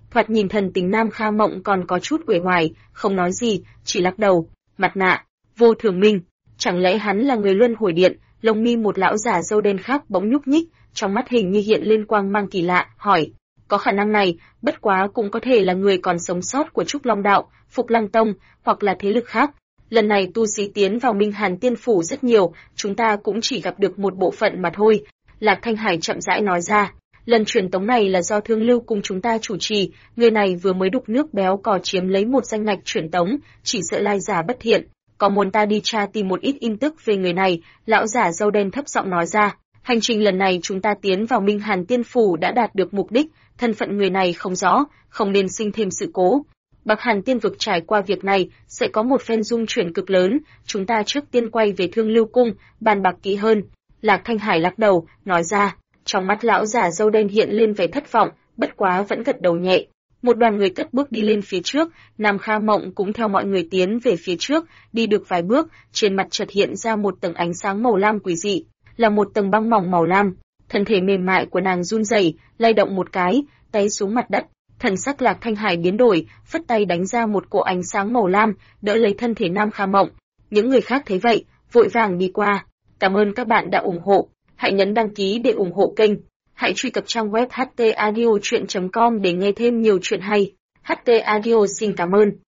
Thoạt nhìn thần tính Nam Kha Mộng còn có chút uể oải, không nói gì, chỉ lắc đầu. Mặt nạ, Vô Thường Minh, chẳng lẽ hắn là người luân hồi điện? Lông mi một lão già râu đen khác bỗng nhúc nhích, trong mắt hình như hiện lên quang mang kỳ lạ, hỏi: có khả năng này, bất quá cũng có thể là người còn sống sót của Trúc Long Đạo, Phục Lăng Tông, hoặc là thế lực khác. Lần này tu sĩ tiến vào Minh Hàn Tiên Phủ rất nhiều, chúng ta cũng chỉ gặp được một bộ phận mà thôi. Lạc Thanh Hải chậm rãi nói ra. Lần truyền tống này là do Thương Lưu cùng chúng ta chủ trì, người này vừa mới đục nước béo cò chiếm lấy một danh ngạch truyền tống, chỉ sợ lai giả bất thiện. Có muốn ta đi tra tìm một ít tin tức về người này? Lão giả râu đen thấp giọng nói ra. Hành trình lần này chúng ta tiến vào Minh Hàn Tiên Phủ đã đạt được mục đích, thân phận người này không rõ, không nên sinh thêm sự cố. Bắc Hàn Tiên vực trải qua việc này sẽ có một phen dung chuyển cực lớn, chúng ta trước tiên quay về Thương Lưu cung, bàn bạc kỹ hơn. Lạc Thanh Hải lắc đầu, nói ra. Trong mắt lão giả râu đen hiện lên vẻ thất vọng, bất quá vẫn gật đầu nhẹ. Một đoàn người cất bước đi lên phía trước, Nam Kha Mộng cũng theo mọi người tiến về phía trước, đi được vài bước, trên mặt chợt hiện ra một tầng ánh sáng màu lam quỷ dị, là một tầng băng mỏng màu lam. Thân thể mềm mại của nàng run rẩy, lay động một cái, tay xuống mặt đất. Thần sắc Lạc Thanh Hải biến đổi, phất tay đánh ra một cỗ ánh sáng màu lam, đỡ lấy thân thể Nam Kha Mộng. Những người khác thấy vậy, vội vàng đi qua. Cảm ơn các bạn đã ủng hộ. Hãy nhấn đăng ký để ủng hộ kênh. Hãy truy cập trang web htaudio.com để nghe thêm nhiều chuyện hay. HT Audio xin cảm ơn.